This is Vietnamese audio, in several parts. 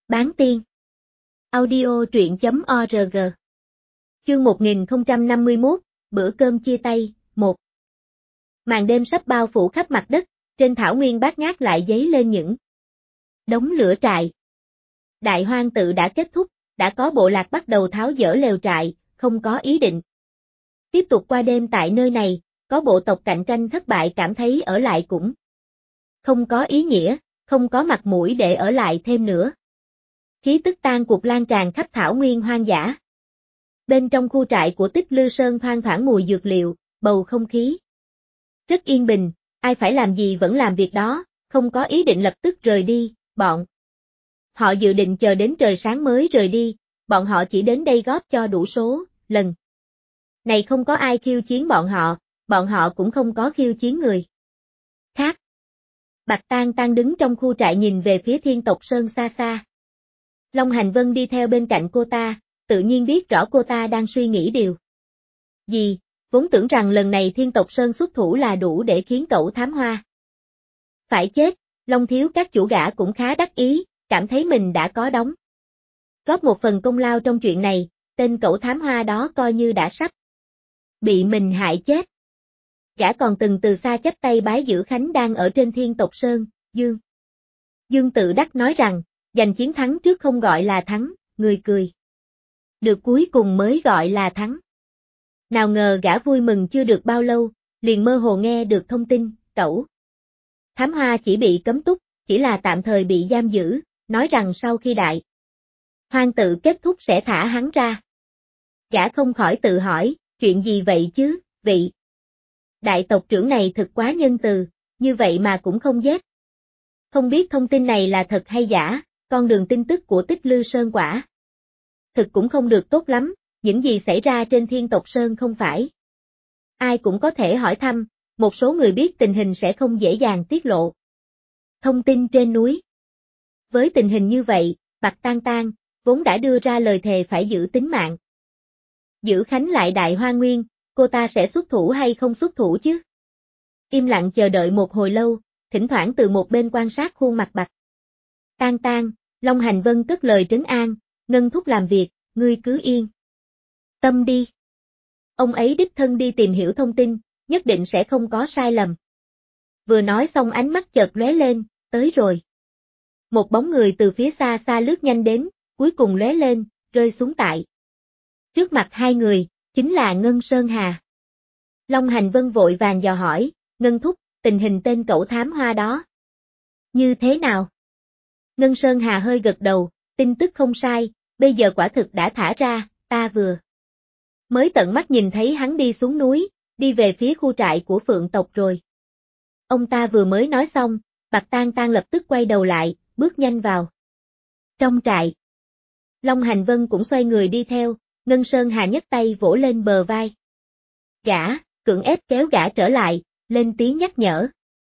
Bán tiên. Audio truyện.org. Chương 1051, bữa cơm chia tay, 1. Màn đêm sắp bao phủ khắp mặt đất, trên thảo nguyên bát ngát lại dấy lên những đống lửa trại. Đại hoang tự đã kết thúc, đã có bộ lạc bắt đầu tháo dỡ lều trại, không có ý định tiếp tục qua đêm tại nơi này, có bộ tộc cạnh tranh thất bại cảm thấy ở lại cũng không có ý nghĩa, không có mặt mũi để ở lại thêm nữa. Khí tức tan cuộc lan tràn khắp thảo nguyên hoang dã. Bên trong khu trại của Tích Lư Sơn thoang thoảng mùi dược liệu, bầu không khí rất yên bình, ai phải làm gì vẫn làm việc đó, không có ý định lập tức rời đi, bọn họ dự định chờ đến trời sáng mới rời đi, bọn họ chỉ đến đây góp cho đủ số, lần này không có ai khiêu chiến bọn họ cũng không có khiêu chiến người khác. Bạch Tang Tang đứng trong khu trại nhìn về phía Thiên Tộc Sơn xa xa. Long Hành Vân đi theo bên cạnh cô ta, tự nhiên biết rõ cô ta đang suy nghĩ điều gì, vốn tưởng rằng lần này Thiên Tộc Sơn xuất thủ là đủ để khiến cậu Thám Hoa phải chết. Long thiếu các chủ gã cũng khá đắc ý, cảm thấy mình đã có đóng góp một phần công lao trong chuyện này, tên cậu Thám Hoa đó coi như đã sắp bị mình hại chết. Gã còn từng từ xa chắp tay bái Giữ Khánh đang ở trên Thiên Tộc Sơn. Dương tự đắc nói rằng, giành chiến thắng trước không gọi là thắng, người cười được cuối cùng mới gọi là thắng. Nào ngờ gã vui mừng chưa được bao lâu, liền mơ hồ nghe được thông tin, cậu Thám Hoa chỉ bị cấm túc, chỉ là tạm thời bị giam giữ, nói rằng sau khi đại hoang tự kết thúc sẽ thả hắn ra. Gã không khỏi tự hỏi, chuyện gì vậy chứ, vị đại tộc trưởng này thật quá nhân từ, như vậy mà cũng không giết. Không biết thông tin này là thật hay giả, con đường tin tức của Tích Lư Sơn quả thực cũng không được tốt lắm, những gì xảy ra trên Thiên Tộc Sơn không phải ai cũng có thể hỏi thăm, một số người biết tình hình sẽ không dễ dàng tiết lộ thông tin trên núi. Với tình hình như vậy, Bạch Tang Tang vốn đã đưa ra lời thề phải giữ tính mạng Giữ Khánh lại Đại Hoa Nguyên, cô ta sẽ xuất thủ hay không xuất thủ chứ? Im lặng chờ đợi một hồi lâu, thỉnh thoảng từ một bên quan sát khuôn mặt Bạch Tang Tang, Long Hành Vân cất lời trấn an, Ngân thúc làm việc, ngươi cứ yên tâm đi. Ông ấy đích thân đi tìm hiểu thông tin, nhất định sẽ không có sai lầm. Vừa nói xong ánh mắt chợt lóe lên, tới rồi. Một bóng người từ phía xa xa lướt nhanh đến, cuối cùng lóe lên, rơi xuống tại trước mặt hai người, chính là Ngân Sơn Hà. Long Hành Vân vội vàng dò hỏi, Ngân thúc, tình hình tên cậu Thám Hoa đó như thế nào? Ngân Sơn Hà hơi gật đầu, tin tức không sai, bây giờ quả thực đã thả ra, ta vừa mới tận mắt nhìn thấy hắn đi xuống núi, đi về phía khu trại của Phượng tộc rồi. Ông ta vừa mới nói xong, Bạch Tang Tang lập tức quay đầu lại, bước nhanh vào trong trại. Long Hành Vân cũng xoay người đi theo, Ngân Sơn Hà nhấc tay vỗ lên bờ vai gã, cưỡng ép kéo gã trở lại, lên tiếng nhắc nhở.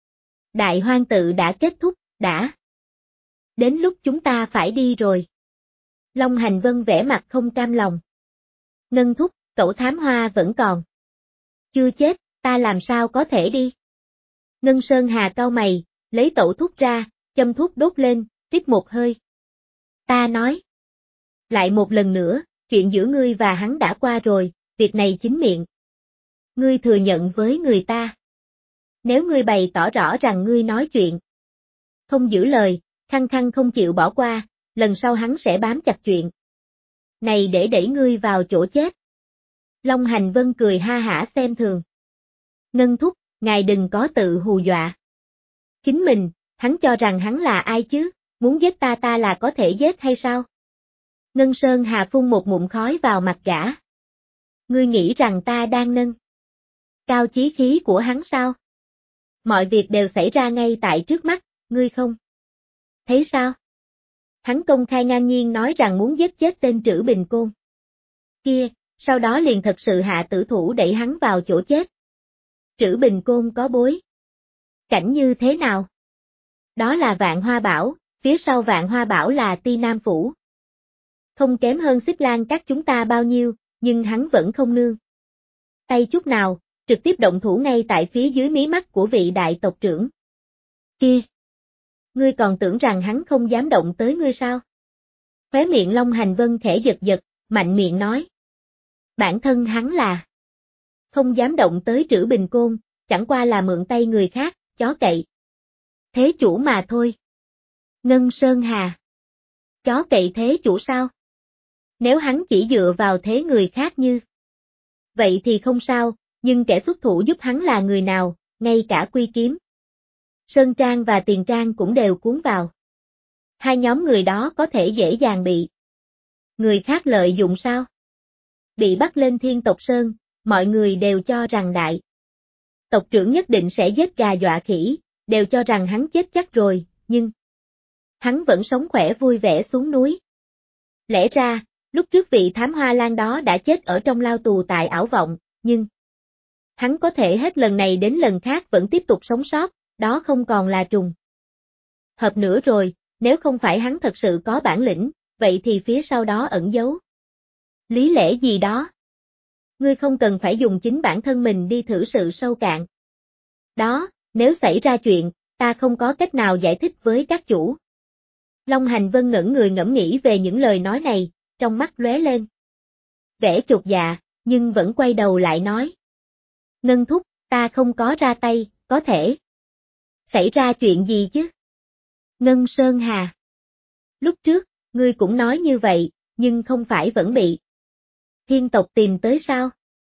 Đại hoang tự đã kết thúc, đã đến lúc chúng ta phải đi rồi. Long Hành Vân vẻ mặt không cam lòng. Ngân thúc, cậu Thám Hoa vẫn còn chưa chết, ta làm sao có thể đi? Ngân Sơn Hà cau mày, lấy tẩu thuốc ra, châm thuốc đốt lên, rít một hơi. Ta nói lại một lần nữa, chuyện giữa ngươi và hắn đã qua rồi, việc này chính miệng ngươi thừa nhận với người ta. Nếu ngươi bày tỏ rõ rằng ngươi nói chuyện không giữ lời, khăng khăng không chịu bỏ qua, lần sau hắn sẽ bám chặt chuyện này để đẩy ngươi vào chỗ chết. Long Hành Vân cười ha hả xem thường. Ngân thúc, ngài đừng có tự hù dọa chính mình, hắn cho rằng hắn là ai chứ, muốn giết ta là có thể giết hay sao? Ngân Sơn Hà phun một ngụm khói vào mặt gã. Ngươi nghĩ rằng ta đang nâng cao chí khí của hắn sao? Mọi việc đều xảy ra ngay tại trước mắt, ngươi không thấy sao? Hắn công khai ngang nhiên nói rằng muốn giết chết tên Trử Bình Côn kia, sau đó liền thật sự hạ tử thủ đẩy hắn vào chỗ chết. Trử Bình Côn có bối cảnh như thế nào? Đó là Vạn Hoa Bảo, phía sau Vạn Hoa Bảo là Ti Nam Phủ. Không kém hơn Xích Lan các chúng ta bao nhiêu, nhưng hắn vẫn không nương tay chút nào, trực tiếp động thủ ngay tại phía dưới mí mắt của vị đại tộc trưởng kia. Ngươi còn tưởng rằng hắn không dám động tới ngươi sao? Khóe miệng Long Hành Vân khẽ giật giật, mạnh miệng nói. Bản thân hắn là không dám động tới Trữ Bình Côn, chẳng qua là mượn tay người khác, chó cậy. Thế chủ mà thôi. Ngân Sơn Hà. Chó cậy thế chủ sao? Nếu hắn chỉ dựa vào thế người khác như vậy thì không sao, nhưng kẻ xuất thủ giúp hắn là người nào, ngay cả Quy Kiếm. Sơn Trang và Tiền Trang cũng đều cuốn vào. Hai nhóm người đó có thể dễ dàng bị người khác lợi dụng sao? Bị bắt lên Thiên Tộc Sơn, mọi người đều cho rằng đại tộc trưởng nhất định sẽ giết gà dọa khỉ, đều cho rằng hắn chết chắc rồi, nhưng hắn vẫn sống khỏe vui vẻ xuống núi. Lẽ ra, lúc trước vị thám hoa lan đó đã chết ở trong lao tù tại ảo vọng, nhưng hắn có thể hết lần này đến lần khác vẫn tiếp tục sống sót, đó không còn là trùng hợp nữa rồi, nếu không phải hắn thật sự có bản lĩnh, vậy thì phía sau đó ẩn giấu lý lẽ gì đó. Ngươi không cần phải dùng chính bản thân mình đi thử sự sâu cạn. Đó, nếu xảy ra chuyện, ta không có cách nào giải thích với các chủ. Long Hành Vân ngẩn người ngẫm nghĩ về những lời nói này, trong mắt lóe lên vẻ chột dạ, nhưng vẫn quay đầu lại nói. Ngân thúc, ta không có ra tay, có thể xảy ra chuyện gì chứ? Ngân Sơn Hà. Lúc trước, ngươi cũng nói như vậy, nhưng không phải vẫn bị Thiên tộc tìm tới sao?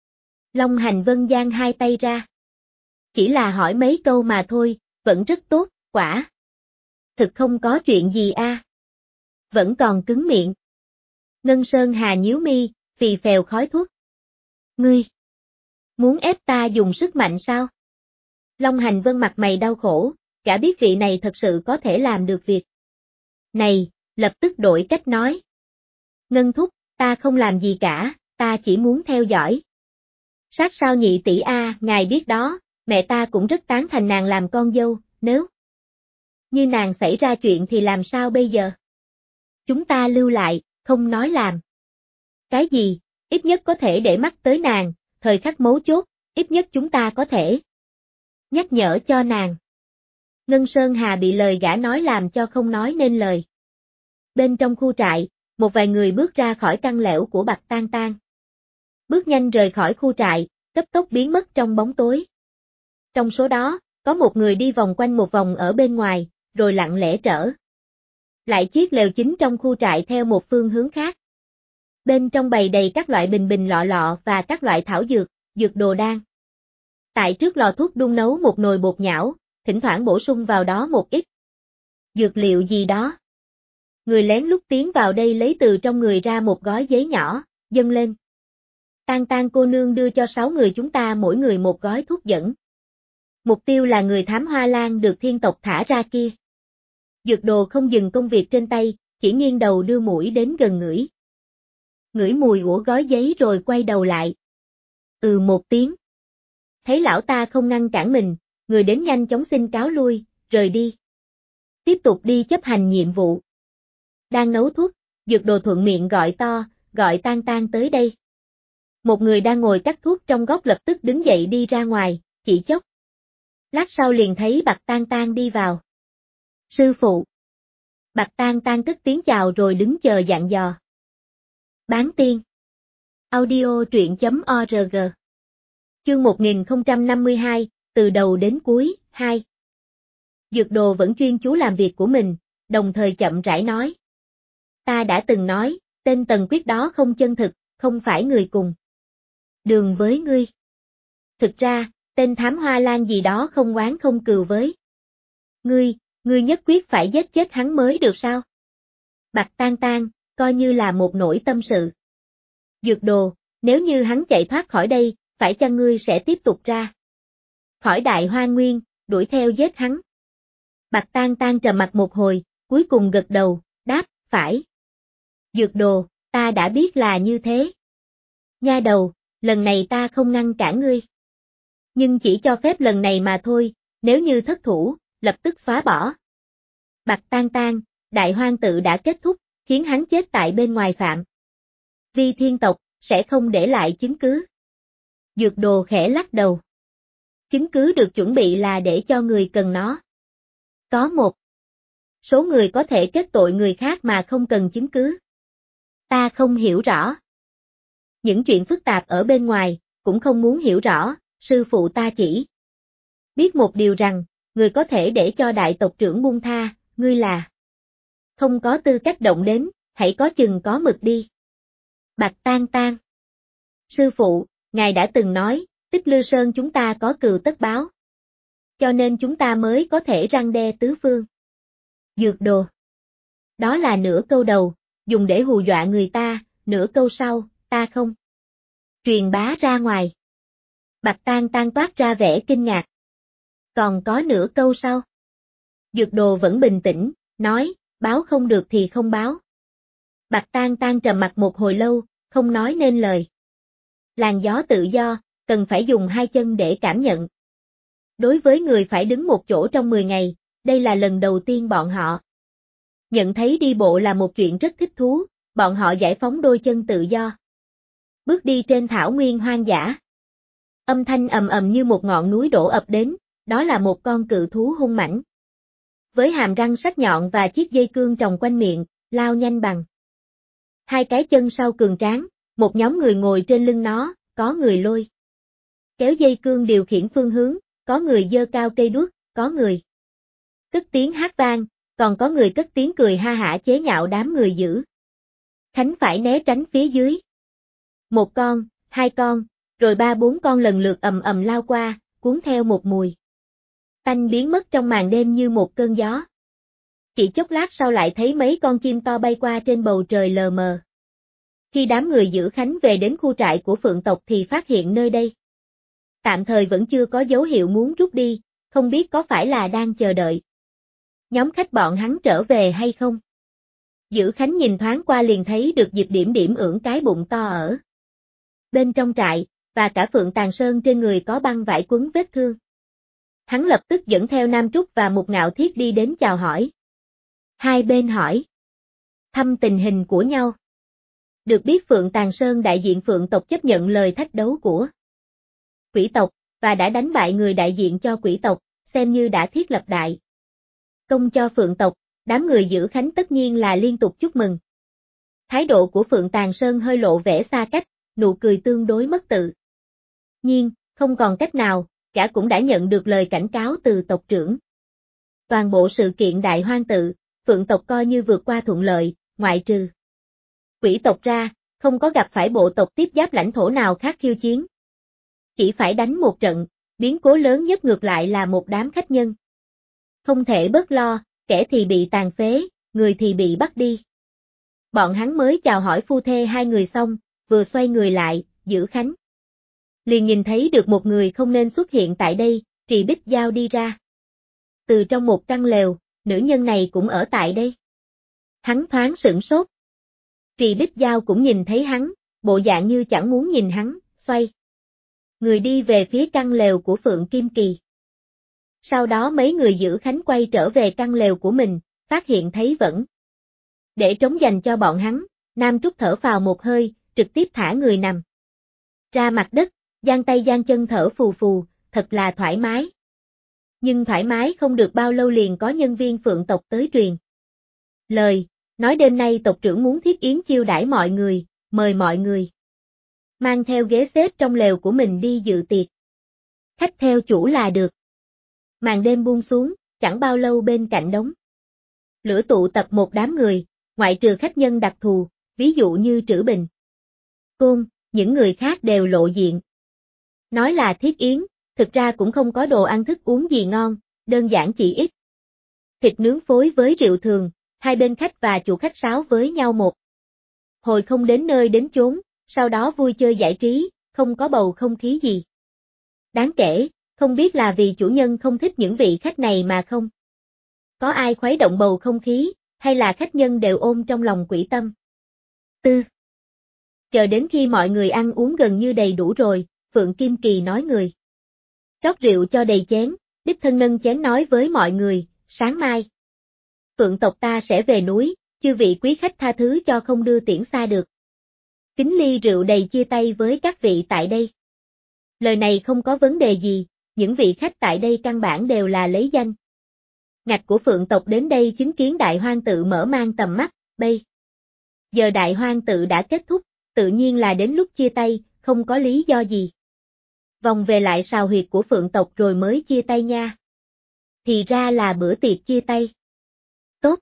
Long Hành Vân giang hai tay ra. Chỉ là hỏi mấy câu mà thôi, vẫn rất tốt, quả. Thực không có chuyện gì a. Vẫn còn cứng miệng. Ngân Sơn Hà nhíu mi, phì phèo khói thuốc. Ngươi muốn ép ta dùng sức mạnh sao? Long Hành Vân mặt mày đau khổ, gã biết vị này thật sự có thể làm được việc này, lập tức đổi cách nói. Ngân thúc, ta không làm gì cả, ta chỉ muốn theo dõi. Sát sao nhị tỷ a, ngài biết đó, mẹ ta cũng rất tán thành nàng làm con dâu, nếu như nàng xảy ra chuyện thì làm sao bây giờ? Chúng ta lưu lại, không nói làm. Cái gì, ít nhất có thể để mắt tới nàng, thời khắc mấu chốt, ít nhất chúng ta có thể nhắc nhở cho nàng. Ngân Sơn Hà bị lời gã nói làm cho không nói nên lời. Bên trong khu trại, một vài người bước ra khỏi căn lẻo của Bạch Tang Tang. Bước nhanh rời khỏi khu trại, cấp tốc biến mất trong bóng tối. Trong số đó, có một người đi vòng quanh một vòng ở bên ngoài, rồi lặng lẽ trở lại chiếc lều chính trong khu trại theo một phương hướng khác. Bên trong bày đầy các loại bình bình lọ lọ và các loại thảo dược, dược đồ đan. Tại trước lò thuốc đun nấu một nồi bột nhão, thỉnh thoảng bổ sung vào đó một ít dược liệu gì đó. Người lén lút tiến vào đây lấy từ trong người ra một gói giấy nhỏ, dâng lên. Tang Tang cô nương đưa cho 6 người chúng ta mỗi người một gói thuốc dẫn. Mục tiêu là người thám hoa lan được thiên tộc thả ra kia. Dược đồ không dừng công việc trên tay, chỉ nghiêng đầu đưa mũi đến gần ngửi. Ngửi mùi của gói giấy rồi quay đầu lại. Một tiếng. Thấy lão ta không ngăn cản mình, người đến nhanh chóng xin cáo lui, rời đi. Tiếp tục đi chấp hành nhiệm vụ. Đang nấu thuốc, dược đồ thuận miệng gọi to, gọi Tang Tang tới đây. Một người đang ngồi cắt thuốc trong góc lập tức đứng dậy đi ra ngoài, chỉ chốc. Lát sau liền thấy Bạch Tang Tang đi vào. Sư phụ. Bạch Tang Tang cất tiếng chào rồi đứng chờ dặn dò. Bán tiên. Audio truyện.org. Chương 1052, từ đầu đến cuối, 2. Dược đồ vẫn chuyên chú làm việc của mình, đồng thời chậm rãi nói. Ta đã từng nói, tên Tần Quyết đó không chân thực, không phải người cùng đường với ngươi. Thực ra, tên thám hoa lan gì đó không oán không cừu với ngươi nhất quyết phải giết chết hắn mới được sao? Bạch Tang Tang, coi như là một nỗi tâm sự. Dược đồ, nếu như hắn chạy thoát khỏi đây, phải chăng ngươi sẽ tiếp tục ra khỏi Đại Hoa Nguyên, đuổi theo giết hắn? Bạch Tang Tang trầm mặt một hồi, cuối cùng gật đầu, đáp, phải. Dược đồ, ta đã biết là như thế. Nha đầu, lần này ta không ngăn cản ngươi. Nhưng chỉ cho phép lần này mà thôi, nếu như thất thủ, lập tức xóa bỏ. Bạch Tang Tang, đại hoang tự đã kết thúc, khiến hắn chết tại bên ngoài phạm vi thiên tộc, sẽ không để lại chứng cứ. Dược đồ khẽ lắc đầu. Chứng cứ được chuẩn bị là để cho người cần nó. Có một số người có thể kết tội người khác mà không cần chứng cứ. Ta không hiểu rõ. Những chuyện phức tạp ở bên ngoài, cũng không muốn hiểu rõ, sư phụ ta chỉ biết một điều rằng, người có thể để cho đại tộc trưởng buông tha, ngươi là không có tư cách động đến, hãy có chừng có mực đi. Bạch Tang Tang. Sư phụ, ngài đã từng nói, Tích Lư Sơn chúng ta có cừu tất báo. Cho nên chúng ta mới có thể răn đe tứ phương. Dược đồ. Đó là nửa câu đầu, dùng để hù dọa người ta, nửa câu sau, ta không truyền bá ra ngoài. Bạch Tang Tang toát ra vẻ kinh ngạc. Còn có nửa câu sau. Dược đồ vẫn bình tĩnh, nói, báo không được thì không báo. Bạch Tang Tang trầm mặc một hồi lâu, không nói nên lời. Làn gió tự do, cần phải dùng hai chân để cảm nhận. Đối với người phải đứng một chỗ trong 10 ngày, đây là lần đầu tiên bọn họ nhận thấy đi bộ là một chuyện rất thích thú, bọn họ giải phóng đôi chân tự do. Bước đi trên thảo nguyên hoang dã. Âm thanh ầm ầm như một ngọn núi đổ ập đến, đó là một con cự thú hung mãnh. Với hàm răng sắc nhọn và chiếc dây cương tròng quanh miệng, lao nhanh bằng hai cái chân sau cường tráng, một nhóm người ngồi trên lưng nó, có người lôi kéo dây cương điều khiển phương hướng, có người giơ cao cây đuốc, có người cất tiếng hát vang, còn có người cất tiếng cười ha hả chế nhạo đám người dữ. Khánh phải né tránh phía dưới. Một con, hai con, rồi ba bốn con lần lượt ầm ầm lao qua, cuốn theo một mùi tanh biến mất trong màn đêm như một cơn gió. Chỉ chốc lát sau lại thấy mấy con chim to bay qua trên bầu trời lờ mờ. Khi đám người giữ Khánh về đến khu trại của Phượng tộc thì phát hiện nơi đây tạm thời vẫn chưa có dấu hiệu muốn rút đi, không biết có phải là đang chờ đợi nhóm khách bọn hắn trở về hay không. Giữ Khánh nhìn thoáng qua liền thấy được Diệp Điểm Điểm ưỡn cái bụng to ở bên trong trại, và cả Phượng Tàn Sơn trên người có băng vải quấn vết thương. Hắn lập tức dẫn theo Nam Trúc và Mục Ngạo Thiết đi đến chào hỏi. Hai bên hỏi thăm tình hình của nhau. Được biết Phượng Tàn Sơn đại diện Phượng tộc chấp nhận lời thách đấu của Quỷ tộc, và đã đánh bại người đại diện cho Quỷ tộc, xem như đã thiết lập đại công cho Phượng tộc, đám người giữ Khánh tất nhiên là liên tục chúc mừng. Thái độ của Phượng Tàn Sơn hơi lộ vẻ xa cách, nụ cười tương đối mất tự nhiên, không còn cách nào, gã cũng đã nhận được lời cảnh cáo từ tộc trưởng. Toàn bộ sự kiện đại hoang tự, Phượng tộc coi như vượt qua thuận lợi, ngoại trừ Quỷ tộc ra, không có gặp phải bộ tộc tiếp giáp lãnh thổ nào khác khiêu chiến. Chỉ phải đánh một trận, biến cố lớn nhất ngược lại là một đám khách nhân. Không thể bớt lo, kẻ thì bị tàn phế, người thì bị bắt đi. Bọn hắn mới chào hỏi phu thê hai người xong, vừa xoay người lại, Giữ Khánh liền nhìn thấy được một người không nên xuất hiện tại đây, Trì Bích Giao đi ra. Từ trong một căn lều, nữ nhân này cũng ở tại đây. Hắn thoáng sửng sốt. Trì Bích Giao cũng nhìn thấy hắn, bộ dạng như chẳng muốn nhìn hắn, xoay người đi về phía căn lều của Phượng Kim Kỳ. Sau đó mấy người giữ Khánh quay trở về căn lều của mình, phát hiện thấy vẫn để trống dành cho bọn hắn, Nam Trúc thở phào một hơi, trực tiếp thả người nằm ra mặt đất, giang tay giang chân thở phù phù, thật là thoải mái. Nhưng thoải mái không được bao lâu liền có nhân viên Phượng tộc tới truyền lời, nói đêm nay tộc trưởng muốn thiết yến chiêu đãi mọi người, mời mọi người mang theo ghế xếp trong lều của mình đi dự tiệc. Khách theo chủ là được. Màn đêm buông xuống, chẳng bao lâu bên cạnh đống lửa tụ tập một đám người, ngoại trừ khách nhân đặc thù, ví dụ như Trữ Bình, Côn, những người khác đều lộ diện. Nói là thiết yến, thực ra cũng không có đồ ăn thức uống gì ngon, đơn giản chỉ ít thịt nướng phối với rượu thường, hai bên khách và chủ khách sáo với nhau một hồi không đến nơi đến chốn, sau đó vui chơi giải trí, không có bầu không khí gì đáng kể, không biết là vì chủ nhân không thích những vị khách này mà không có ai khuấy động bầu không khí, hay là khách nhân đều ôm trong lòng quỷ tâm. Chờ đến khi mọi người ăn uống gần như đầy đủ rồi, Phượng Kim Kỳ nói người rót rượu cho đầy chén, đích thân nâng chén nói với mọi người, sáng mai Phượng tộc ta sẽ về núi, chư vị quý khách tha thứ cho không đưa tiễn xa được. Kính ly rượu đầy chia tay với các vị tại đây. Lời này không có vấn đề gì, những vị khách tại đây căn bản đều là lấy danh ngạch của Phượng tộc đến đây chứng kiến đại hoang tự mở mang tầm mắt, bây Giờ đại hoang tự đã kết thúc, tự nhiên là đến lúc chia tay, không có lý do gì. Vòng về lại sào huyệt của Phượng tộc rồi mới chia tay nha. Thì ra là bữa tiệc chia tay. Tốt.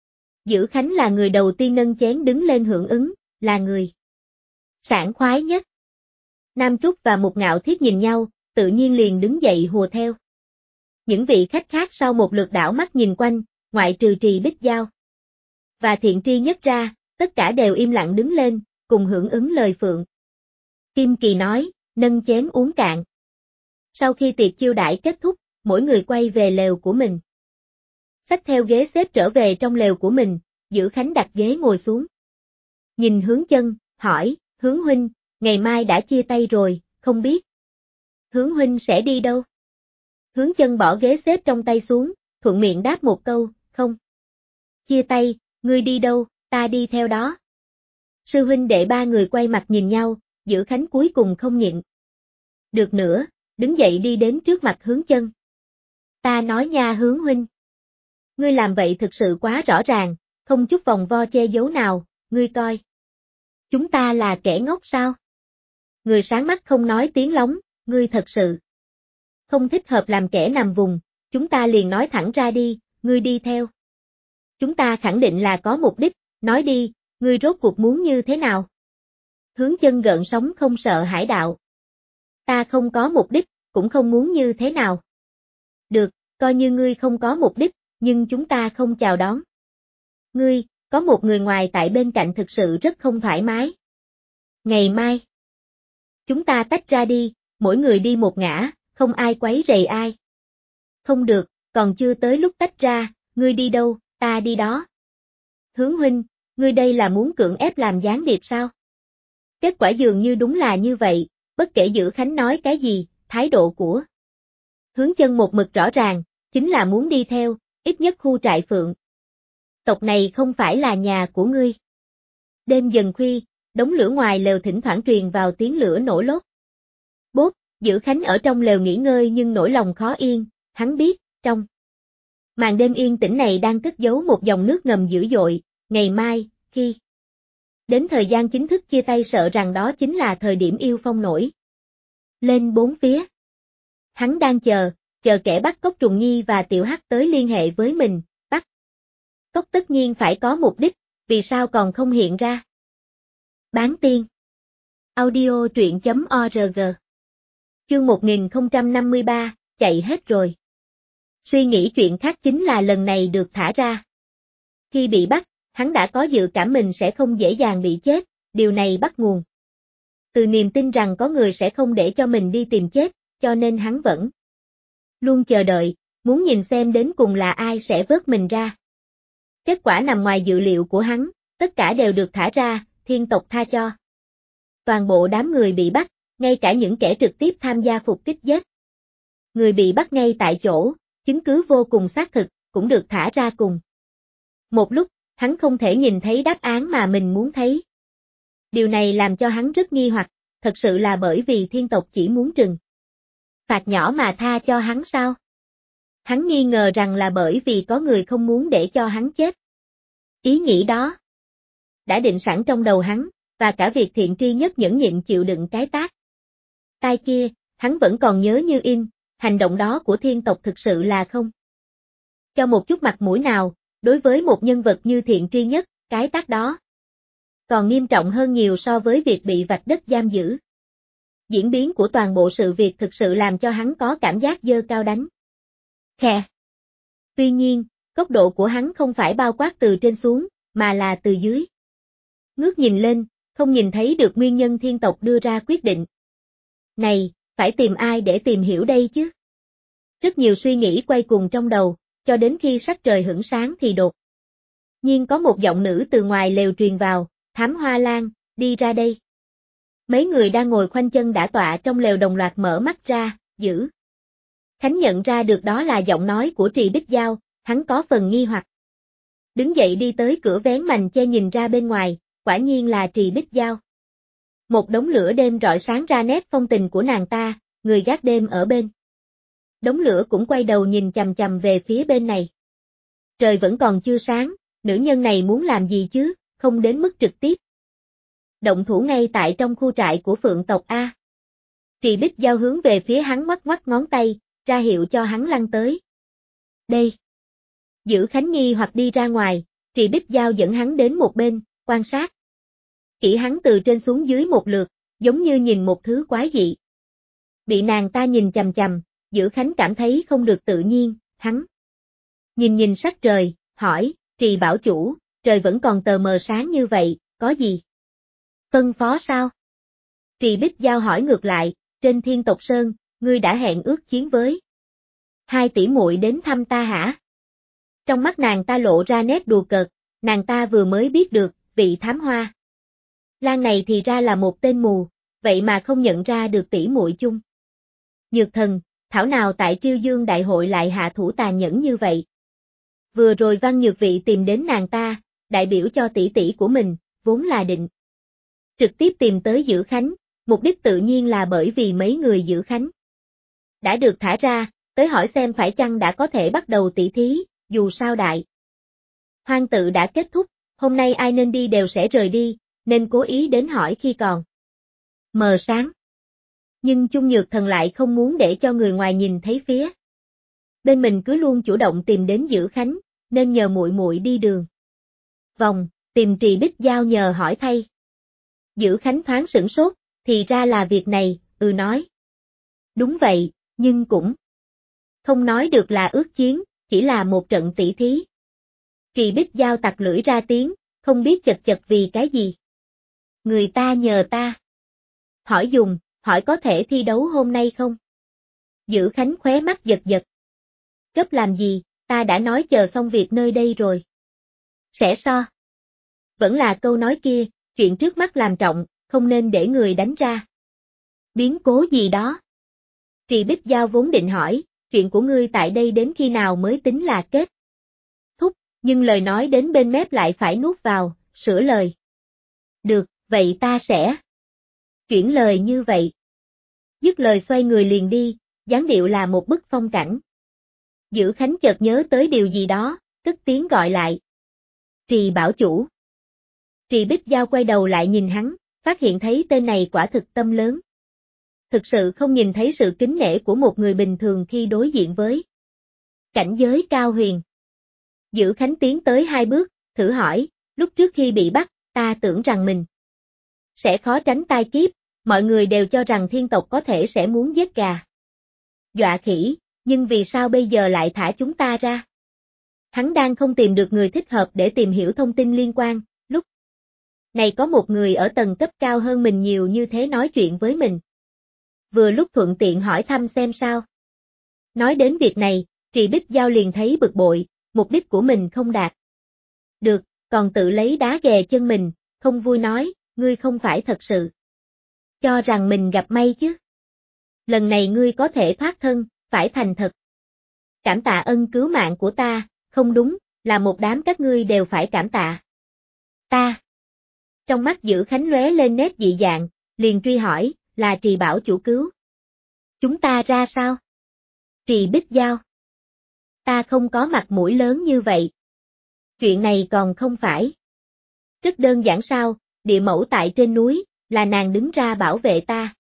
Dữ Khánh là người đầu tiên nâng chén đứng lên hưởng ứng, là người sảng khoái nhất. Nam Trúc và Mục Ngạo Thiết nhìn nhau, tự nhiên liền đứng dậy hùa theo. Những vị khách khác sau một lượt đảo mắt nhìn quanh, ngoại trừ Trì Bích Giao và Thiện Tri Nhất ra, tất cả đều im lặng đứng lên, cùng hưởng ứng lời Phượng. Kim Kỳ nói, nâng chén uống cạn. Sau khi tiệc chiêu đãi kết thúc, mỗi người quay về lều của mình. Xách theo ghế xếp trở về trong lều của mình, Dữ Khánh đặt ghế ngồi xuống. Nhìn Hướng Chân, hỏi, Hướng huynh, ngày mai đã chia tay rồi, không biết Hướng huynh sẽ đi đâu? Hướng Chân bỏ ghế xếp trong tay xuống, thuận miệng đáp một câu, không. Chia tay, ngươi đi đâu, ta đi theo đó. Sư huynh đệ ba người quay mặt nhìn nhau, Dữ Khánh cuối cùng không nhịn được nữa, đứng dậy đi đến trước mặt Hướng Chân. Ta nói nha Hướng huynh. Ngươi làm vậy thực sự quá rõ ràng, không chút vòng vo che giấu nào, ngươi coi. Chúng ta là kẻ ngốc sao? Người sáng mắt không nói tiếng lóng, ngươi thật sự không thích hợp làm kẻ nằm vùng, chúng ta liền nói thẳng ra đi, ngươi đi theo. Chúng ta khẳng định là có mục đích, nói đi, ngươi rốt cuộc muốn như thế nào? Hướng Chân gợn sóng không sợ hãi đạo. Ta không có mục đích, cũng không muốn như thế nào. Được, coi như ngươi không có mục đích, nhưng chúng ta không chào đón. Ngươi, có một người ngoài tại bên cạnh thực sự rất không thoải mái. Ngày mai, chúng ta tách ra đi, mỗi người đi một ngã, không ai quấy rầy ai. Không được, còn chưa tới lúc tách ra, ngươi đi đâu, ta đi đó. Hướng huynh, ngươi đây là muốn cưỡng ép làm gián điệp sao? Kết quả dường như đúng là như vậy, bất kể Dữ Khánh nói cái gì, thái độ của Hướng Chân một mực rõ ràng, chính là muốn đi theo, ít nhất khu trại Phượng tộc này không phải là nhà của ngươi. Đêm dần khuya, đống lửa ngoài lều thỉnh thoảng truyền vào tiếng lửa nổ lốt. Bốp, Dữ Khánh ở trong lều nghỉ ngơi nhưng nỗi lòng khó yên, hắn biết, trong màn đêm yên tĩnh này đang cất giấu một dòng nước ngầm dữ dội, ngày mai, khi đến thời gian chính thức chia tay sợ rằng đó chính là thời điểm yêu phong nổi lên bốn phía. Hắn đang chờ kẻ bắt cóc Trùng Nhi và Tiểu Hắc tới liên hệ với mình, bắt cóc tất nhiên phải có mục đích, vì sao còn không hiện ra? Bán tiên. Audio truyện.org. Chương 1053, chạy hết rồi. Suy nghĩ chuyện khác chính là lần này được thả ra. Khi bị bắt, hắn đã có dự cảm mình sẽ không dễ dàng bị chết, điều này bắt nguồn từ niềm tin rằng có người sẽ không để cho mình đi tìm chết, cho nên hắn vẫn luôn chờ đợi, muốn nhìn xem đến cùng là ai sẽ vớt mình ra. Kết quả nằm ngoài dự liệu của hắn, tất cả đều được thả ra, Thiên tộc tha cho toàn bộ đám người bị bắt, ngay cả những kẻ trực tiếp tham gia phục kích giết người bị bắt ngay tại chỗ, chứng cứ vô cùng xác thực, cũng được thả ra cùng. Một lúc, hắn không thể nhìn thấy đáp án mà mình muốn thấy. Điều này làm cho hắn rất nghi hoặc, thật sự là bởi vì Thiên tộc chỉ muốn trừng phạt nhỏ mà tha cho hắn sao? Hắn nghi ngờ rằng là bởi vì có người không muốn để cho hắn chết. Ý nghĩ đó đã định sẵn trong đầu hắn, và cả việc Thiện Tri Nhất nhẫn nhịn chịu đựng cái tát tai kia, hắn vẫn còn nhớ như in, hành động đó của Thiên tộc thực sự là không cho một chút mặt mũi nào, đối với một nhân vật như Thiện Tri Nhất, cái tát đó còn nghiêm trọng hơn nhiều so với việc bị vạch đất giam giữ. Diễn biến của toàn bộ sự việc thực sự làm cho hắn có cảm giác dơ cao đánh khè. Tuy nhiên, góc độ của hắn không phải bao quát từ trên xuống, mà là từ dưới. Ngước nhìn lên, không nhìn thấy được nguyên nhân Thiên tộc đưa ra quyết định này, phải tìm ai để tìm hiểu đây chứ? Rất nhiều suy nghĩ quay cuồng trong đầu, cho đến khi sắc trời hửng sáng thì đột nhiên có một giọng nữ từ ngoài lều truyền vào, Thám Hoa Lan, đi ra đây. Mấy người đang ngồi khoanh chân đả tọa trong lều đồng loạt mở mắt ra, Dữ Khánh nhận ra được đó là giọng nói của Trì Bích Giao, hắn có phần nghi hoặc. Đứng dậy đi tới cửa vén mành che nhìn ra bên ngoài, quả nhiên là Trì Bích Giao. Một đống lửa đêm rọi sáng ra nét phong tình của nàng ta, người gác đêm ở bên đống lửa cũng quay đầu nhìn chằm chằm về phía bên này. Trời vẫn còn chưa sáng, nữ nhân này muốn làm gì chứ, không đến mức trực tiếp động thủ ngay tại trong khu trại của Phượng tộc A. Trì Bích Giao hướng về phía hắn ngoắc ngoắc ngón tay, ra hiệu cho hắn lăn tới. Đây. Giữ Khánh nghi hoặc đi ra ngoài, Trì Bích Giao dẫn hắn đến một bên, quan sát. Kỹ hắn từ trên xuống dưới một lượt, giống như nhìn một thứ quái dị. Bị nàng ta nhìn chằm chằm, Giữ Khánh cảm thấy không được tự nhiên, hắn nhìn sắc trời, hỏi, Trì bảo chủ, trời vẫn còn tờ mờ sáng như vậy, có gì? Phân phó sao? Trì Bích Giao hỏi ngược lại, trên Thiên Tộc Sơn, ngươi đã hẹn ước chiến với hai tỷ muội đến thăm ta hả? Trong mắt nàng ta lộ ra nét đùa cợt, nàng ta vừa mới biết được, vị thám hoa Lan này thì ra là một tên mù, vậy mà không nhận ra được tỷ muội chung. Nhược Thần, thảo nào tại Triêu Dương đại hội lại hạ thủ tàn nhẫn như vậy. Vừa rồi Văn Nhược Vị tìm đến nàng ta, đại biểu cho tỷ tỷ của mình, vốn là định trực tiếp tìm tới Giữ Khánh, mục đích tự nhiên là bởi vì mấy người Giữ Khánh đã được thả ra, tới hỏi xem phải chăng đã có thể bắt đầu tỷ thí, dù sao đại hoang tự đã kết thúc, hôm nay ai nên đi đều sẽ rời đi, nên cố ý đến hỏi khi còn mờ sáng. Nhưng Chung Nhược Thần lại không muốn để cho người ngoài nhìn thấy phía bên mình cứ luôn chủ động tìm đến Giữ Khánh, nên nhờ muội muội đi đường vòng, tìm Trì Bích Giao nhờ hỏi thay. Giữ Khánh thoáng sửng sốt, thì ra là việc này, nói. Đúng vậy, nhưng cũng không nói được là ước chiến, chỉ là một trận tỷ thí. Trì Bích Giao tặc lưỡi ra tiếng, không biết chật chật vì cái gì. Người ta nhờ ta. Hỏi có thể thi đấu hôm nay không? Giữ Khánh khóe mắt giật giật. Gấp làm gì, ta đã nói chờ xong việc nơi đây rồi. Sẽ so. Vẫn là câu nói kia, chuyện trước mắt làm trọng, không nên để người đánh ra biến cố gì đó. Trì Bích Giao vốn định hỏi, chuyện của ngươi tại đây đến khi nào mới tính là kết thúc, nhưng lời nói đến bên mép lại phải nuốt vào, sửa lời. Được, vậy ta sẽ chuyển lời như vậy. Dứt lời xoay người liền đi, dáng điệu là một bức phong cảnh. Giữ Khánh chợt nhớ tới điều gì đó, cất tiếng gọi lại. Trì bảo chủ. Trì Bích Giao quay đầu lại nhìn hắn, phát hiện thấy tên này quả thực tâm lớn. Thực sự không nhìn thấy sự kính nể của một người bình thường khi đối diện với cảnh giới cao huyền. Giữ Khánh tiến tới 2 bước, thử hỏi, lúc trước khi bị bắt, ta tưởng rằng mình sẽ khó tránh tai kiếp, mọi người đều cho rằng Thiên tộc có thể sẽ muốn giết gà dọa khỉ, nhưng vì sao bây giờ lại thả chúng ta ra? Hắn đang không tìm được người thích hợp để tìm hiểu thông tin liên quan, lúc này có một người ở tầng cấp cao hơn mình nhiều như thế nói chuyện với mình. Vừa lúc thuận tiện hỏi thăm xem sao. Nói đến việc này, Trì Bích Giao liền thấy bực bội, mục đích của mình không đạt được, còn tự lấy đá ghè chân mình, không vui nói, ngươi không phải thật sự cho rằng mình gặp may chứ. Lần này ngươi có thể thoát thân, phải thành thật cảm tạ ân cứu mạng của ta, không đúng, là một đám các ngươi đều phải cảm tạ ta. Trong mắt Giữ Khánh lóe lên nét dị dạng, liền truy hỏi, là Trì bảo chủ cứu chúng ta ra sao? Trì Bích Giao. Ta không có mặt mũi lớn như vậy. Chuyện này còn không phải rất đơn giản sao, địa mẫu tại trên núi, là nàng đứng ra bảo vệ ta.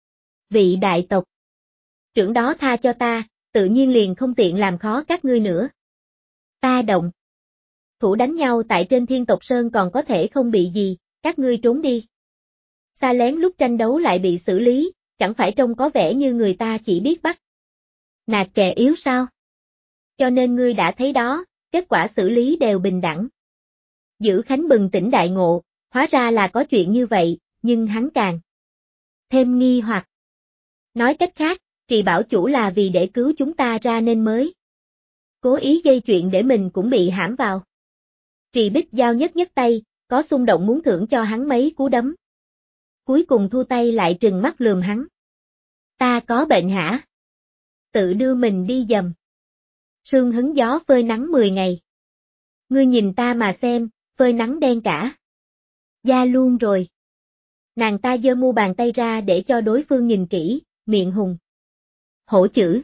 Vị đại tộc trưởng đó tha cho ta, tự nhiên liền không tiện làm khó các ngươi nữa. Ta động thủ đánh nhau tại trên Thiên Tộc Sơn còn có thể không bị gì, các ngươi trốn đi. Xa lén lúc tranh đấu lại bị xử lý, chẳng phải trông có vẻ như người ta chỉ biết bắt nạt kẻ yếu sao? Cho nên ngươi đã thấy đó, kết quả xử lý đều bình đẳng. Giữ Khánh bừng tỉnh đại ngộ, hóa ra là có chuyện như vậy, nhưng hắn càng thêm nghi hoặc. Nói cách khác, Trì bảo chủ là vì để cứu chúng ta ra nên mới cố ý gây chuyện để mình cũng bị hãm vào. Trì Bích Giao nhấc nhấc tay, có xung động muốn thưởng cho hắn mấy cú đấm. Cuối cùng thu tay lại trừng mắt lườm hắn. Ta có bệnh hả? Tự đưa mình đi dầm. Sương hứng gió phơi nắng 10 ngày. Ngươi nhìn ta mà xem, phơi nắng đen cả da luôn rồi. Nàng ta giơ mu bàn tay ra để cho đối phương nhìn kỹ, miệng hùng hổ chữ.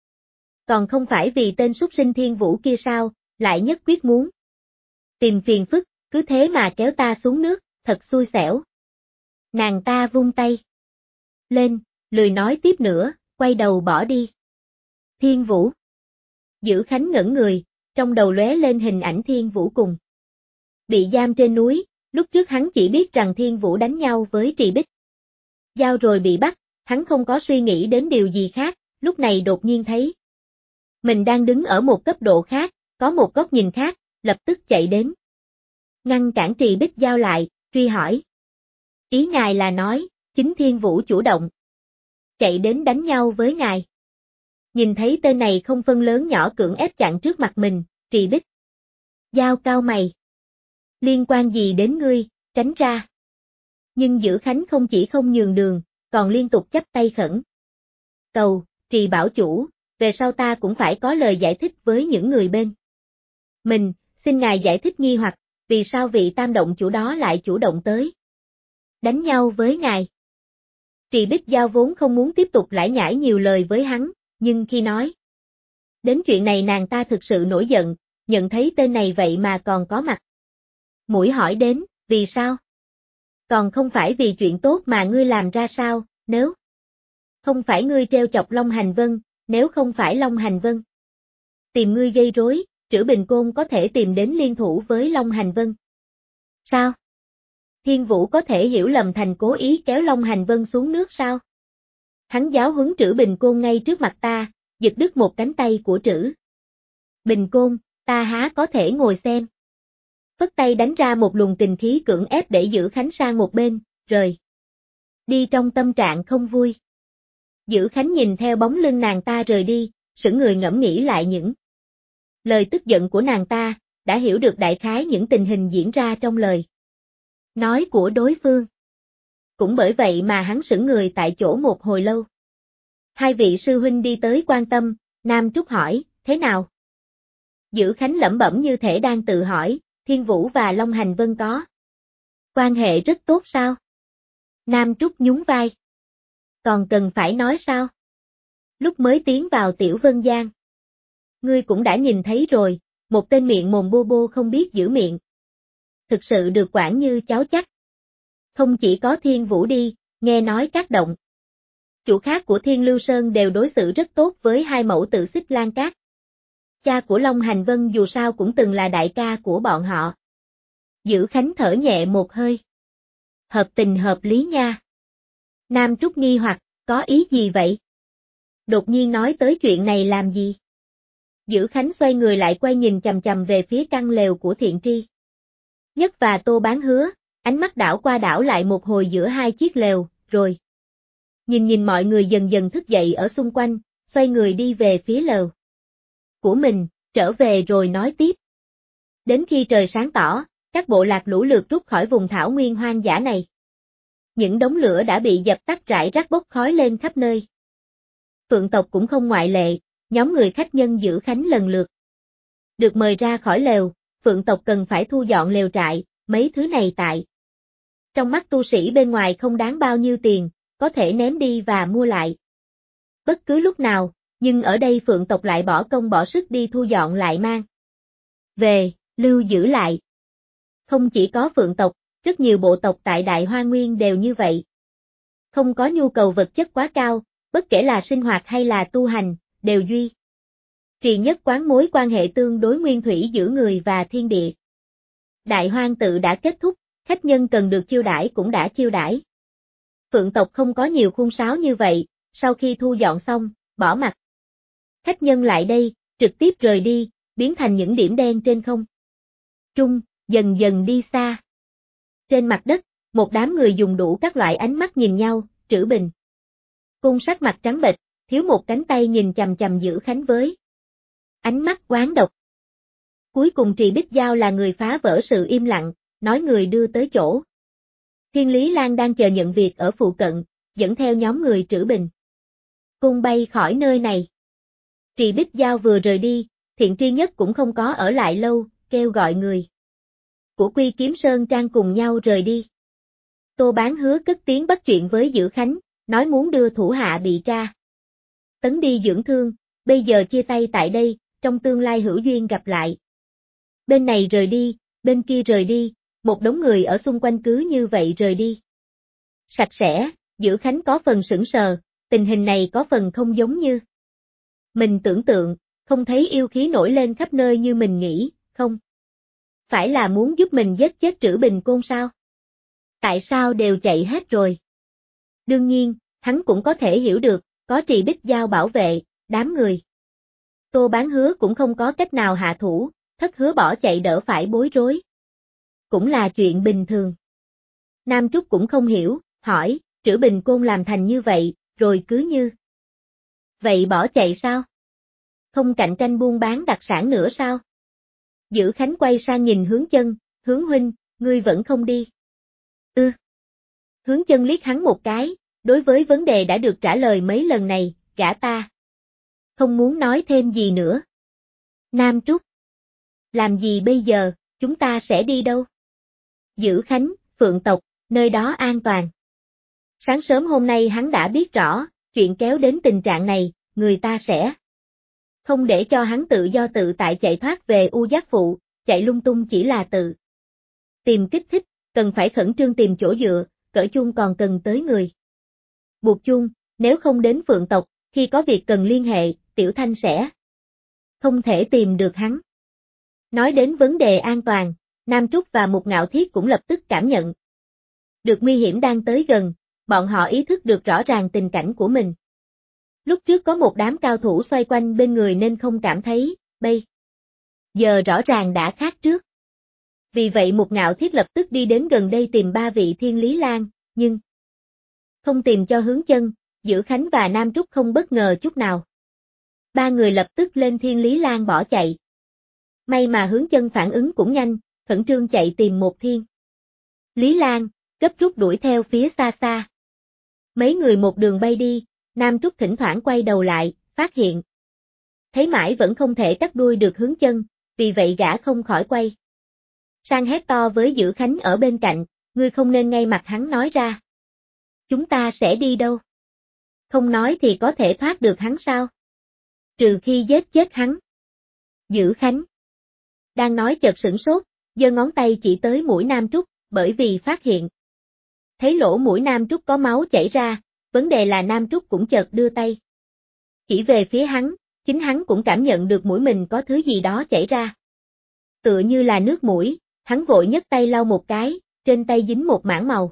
Còn không phải vì tên súc sinh Thiên Vũ kia sao, lại nhất quyết muốn tìm phiền phức, cứ thế mà kéo ta xuống nước, thật xui xẻo. Nàng ta vung tay lên, lười nói tiếp nữa, quay đầu bỏ đi. Thiên Vũ. Dữ Khánh ngẩn người, trong đầu lóe lên hình ảnh Thiên Vũ cùng bị giam trên núi, lúc trước hắn chỉ biết rằng Thiên Vũ đánh nhau với Trì Bích Giao rồi bị bắt, hắn không có suy nghĩ đến điều gì khác, lúc này đột nhiên thấy mình đang đứng ở một cấp độ khác, có một góc nhìn khác, lập tức chạy đến. Ngăn cản Trì Bích Giao lại, truy hỏi. Ý ngài là nói, chính Thiên Vũ chủ động chạy đến đánh nhau với ngài. Nhìn thấy tên này không phân lớn nhỏ cưỡng ép chặn trước mặt mình, Trì Bích Giao cau mày. Liên quan gì đến ngươi, tránh ra. Nhưng Dữ Khánh không chỉ không nhường đường, còn liên tục chắp tay khẩn. Cầu, Trì bảo chủ, về sau ta cũng phải có lời giải thích với những người bên mình, xin ngài giải thích nghi hoặc, vì sao vị tam động chủ đó lại chủ động tới đánh nhau với ngài. Trì Bích Giao vốn không muốn tiếp tục lải nhải nhiều lời với hắn, nhưng khi nói đến chuyện này nàng ta thực sự nổi giận, nhận thấy tên này vậy mà còn có mặt mũi hỏi đến, vì sao? Còn không phải vì chuyện tốt mà ngươi làm ra sao, nếu không phải ngươi treo chọc Long Hành Vân, nếu không phải Long Hành Vân tìm ngươi gây rối, Trữ Bình Côn có thể tìm đến liên thủ với Long Hành Vân. Sao? Thiên Vũ có thể hiểu lầm thành cố ý kéo Long Hành Vân xuống nước sao? Hắn giáo huấn Trữ Bình Côn ngay trước mặt ta, giật đứt một cánh tay của Trữ Bình Côn, ta há có thể ngồi xem. Phất tay đánh ra một luồng kình khí cưỡng ép để Dữ Khánh sang một bên, rời đi trong tâm trạng không vui. Dữ Khánh nhìn theo bóng lưng nàng ta rời đi, sững người ngẫm nghĩ lại những lời tức giận của nàng ta, đã hiểu được đại khái những tình hình diễn ra trong lời nói của đối phương. Cũng bởi vậy mà hắn sững người tại chỗ một hồi lâu. Hai vị sư huynh đi tới quan tâm, Nam Trúc hỏi, thế nào? Dữ Khánh lẩm bẩm như thể đang tự hỏi, Thiên Vũ và Long Hành Vân có quan hệ rất tốt sao? Nam Trúc nhún vai. Còn cần phải nói sao? Lúc mới tiến vào Tiểu Vân Giang, ngươi cũng đã nhìn thấy rồi, một tên miệng mồm bô bô không biết giữ miệng. Thực sự được quản như cháu chắc. Không chỉ có Thiên Vũ đi, nghe nói các động chủ khác của Thiên Lưu Sơn đều đối xử rất tốt với hai mẫu tử Xích Lan Cát. Cha của Long Hành Vân dù sao cũng từng là đại ca của bọn họ. Dữ Khánh thở nhẹ một hơi. Hợp tình hợp lý nha. Nam Trúc nghi hoặc, có ý gì vậy? Đột nhiên nói tới chuyện này làm gì? Dữ Khánh xoay người lại quay nhìn chằm chằm về phía căn lều của Thiện Tri Nhất và Tô Bán Hứa, ánh mắt đảo qua đảo lại một hồi giữa hai chiếc lều, rồi nhìn mọi người dần dần thức dậy ở xung quanh, xoay người đi về phía lều của mình, trở về rồi nói tiếp. Đến khi trời sáng tỏ, các bộ lạc lũ lượt rút khỏi vùng thảo nguyên hoang dã này. Những đống lửa đã bị dập tắt rải rác bốc khói lên khắp nơi. Phượng tộc cũng không ngoại lệ, nhóm người khách nhân Dữ Khánh lần lượt được mời ra khỏi lều, Phượng tộc cần phải thu dọn lều trại, mấy thứ này tại trong mắt tu sĩ bên ngoài không đáng bao nhiêu tiền, có thể ném đi và mua lại bất cứ lúc nào, nhưng ở đây Phượng tộc lại bỏ công bỏ sức đi thu dọn lại mang về, lưu giữ lại. Không chỉ có Phượng tộc, rất nhiều bộ tộc tại Đại Hoa Nguyên đều như vậy. Không có nhu cầu vật chất quá cao, bất kể là sinh hoạt hay là tu hành, đều duy trì nhất quán mối quan hệ tương đối nguyên thủy giữa người và thiên địa. Đại hoang tự đã kết thúc, khách nhân cần được chiêu đãi cũng đã chiêu đãi. Phượng tộc không có nhiều khuôn sáo như vậy, sau khi thu dọn xong, bỏ mặt khách nhân lại đây, trực tiếp rời đi, biến thành những điểm đen trên không trung, dần dần đi xa. Trên mặt đất, một đám người dùng đủ các loại ánh mắt nhìn nhau, Trữ Bình Côn sắc mặt trắng bệch, thiếu một cánh tay nhìn chằm chằm Dữ Khánh với ánh mắt oán độc. Cuối cùng Trì Bích Giao là người phá vỡ sự im lặng, nói người đưa tới chỗ. Thiên Lý Lan đang chờ nhận việc ở phụ cận, dẫn theo nhóm người Trữ Bình Côn bay khỏi nơi này. Trì Bích Giao vừa rời đi, Thiện Tri Nhất cũng không có ở lại lâu, kêu gọi người của Quy Kiếm Sơn Trang cùng nhau rời đi. Tô Bán Hứa cất tiếng bắt chuyện với Dữ Khánh, nói muốn đưa thủ hạ bị tra tấn đi dưỡng thương, bây giờ chia tay tại đây, trong tương lai hữu duyên gặp lại. Bên này rời đi, bên kia rời đi, Một đống người ở xung quanh cứ như vậy rời đi. Sạch sẽ, Dữ Khánh có phần sững sờ, tình hình này có phần không giống như. Mình tưởng tượng, không thấy yêu khí nổi lên khắp nơi như mình nghĩ, không. Phải là muốn giúp mình giết chết Trữ Bình Côn sao? Tại sao đều chạy hết rồi? Đương nhiên, hắn cũng có thể hiểu được, có Trì Bích Giao bảo vệ, đám người. Tô Bán Hứa cũng không có cách nào hạ thủ, Thất Hứa bỏ chạy đỡ phải bối rối. Cũng là chuyện bình thường. Nam Trúc cũng không hiểu, hỏi, Trữ Bình Côn làm thành như vậy, rồi cứ như. Vậy bỏ chạy sao? Không cạnh tranh buôn bán đặc sản nữa sao? Dữ Khánh quay sang nhìn Hướng Chân, Hướng huynh, ngươi vẫn không đi. Hướng Chân liếc hắn một cái, đối với vấn đề đã được trả lời mấy lần này, gã ta. Không muốn nói thêm gì nữa. Nam Trúc. Làm gì bây giờ, chúng ta sẽ đi đâu? Dữ Khánh, Phượng tộc, nơi đó an toàn. Sáng sớm hôm nay hắn đã biết rõ, chuyện kéo đến tình trạng này, người ta sẽ không để cho hắn tự do tự tại chạy thoát về U Giác Phụ, chạy lung tung chỉ là tự tìm kích thích, cần phải khẩn trương tìm chỗ dựa, cởi chuông còn cần tới người. Buộc chuông, nếu không đến Phượng tộc, khi có việc cần liên hệ, Tiểu Thanh sẽ không thể tìm được hắn. Nói đến vấn đề an toàn, Nam Trúc và Mục Ngạo Thiết cũng lập tức cảm nhận được nguy hiểm đang tới gần, bọn họ ý thức được rõ ràng tình cảnh của mình. Lúc trước có một đám cao thủ xoay quanh bên người nên không cảm thấy, bây giờ rõ ràng đã khác trước. Vì vậy Mục Ngạo Thiết lập tức đi đến gần đây tìm ba vị Thiên Lý Lan, nhưng không tìm cho Hướng Chân, Dữ Khánh và Nam Trúc không bất ngờ chút nào. Ba người lập tức lên Thiên Lý Lan bỏ chạy. May mà Hướng Chân phản ứng cũng nhanh, khẩn trương chạy tìm một Thiên Lý Lan, gấp rút đuổi theo phía xa xa. Mấy người một đường bay đi, Nam Trúc thỉnh thoảng quay đầu lại, phát hiện. Thấy mãi vẫn không thể cắt đuôi được Hướng Chân, vì vậy gã không khỏi quay sang hét to với Dữ Khánh ở bên cạnh, ngươi không nên ngay mặt hắn nói ra. Chúng ta sẽ đi đâu? Không nói thì có thể thoát được hắn sao? Trừ khi giết chết hắn. Dữ Khánh đang nói chợt sửng sốt, giơ ngón tay chỉ tới mũi Nam Trúc, bởi vì phát hiện. Thấy lỗ mũi Nam Trúc có máu chảy ra, vấn đề là Nam Trúc cũng chợt đưa tay. Chỉ về phía hắn, chính hắn cũng cảm nhận được mũi mình có thứ gì đó chảy ra. Tựa như là nước mũi, hắn vội nhấc tay lau một cái, trên tay dính một mảng màu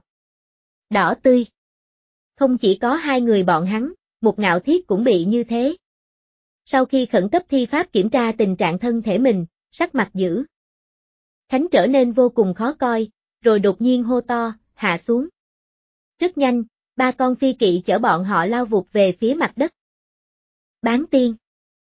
đỏ tươi. Không chỉ có hai người bọn hắn, Mục Ngạo Thiết cũng bị như thế. Sau khi khẩn cấp thi pháp kiểm tra tình trạng thân thể mình, sắc mặt Dữ Khánh trở nên vô cùng khó coi, rồi đột nhiên hô to, hạ xuống. Rất nhanh, ba con phi kỵ chở bọn họ lao vụt về phía mặt đất. Bán tiên.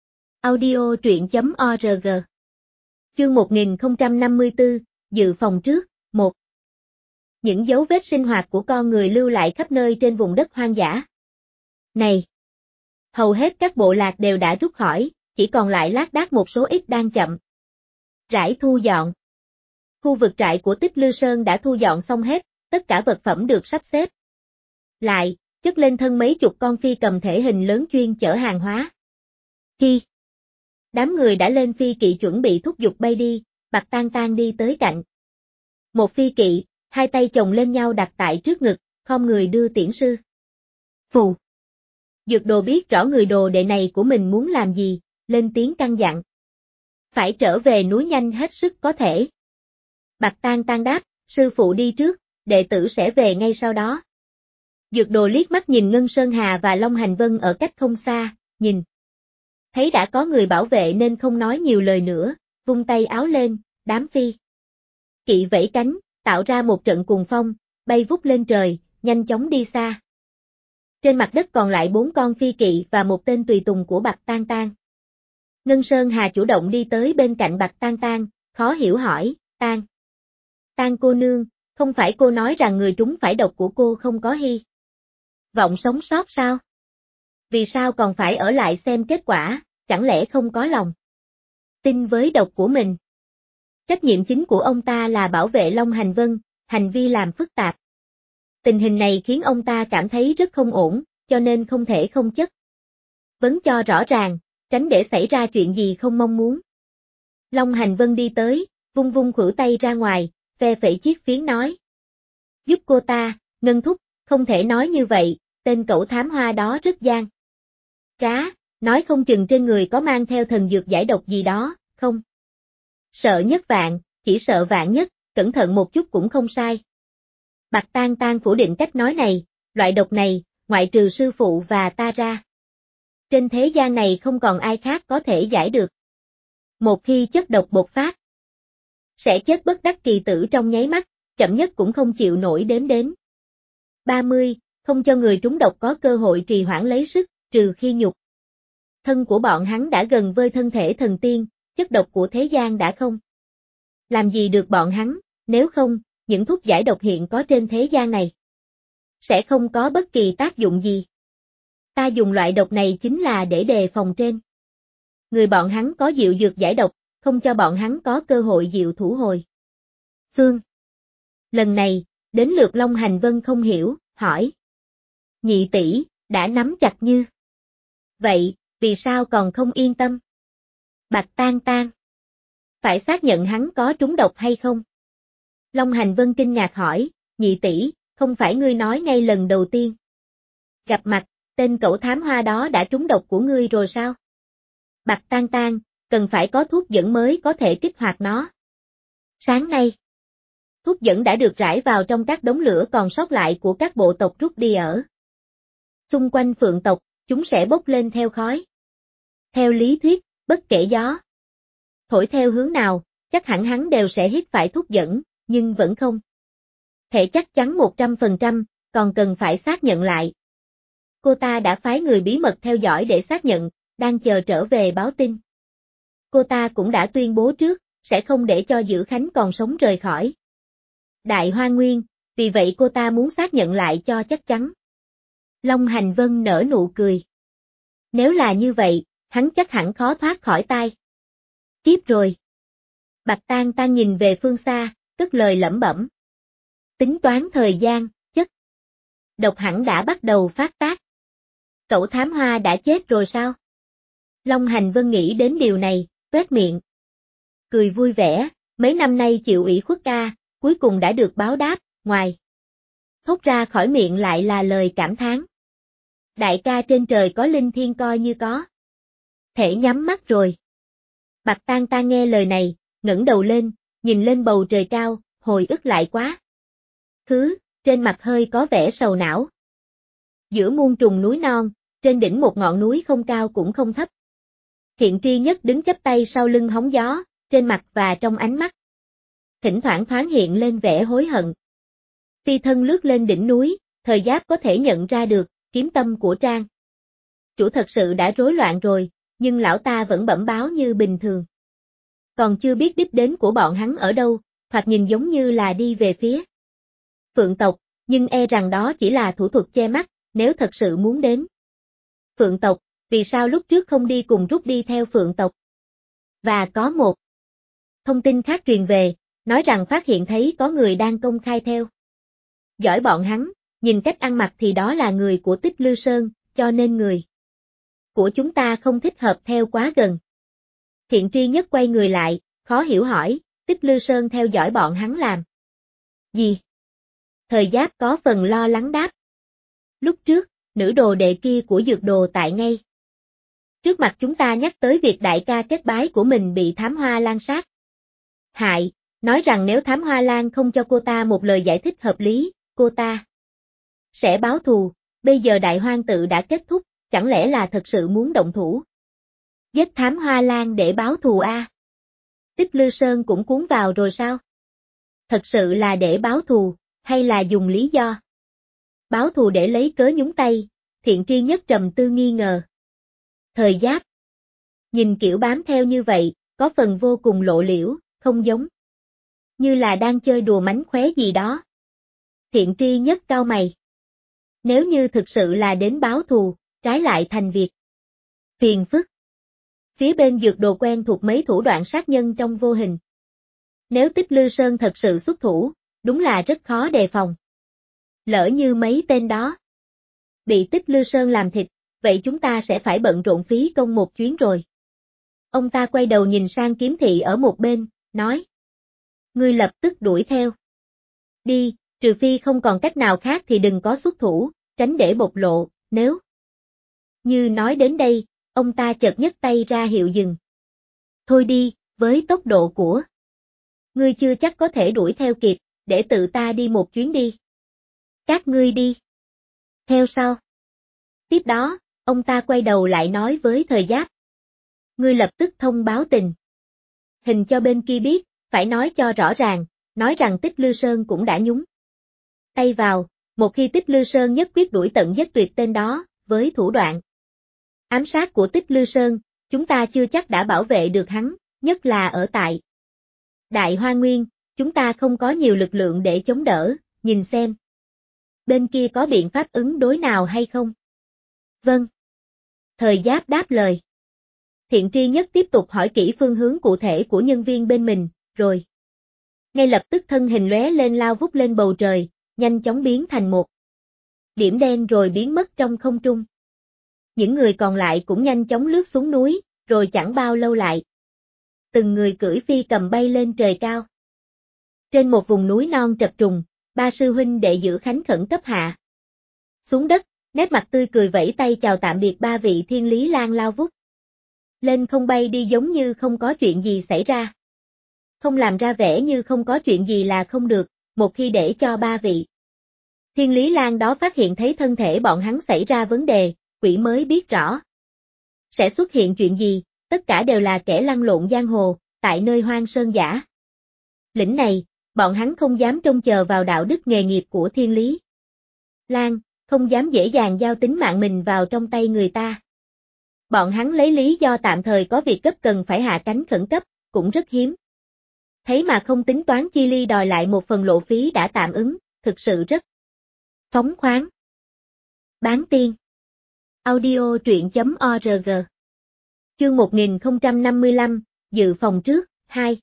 Audio truyện.org. Chương 1054, dự phòng trước, 1. Những dấu vết sinh hoạt của con người lưu lại khắp nơi trên vùng đất hoang dã. Này! Hầu hết các bộ lạc đều đã rút khỏi, chỉ còn lại lác đác một số ít đang chậm rãi thu dọn. Khu vực trại của Tích Lư Sơn đã thu dọn xong hết, tất cả vật phẩm được sắp xếp lại, chất lên thân mấy chục con phi cầm thể hình lớn chuyên chở hàng hóa. Khi đám người đã lên phi kỵ chuẩn bị thúc giục bay đi, Bạc Tang Tang đi tới cạnh một phi kỵ, hai tay chồng lên nhau đặt tại trước ngực, khom người đưa tiễn sư. Phù. Dược Đồ biết rõ người đồ đệ này của mình muốn làm gì, lên tiếng căn dặn. Phải trở về núi nhanh hết sức có thể. Bạc Tang Tang đáp, sư phụ đi trước, đệ tử sẽ về ngay sau đó. Dược Đồ liếc mắt nhìn Ngân Sơn Hà và Long Hành Vân ở cách không xa, nhìn. Thấy đã có người bảo vệ nên không nói nhiều lời nữa, vung tay áo lên, đám phi kỵ vẫy cánh, tạo ra một trận cuồng phong, bay vút lên trời, nhanh chóng đi xa. Trên mặt đất còn lại 4 con phi kỵ và một tên tùy tùng của Bạc Tang Tang. Ngân Sơn Hà chủ động đi tới bên cạnh Bạc Tang Tang, khó hiểu hỏi, Tang cô nương, không phải cô nói rằng người trúng phải độc của cô không có hy vọng sống sót sao? Vì sao còn phải ở lại xem kết quả, chẳng lẽ không có lòng tin với độc của mình? Trách nhiệm chính của ông ta là bảo vệ Long Hành Vân, hành vi làm phức tạp. Tình hình này khiến ông ta cảm thấy rất không ổn, cho nên không thể không chất vấn cho rõ ràng, tránh để xảy ra chuyện gì không mong muốn. Long Hành Vân đi tới, vung vung khuỷu tay ra ngoài, phe phẩy chiếc phiến nói. Giúp cô ta, Ngân thúc, không thể nói như vậy, tên cẩu thám hoa đó rất gian trá, nói không chừng trên người có mang theo thần dược giải độc gì đó, không? Sợ nhất vạn, chỉ sợ vạn nhất, cẩn thận một chút cũng không sai. Bạc Tang Tang phủ định cách nói này, loại độc này, ngoại trừ sư phụ và ta ra. Trên thế gian này không còn ai khác có thể giải được. Một khi chất độc bộc phát, sẽ chết bất đắc kỳ tử trong nháy mắt, chậm nhất cũng không chịu nổi đếm đến. 30. Không cho người trúng độc có cơ hội trì hoãn lấy sức, trừ khi nhục thân của bọn hắn đã gần với thân thể thần tiên, chất độc của thế gian đã không làm gì được bọn hắn, nếu không, những thuốc giải độc hiện có trên thế gian này sẽ không có bất kỳ tác dụng gì. Ta dùng loại độc này chính là để đề phòng trên người bọn hắn có diệu dược giải độc, không cho bọn hắn có cơ hội diệu thủ hồi phương. Lần này, đến lượt Long Hành Vân không hiểu, hỏi. Nhị tỷ, đã nắm chặt như vậy, vì sao còn không yên tâm? Bạc Tang Tang, phải xác nhận hắn có trúng độc hay không? Long Hành Vân kinh ngạc hỏi, nhị tỷ, không phải ngươi nói ngay lần đầu tiên gặp mặt, tên cẩu thám hoa đó đã trúng độc của ngươi rồi sao? Bạc Tang Tang, cần phải có thuốc dẫn mới có thể kích hoạt nó. Sáng nay, thuốc dẫn đã được rải vào trong các đống lửa còn sót lại của các bộ tộc rút đi ở xung quanh Phượng tộc, chúng sẽ bốc lên theo khói. Theo lý thuyết, bất kể gió thổi theo hướng nào, chắc hẳn hắn đều sẽ hít phải thuốc dẫn, nhưng vẫn không thể chắc chắn 100%, còn cần phải xác nhận lại. Cô ta đã phái người bí mật theo dõi để xác nhận, đang chờ trở về báo tin. Cô ta cũng đã tuyên bố trước, sẽ không để cho Dữ Khánh còn sống rời khỏi Đại Hoa Nguyên, vì vậy cô ta muốn xác nhận lại cho chắc chắn. Long Hành Vân nở nụ cười. Nếu là như vậy, hắn chắc hẳn khó thoát khỏi tai kiếp rồi. Bạc Tang Tang nhìn về phương xa, cất lời lẩm bẩm. Tính toán thời gian, chất độc hẳn đã bắt đầu phát tác. Cậu thám hoa đã chết rồi sao? Long Hành Vân nghĩ đến điều này, tuét miệng. Cười vui vẻ, mấy năm nay chịu ủy khuất ca, cuối cùng đã được báo đáp, ngoài. Thốt ra khỏi miệng lại là lời cảm thán. Đại ca trên trời có linh thiên coi như có thể nhắm mắt rồi. Bạc Tang Tang nghe lời này, ngẩng đầu lên, nhìn lên bầu trời cao, hồi ức lại quá trên mặt hơi có vẻ sầu não. Giữa muôn trùng núi non, trên đỉnh một ngọn núi không cao cũng không thấp. Thiện Tri Nhất đứng chắp tay sau lưng hóng gió, trên mặt và trong ánh mắt. Thỉnh thoảng thoáng hiện lên vẻ hối hận. Phi thân lướt lên đỉnh núi, Thời Giáp có thể nhận ra được, kiếm tâm của Trang chủ thật sự đã rối loạn rồi, nhưng lão ta vẫn bẩm báo như bình thường. Còn chưa biết đích đến của bọn hắn ở đâu, thoạt nhìn giống như là đi về phía Phượng tộc, nhưng e rằng đó chỉ là thủ thuật che mắt, nếu thật sự muốn đến Phượng tộc, vì sao lúc trước không đi cùng rút đi theo Phượng tộc? Và có một thông tin khác truyền về, nói rằng phát hiện thấy có người đang công khai theo dõi bọn hắn, nhìn cách ăn mặc thì đó là người của Tích Lư Sơn, cho nên người của chúng ta không thích hợp theo quá gần. Thiện Tri Nhất quay người lại, khó hiểu hỏi, Tích Lư Sơn theo dõi bọn hắn làm gì? Thời Giáp có phần lo lắng đáp. Lúc trước, nữ đồ đệ kia của dược đồ tại ngay trước mặt chúng ta nhắc tới việc đại ca kết bái của mình bị thám hoa lan sát hại, nói rằng nếu thám hoa lan không cho cô ta một lời giải thích hợp lý, cô ta sẽ báo thù. Bây giờ đại hoang tự đã kết thúc, chẳng lẽ là thật sự muốn động thủ giết thám hoa lan để báo thù a? Tích Lư Sơn cũng cuốn vào rồi sao? Thật sự là để báo thù, hay là dùng lý do báo thù để lấy cớ nhúng tay? Thiện Tri Nhất trầm tư nghi ngờ. Thời Giáp nhìn kiểu bám theo như vậy, có phần vô cùng lộ liễu, không giống như là đang chơi đùa mánh khóe gì đó. Thiện Tri Nhất cau mày. Nếu như thực sự là đến báo thù, trái lại thành việc phiền phức. Phía bên dược đồ quen thuộc mấy thủ đoạn sát nhân trong vô hình. Nếu Tích Lư Sơn thật sự xuất thủ, đúng là rất khó đề phòng. Lỡ như mấy tên đó bị Tích Lư Sơn làm thịt, vậy chúng ta sẽ phải bận rộn phí công một chuyến rồi. Ông ta quay đầu nhìn sang Kiếm Thị ở một bên, nói. Ngươi lập tức đuổi theo. Đi, trừ phi không còn cách nào khác thì đừng có xuất thủ, tránh để bộc lộ, nếu. Như nói đến đây, ông ta chợt nhấc tay ra hiệu dừng. Thôi đi, với tốc độ của ngươi chưa chắc có thể đuổi theo kịp, để tự ta đi một chuyến đi. Các ngươi đi. Theo sau. Tiếp đó, ông ta quay đầu lại nói với Thời Giáp. Ngươi lập tức thông báo tình hình cho bên kia biết, phải nói cho rõ ràng, nói rằng Tích Lư Sơn cũng đã nhúng tay vào, một khi Tích Lư Sơn nhất quyết đuổi tận giết tuyệt tên đó, với thủ đoạn ám sát của Tích Lư Sơn, chúng ta chưa chắc đã bảo vệ được hắn, nhất là ở tại Đại Hoa Nguyên, chúng ta không có nhiều lực lượng để chống đỡ, nhìn xem. Bên kia có biện pháp ứng đối nào hay không? Vâng. Thời Giáp đáp lời. Thiện tri nhất tiếp tục hỏi kỹ phương hướng cụ thể của nhân viên bên mình, rồi. Ngay lập tức thân hình lóe lên lao vút lên bầu trời, nhanh chóng biến thành một điểm đen rồi biến mất trong không trung. Những người còn lại cũng nhanh chóng lướt xuống núi, rồi chẳng bao lâu lại. Từng người cưỡi phi cầm bay lên trời cao. Trên một vùng núi non trập trùng, ba sư huynh đệ giữ khánh khẩn cấp hạ. Xuống đất, nét mặt tươi cười vẫy tay chào tạm biệt ba vị Thiên Lý Lang lao vút lên không bay đi giống như không có chuyện gì xảy ra. Không làm ra vẻ như không có chuyện gì là không được, một khi để cho ba vị Thiên Lý Lang đó phát hiện thấy thân thể bọn hắn xảy ra vấn đề, quỷ mới biết rõ sẽ xuất hiện chuyện gì, tất cả đều là kẻ lăn lộn giang hồ, tại nơi hoang sơn dã lĩnh này, bọn hắn không dám trông chờ vào đạo đức nghề nghiệp của Thiên Lý Lang, không dám dễ dàng giao tính mạng mình vào trong tay người ta. Bọn hắn lấy lý do tạm thời có việc cấp cần phải hạ cánh khẩn cấp, cũng rất hiếm. Thấy mà không tính toán chi ly đòi lại một phần lộ phí đã tạm ứng, thực sự rất phóng khoáng. Bán tiên. Audio truyện.org. Chương 1055, dự phòng trước, 2.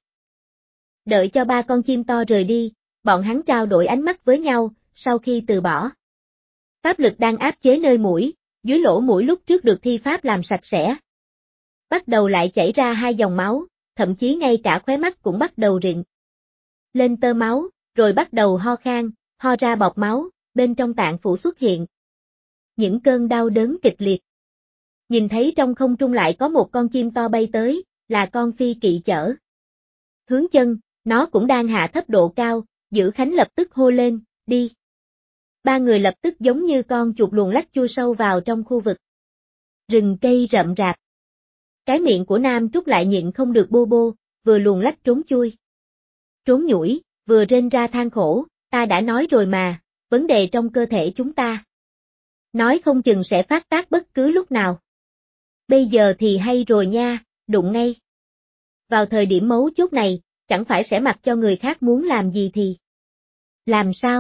Đợi cho ba con chim to rời đi, bọn hắn trao đổi ánh mắt với nhau, sau khi từ bỏ pháp lực đang áp chế nơi mũi, dưới lỗ mũi lúc trước được thi pháp làm sạch sẽ. Bắt đầu lại chảy ra hai dòng máu, thậm chí ngay cả khóe mắt cũng bắt đầu rịn lên tơ máu, rồi bắt đầu ho khan, ho ra bọt máu, bên trong tạng phủ xuất hiện những cơn đau đớn kịch liệt. Nhìn thấy trong không trung lại có một con chim to bay tới, là con phi kỵ chở Hướng Chân, nó cũng đang hạ thấp độ cao, Giữ Khánh lập tức hô lên, đi. Ba người lập tức giống như con chuột luồn lách chui sâu vào trong khu vực rừng cây rậm rạp. Cái miệng của Nam Trúc lại nhịn không được bô bô, vừa luồn lách trốn chui trốn nhủi, vừa rên ra than khổ, ta đã nói rồi mà, vấn đề trong cơ thể chúng ta. Nói không chừng sẽ phát tác bất cứ lúc nào. Bây giờ thì hay rồi nha, đụng ngay. Vào thời điểm mấu chốt này, chẳng phải sẽ mặc cho người khác muốn làm gì thì làm sao?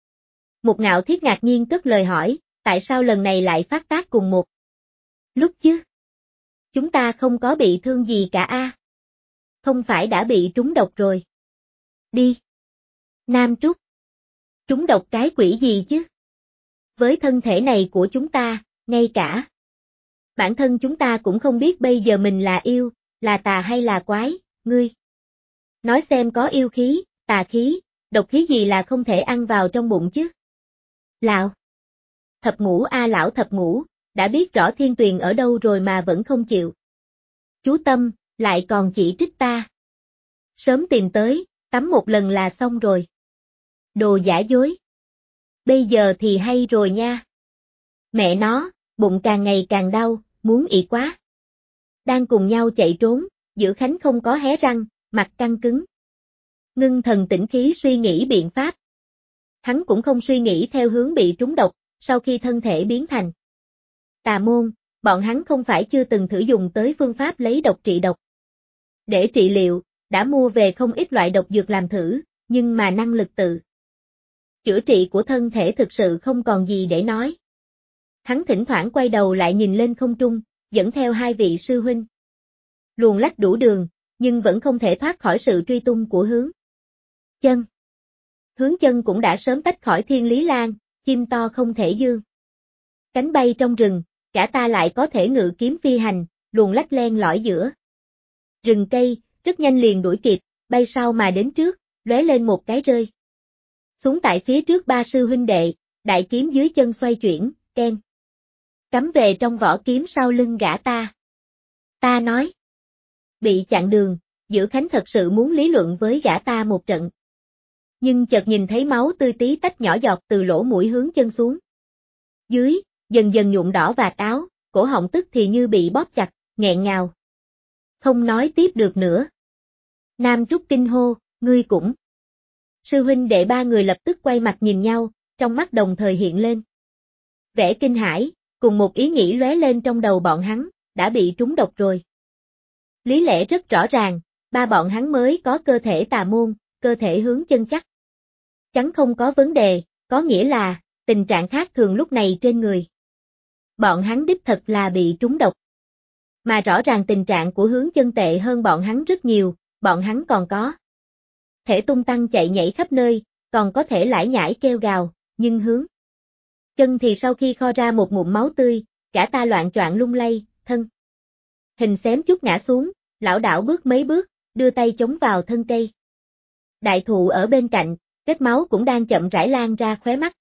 Một Ngạo Thiết ngạc nhiên cất lời hỏi, tại sao lần này lại phát tác cùng một lúc chứ? Chúng ta không có bị thương gì cả a. Không phải đã bị trúng độc rồi. Đi. Nam Trúc. Trúng độc cái quỷ gì chứ? Với thân thể này của chúng ta, ngay cả bản thân chúng ta cũng không biết bây giờ mình là yêu, là tà hay là quái, ngươi. Nói xem có yêu khí, tà khí, độc khí gì là không thể ăn vào trong bụng chứ? Lão. Thập ngũ a lão thập ngũ, đã biết rõ Thiên Tuyền ở đâu rồi mà vẫn không chịu chú tâm, lại còn chỉ trích ta. Sớm tìm tới, tắm một lần là xong rồi. Đồ giả dối. Bây giờ thì hay rồi nha. Mẹ nó, bụng càng ngày càng đau, muốn ị quá. Đang cùng nhau chạy trốn, Giữ Khánh không có hé răng, mặt căng cứng. Ngưng thần tĩnh khí suy nghĩ biện pháp. Hắn cũng không suy nghĩ theo hướng bị trúng độc, sau khi thân thể biến thành tà môn, bọn hắn không phải chưa từng thử dùng tới phương pháp lấy độc trị độc. Để trị liệu, đã mua về không ít loại độc dược làm thử, nhưng mà năng lực tự chữa trị của thân thể thực sự không còn gì để nói. Hắn thỉnh thoảng quay đầu lại nhìn lên không trung, dẫn theo hai vị sư huynh. Luồn lách đủ đường, nhưng vẫn không thể thoát khỏi sự truy tung của Hướng Chân. Hướng Chân cũng đã sớm tách khỏi Thiên Lý Lang, chim to không thể dương cánh bay trong rừng, cả ta lại có thể ngự kiếm phi hành, luồn lách len lỏi giữa rừng cây, rất nhanh liền đuổi kịp, bay sau mà đến trước, lóe lên một cái rơi xuống tại phía trước ba sư huynh đệ, đại kiếm dưới chân xoay chuyển, keng. Cắm về trong vỏ kiếm sau lưng gã ta. Ta nói. Bị chặn đường, Dữ Khánh thật sự muốn lý luận với gã ta một trận. Nhưng chợt nhìn thấy máu tươi tí tách nhỏ giọt từ lỗ mũi hướng chân xuống. Dưới, dần dần nhuộm đỏ vạt áo, cổ họng tức thì như bị bóp chặt, nghẹn ngào. Không nói tiếp được nữa. Nam Trúc kinh hô, ngươi cũng. Sư huynh đệ ba người lập tức quay mặt nhìn nhau, trong mắt đồng thời hiện lên vẻ kinh hãi, cùng một ý nghĩ lóe lên trong đầu bọn hắn, đã bị trúng độc rồi. Lý lẽ rất rõ ràng, ba bọn hắn mới có cơ thể tà môn, cơ thể hướng chân chắc. Chắn không có vấn đề, có nghĩa là, tình trạng khác thường lúc này trên người. Bọn hắn đích thật là bị trúng độc. Mà rõ ràng tình trạng của hướng chân tệ hơn bọn hắn rất nhiều, bọn hắn còn có thể tung tăng chạy nhảy khắp nơi, còn có thể lải nhải kêu gào, nhưng hướng chân thì sau khi kho ra một ngụm máu tươi, gã ta loạng choạng lung lay, thân hình xém chút ngã xuống, lảo đảo bước mấy bước, đưa tay chống vào thân cây. Đại thụ ở bên cạnh, vết máu cũng đang chậm rãi lan ra khóe mắt.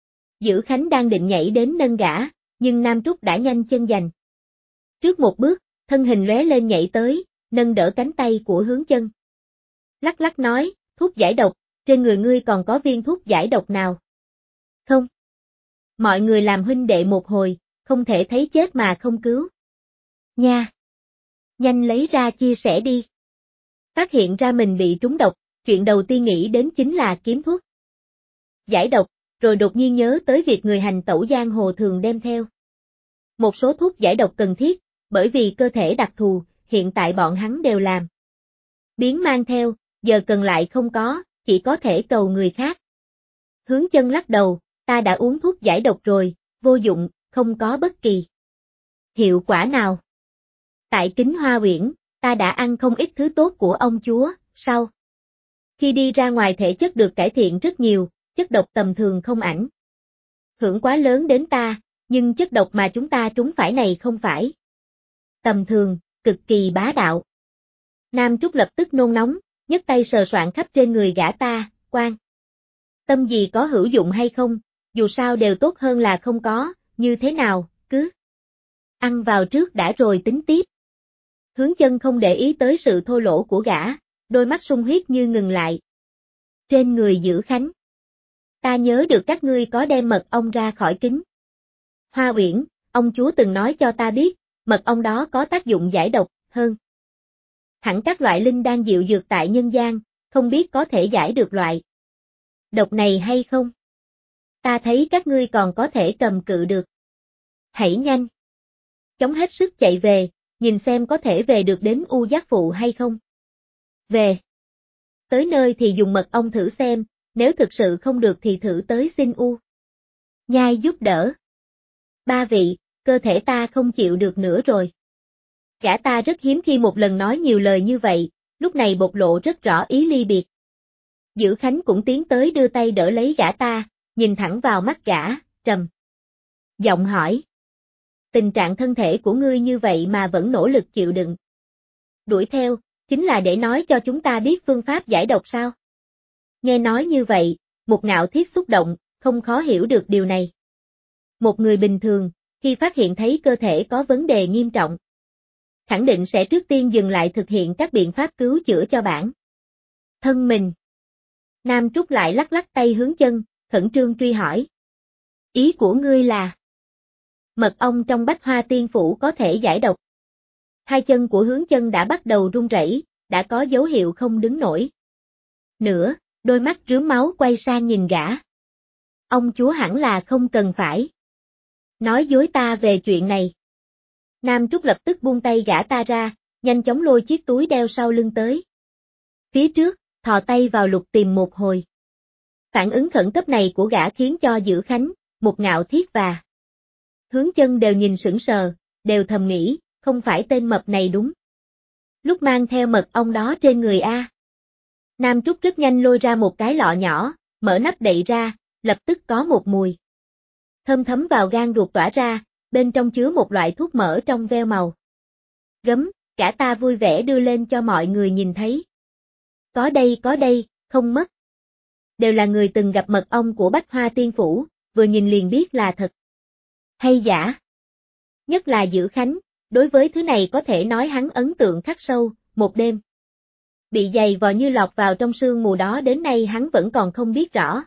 Dữ Khánh đang định nhảy đến nâng gã, nhưng Nam Trúc đã nhanh chân giành. Trước một bước, thân hình lóe lên nhảy tới, nâng đỡ cánh tay của hướng chân. Lắc lắc nói, thuốc giải độc, trên người ngươi còn có viên thuốc giải độc nào? Không. Mọi người làm huynh đệ một hồi, không thể thấy chết mà không cứu. Nha. Nhanh lấy ra chia sẻ đi. Phát hiện ra mình bị trúng độc, chuyện đầu tiên nghĩ đến chính là kiếm thuốc giải độc, rồi đột nhiên nhớ tới việc người hành tẩu giang hồ thường đem theo một số thuốc giải độc cần thiết, bởi vì cơ thể đặc thù, hiện tại bọn hắn đều làm biến mang theo, giờ cần lại không có, chỉ có thể cầu người khác. Hướng chân lắc đầu, ta đã uống thuốc giải độc rồi, vô dụng, không có bất kỳ hiệu quả nào. Tại Kính Hoa Uyển, ta đã ăn không ít thứ tốt của ông chúa, sau khi đi ra ngoài thể chất được cải thiện rất nhiều, chất độc tầm thường không ảnh hưởng quá lớn đến ta, nhưng chất độc mà chúng ta trúng phải này không phải tầm thường, cực kỳ bá đạo. Nam Trúc lập tức nôn nóng, nhấc tay sờ soạn khắp trên người gã ta, quan tâm gì có hữu dụng hay không, dù sao đều tốt hơn là không có, như thế nào, cứ ăn vào trước đã rồi tính tiếp. Hướng chân không để ý tới sự thô lỗ của gã, đôi mắt sung huyết như ngừng lại. Trên người Dữ Khánh. Ta nhớ được các ngươi có đem mật ong ra khỏi Kính Hoa Uyển, ông chúa từng nói cho ta biết, mật ong đó có tác dụng giải độc, hơn hẳn các loại linh đan diệu dược tại nhân gian, không biết có thể giải được loại độc này hay không? Ta thấy các ngươi còn có thể cầm cự được. Hãy nhanh chống hết sức chạy về, nhìn xem có thể về được đến U Giác Phụ hay không. Về. Tới nơi thì dùng mật ong thử xem, nếu thực sự không được thì thử tới xin U Nhai giúp đỡ. Ba vị, cơ thể ta không chịu được nữa rồi. Gã ta rất hiếm khi một lần nói nhiều lời như vậy, lúc này bộc lộ rất rõ ý ly biệt. Dữ Khánh cũng tiến tới đưa tay đỡ lấy gã ta, nhìn thẳng vào mắt gã, trầm giọng hỏi. Tình trạng thân thể của ngươi như vậy mà vẫn nỗ lực chịu đựng. Đuổi theo, chính là để nói cho chúng ta biết phương pháp giải độc sao? Nghe nói như vậy, một Ngạo Thiết xúc động, không khó hiểu được điều này. Một người bình thường, khi phát hiện thấy cơ thể có vấn đề nghiêm trọng, khẳng định sẽ trước tiên dừng lại thực hiện các biện pháp cứu chữa cho bản thân mình. Nam Trúc lại lắc lắc tay hướng chân, khẩn trương truy hỏi. Ý của ngươi là mật ong trong Bách Hoa Tiên Phủ có thể giải độc. Hai chân của hướng chân đã bắt đầu run rẩy, đã có dấu hiệu không đứng nổi nữa, đôi mắt rướm máu quay sang nhìn gã. Ông chúa hẳn là không cần phải nói dối ta về chuyện này. Nam Trúc lập tức buông tay gã ta ra, nhanh chóng lôi chiếc túi đeo sau lưng tới phía trước, thò tay vào lục tìm một hồi. Phản ứng khẩn cấp này của gã khiến cho Dữ Khánh, một Ngạo Thiết và hướng chân đều nhìn sững sờ, đều thầm nghĩ, không phải tên mập này đúng lúc mang theo mật ong đó trên người a. Nam Trúc rất nhanh lôi ra một cái lọ nhỏ, mở nắp đậy ra, lập tức có một mùi thơm thấm vào gan ruột tỏa ra, bên trong chứa một loại thuốc mỡ trong veo màu gấm, cả ta vui vẻ đưa lên cho mọi người nhìn thấy. Có đây, không mất. Đều là người từng gặp mật ong của Bách Hoa Tiên Phủ, vừa nhìn liền biết là thật hay giả. Nhất là Dữ Khánh, đối với thứ này có thể nói hắn ấn tượng khắc sâu, một đêm. Bị dày vò như lọt vào trong sương mù đó đến nay hắn vẫn còn không biết rõ.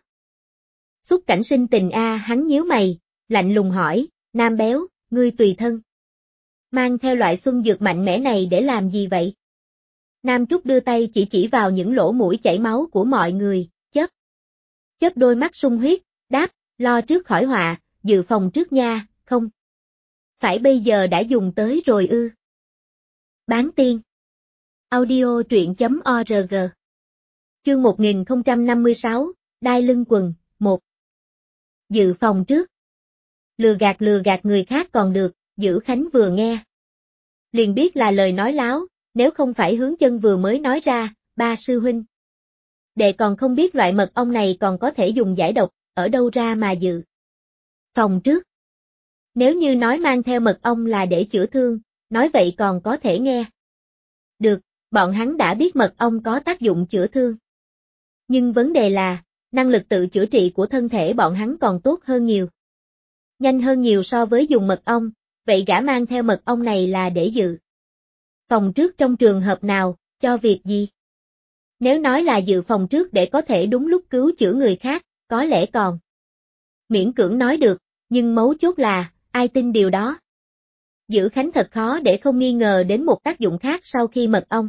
Xúc cảnh sinh tình hắn nhíu mày, lạnh lùng hỏi, Nam Béo, ngươi tùy thân. Mang theo loại xuân dược mạnh mẽ này để làm gì vậy? Nam Trúc đưa tay chỉ vào những lỗ mũi chảy máu của mọi người, chớp đôi mắt sung huyết, đáp, lo trước khỏi họa, dự phòng trước nha, không. Phải bây giờ đã dùng tới rồi ư. Bán tiên. Audio truyện.org. Chương 1056, Đai lưng quần, 1. Dự phòng trước. Lừa gạt người khác còn được, Dữ Khánh vừa nghe. Liền biết là lời nói láo, nếu không phải Hướng Chân vừa mới nói ra, ba sư huynh. Đệ còn không biết loại mật ong này còn có thể dùng giải độc, ở đâu ra mà dự phòng trước. Nếu như nói mang theo mật ong là để chữa thương, nói vậy còn có thể nghe. Được, bọn hắn đã biết mật ong có tác dụng chữa thương. Nhưng vấn đề là, năng lực tự chữa trị của thân thể bọn hắn còn tốt hơn nhiều. Nhanh hơn nhiều so với dùng mật ong, vậy gã mang theo mật ong này là để dự phòng trước trong trường hợp nào, cho việc gì? Nếu nói là dự phòng trước để có thể đúng lúc cứu chữa người khác, có lẽ còn miễn cưỡng nói được, nhưng mấu chốt là, ai tin điều đó? Dữ Khánh thật khó để không nghi ngờ đến một tác dụng khác sau khi mật ong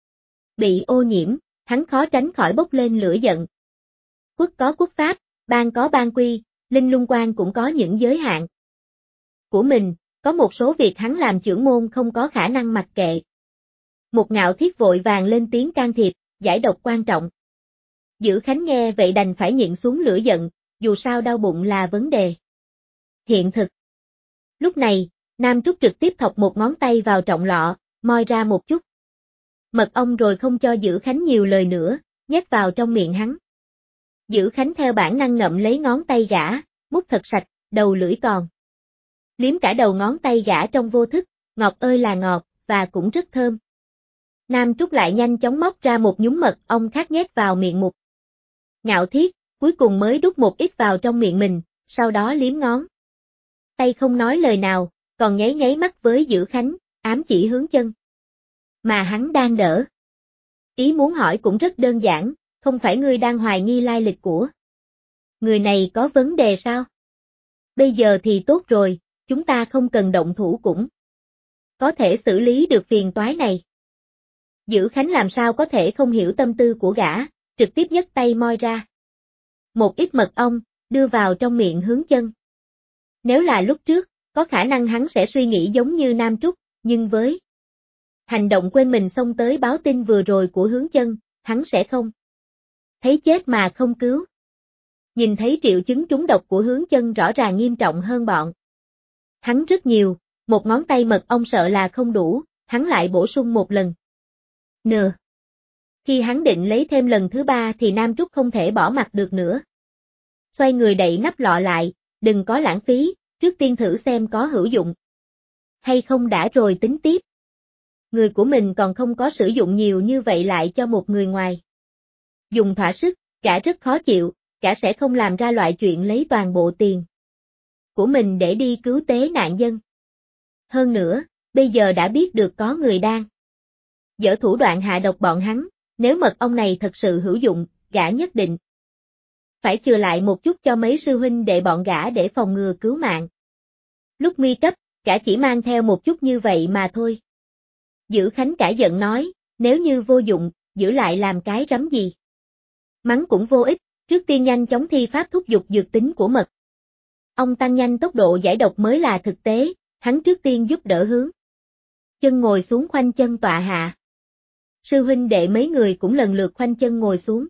bị ô nhiễm, hắn khó tránh khỏi bốc lên lửa giận. Quốc có quốc pháp, bang có bang quy, linh lung quan cũng có những giới hạn của mình, có một số việc hắn làm trưởng môn không có khả năng mặc kệ. Một Ngạo Thiết vội vàng lên tiếng can thiệp, giải độc quan trọng. Dữ Khánh nghe vậy đành phải nhịn xuống lửa giận, dù sao đau bụng là vấn đề hiện thực. Lúc này, Nam Trúc trực tiếp thọc một ngón tay vào trọng lọ, moi ra một chút mật ong rồi không cho Dữ Khánh nhiều lời nữa, nhét vào trong miệng hắn. Dữ Khánh theo bản năng ngậm lấy ngón tay gã, mút thật sạch, đầu lưỡi còn liếm cả đầu ngón tay gã trong vô thức, ngọt ơi là ngọt, và cũng rất thơm. Nam Trúc lại nhanh chóng móc ra một nhúm mật ong khác nhét vào miệng Mục Ngạo Thiết, cuối cùng mới đút một ít vào trong miệng mình, sau đó liếm ngón tay không nói lời nào, còn nháy mắt với Dữ Khánh, ám chỉ Hướng Chân mà hắn đang đỡ. Ý muốn hỏi cũng rất đơn giản, không phải ngươi đang hoài nghi lai lịch của người này có vấn đề sao? Bây giờ thì tốt rồi, chúng ta không cần động thủ cũng có thể xử lý được phiền toái này. Dữ Khánh làm sao có thể không hiểu tâm tư của gã, trực tiếp nhấc tay moi ra một ít mật ong, đưa vào trong miệng Hướng Chân. Nếu là lúc trước, có khả năng hắn sẽ suy nghĩ giống như Nam Trúc, nhưng với hành động quên mình xông tới báo tin vừa rồi của Hướng Chân, hắn sẽ không thấy chết mà không cứu. Nhìn thấy triệu chứng trúng độc của Hướng Chân rõ ràng nghiêm trọng hơn bọn hắn rất nhiều, một ngón tay mật ong sợ là không đủ, hắn lại bổ sung một lần nữa. Khi hắn định lấy thêm lần thứ ba thì Nam Trúc không thể bỏ mặc được nữa. Xoay người đậy nắp lọ lại, đừng có lãng phí, trước tiên thử xem có hữu dụng hay không đã rồi tính tiếp. Người của mình còn không có sử dụng nhiều như vậy lại cho một người ngoài dùng thỏa sức, gã rất khó chịu, gã sẽ không làm ra loại chuyện lấy toàn bộ tiền của mình để đi cứu tế nạn dân. Hơn nữa, bây giờ đã biết được có người đang dở thủ đoạn hạ độc bọn hắn, nếu mật ong này thật sự hữu dụng, gã nhất định phải chừa lại một chút cho mấy sư huynh đệ bọn gã để phòng ngừa cứu mạng. Lúc nguy cấp, gã chỉ mang theo một chút như vậy mà thôi. Dữ Khánh cả giận nói, nếu như vô dụng, giữ lại làm cái rắm gì? Mắng cũng vô ích, trước tiên nhanh chóng thi pháp thúc giục dược tính của mật ong tăng nhanh tốc độ giải độc mới là thực tế, hắn trước tiên giúp đỡ Hướng Chân ngồi xuống khoanh chân tọa hạ. Sư huynh đệ mấy người cũng lần lượt khoanh chân ngồi xuống.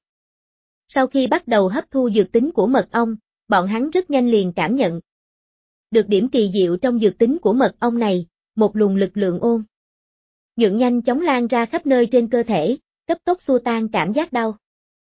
Sau khi bắt đầu hấp thu dược tính của mật ong, bọn hắn rất nhanh liền cảm nhận được điểm kỳ diệu trong dược tính của mật ong này, một luồng lực lượng ôn nhuận nhanh chóng lan ra khắp nơi trên cơ thể, cấp tốc xua tan cảm giác đau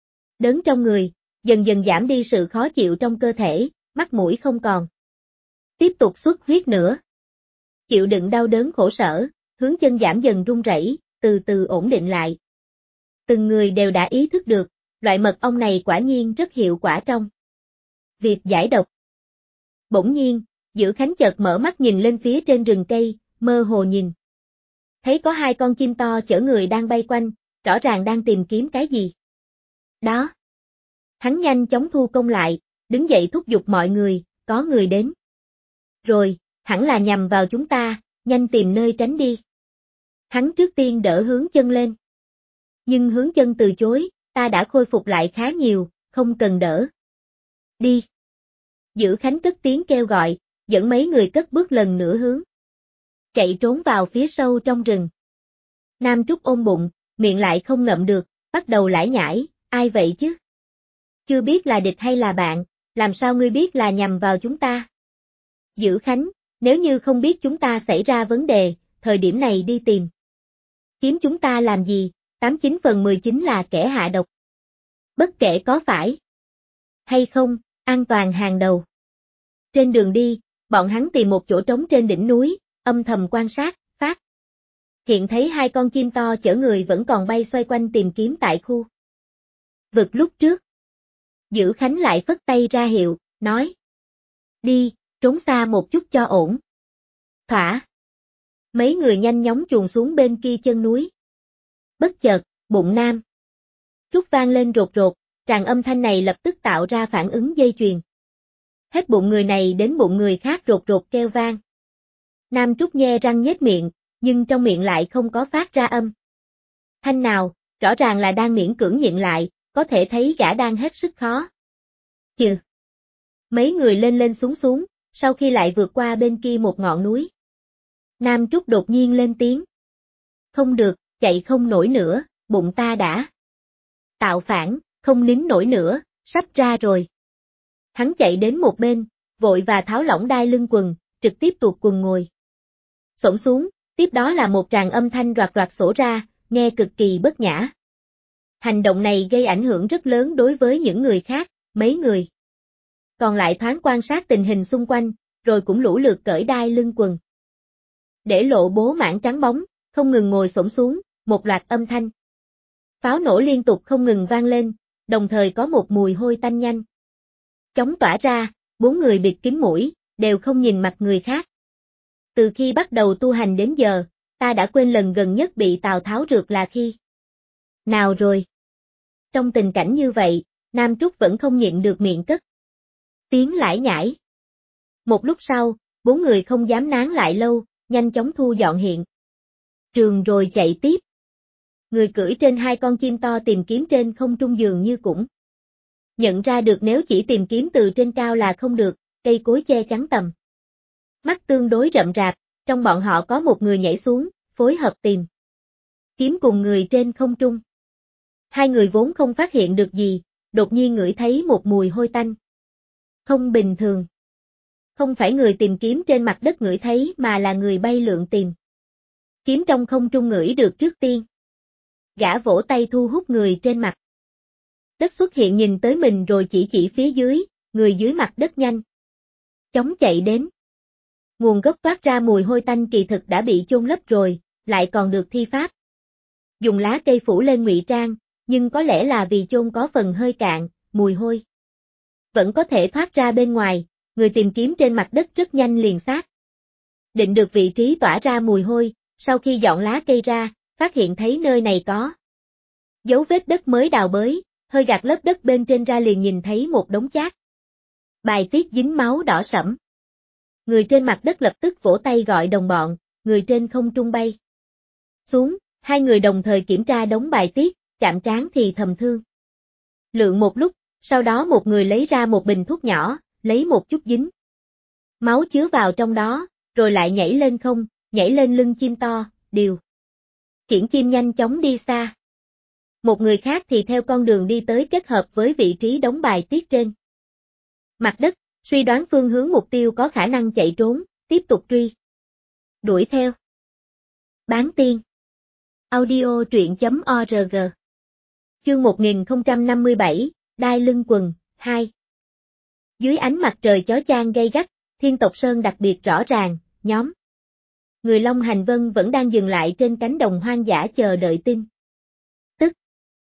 đớn trong người, dần dần giảm đi sự khó chịu trong cơ thể, mắt mũi không còn tiếp tục xuất huyết nữa. Chịu đựng đau đớn khổ sở, Hướng Chân giảm dần run rẩy, từ từ ổn định lại. Từng người đều đã ý thức được, Loại mật ong này quả nhiên rất hiệu quả trong việc giải độc. Bỗng nhiên, Dữ Khánh chợt mở mắt nhìn lên phía trên rừng cây, mơ hồ nhìn. Thấy có hai con chim to chở người đang bay quanh, rõ ràng đang tìm kiếm cái gì. Đó. Hắn nhanh chóng thu công lại, đứng dậy thúc giục mọi người, có người đến. Rồi, hẳn là nhằm vào chúng ta, nhanh tìm nơi tránh đi. Hắn trước tiên đỡ Hướng Chân lên. Nhưng Hướng Chân từ chối, ta đã khôi phục lại khá nhiều, không cần đỡ. Đi. Dữ Khánh cất tiếng kêu gọi, dẫn mấy người cất bước lần nữa hướng. Chạy trốn vào phía sâu trong rừng. Nam Trúc ôm bụng, miệng lại không ngậm được, bắt đầu lải nhải, ai vậy chứ? Chưa biết là địch hay là bạn, làm sao ngươi biết là nhằm vào chúng ta? Dữ Khánh, nếu như không biết chúng ta xảy ra vấn đề, thời điểm này đi tìm. Kiếm chúng ta làm gì, 89 phần 10 chính là kẻ hạ độc. Bất kể có phải hay không, an toàn hàng đầu. Trên đường đi, bọn hắn tìm một chỗ trống trên đỉnh núi, âm thầm quan sát, phát. Hiện thấy hai con chim to chở người vẫn còn bay xoay quanh tìm kiếm tại khu vực lúc trước. Dữ Khánh lại phất tay ra hiệu, nói. Đi, trốn xa một chút cho ổn. Thỏa. Mấy người nhanh chóng chuồn xuống bên kia chân núi. Bất chợt, bụng Nam Trúc vang lên rột rột, tràng âm thanh này lập tức tạo ra phản ứng dây chuyền. Hết bụng người này đến bụng người khác rột rột kêu vang. Nam Trúc nhe răng nhếch miệng, nhưng trong miệng lại không có phát ra âm thanh nào, rõ ràng là đang miễn cưỡng nhịn lại, có thể thấy gã đang hết sức khó chịu. Mấy người lên lên xuống xuống, sau khi lại vượt qua bên kia một ngọn núi. Nam Trúc đột nhiên lên tiếng. Không được, chạy không nổi nữa, bụng ta đã tạo phản, không nín nổi nữa, sắp ra rồi. Hắn chạy đến một bên, vội và tháo lỏng đai lưng quần, trực tiếp tuột quần ngồi. Xổm xuống, tiếp đó là một tràng âm thanh roạt roạt xổ ra, nghe cực kỳ bất nhã. Hành động này gây ảnh hưởng rất lớn đối với những người khác, mấy người còn lại thoáng quan sát tình hình xung quanh, rồi cũng lũ lượt cởi đai lưng quần. Để lộ bố mảng trắng bóng, không ngừng ngồi xổm xuống, một loạt âm thanh. Pháo nổ liên tục không ngừng vang lên, đồng thời có một mùi hôi tanh nhanh chóng tỏa ra, bốn người bịt kín mũi, đều không nhìn mặt người khác. Từ khi bắt đầu tu hành đến giờ, ta đã quên lần gần nhất bị Tào Tháo rượt là khi nào rồi. Trong tình cảnh như vậy, Nam Trúc vẫn không nhịn được miệng cất tiếng lải nhải. Một lúc sau, bốn người không dám nán lại lâu, nhanh chóng thu dọn hiện trường rồi chạy tiếp. Người cưỡi trên hai con chim to tìm kiếm trên không trung dường như cũng nhận ra được nếu chỉ tìm kiếm từ trên cao là không được, cây cối che chắn tầm mắt tương đối rậm rạp, trong bọn họ có một người nhảy xuống, phối hợp tìm kiếm cùng người trên không trung. Hai người vốn không phát hiện được gì, đột nhiên ngửi thấy một mùi hôi tanh không bình thường. Không phải người tìm kiếm trên mặt đất ngửi thấy mà là người bay lượn tìm kiếm trong không trung ngửi được trước tiên. Gã vỗ tay thu hút người trên mặt đất xuất hiện nhìn tới mình rồi chỉ phía dưới, người dưới mặt đất nhanh chóng chạy đến. Nguồn gốc toát ra mùi hôi tanh kỳ thực đã bị chôn lấp rồi, lại còn được thi pháp dùng lá cây phủ lên ngụy trang, nhưng có lẽ là vì chôn có phần hơi cạn, mùi hôi vẫn có thể thoát ra bên ngoài, người tìm kiếm trên mặt đất rất nhanh liền xác định được vị trí tỏa ra mùi hôi, sau khi dọn lá cây ra, phát hiện thấy nơi này có dấu vết đất mới đào bới, hơi gạt lớp đất bên trên ra liền nhìn thấy một đống chát bài tiết dính máu đỏ sẫm. Người trên mặt đất lập tức vỗ tay gọi đồng bọn, người trên không trung bay xuống, hai người đồng thời kiểm tra đống bài tiết, chạm trán thì thầm thương lượng một lúc, sau đó một người lấy ra một bình thuốc nhỏ, lấy một chút dính máu chứa vào trong đó, rồi lại nhảy lên không, nhảy lên lưng chim to, điều khiển chim nhanh chóng đi xa. Một người khác thì theo con đường đi tới kết hợp với vị trí đống bài tiết trên mặt đất, suy đoán phương hướng mục tiêu có khả năng chạy trốn, tiếp tục truy đuổi theo. Bán tiên audio truyện.org Chương 1057, Đai lưng quần, 2 Dưới ánh mặt trời chói chang gay gắt, Thiên Tộc Sơn đặc biệt rõ ràng, nhóm người Long Hành Vân vẫn đang dừng lại trên cánh đồng hoang dã chờ đợi tin tức.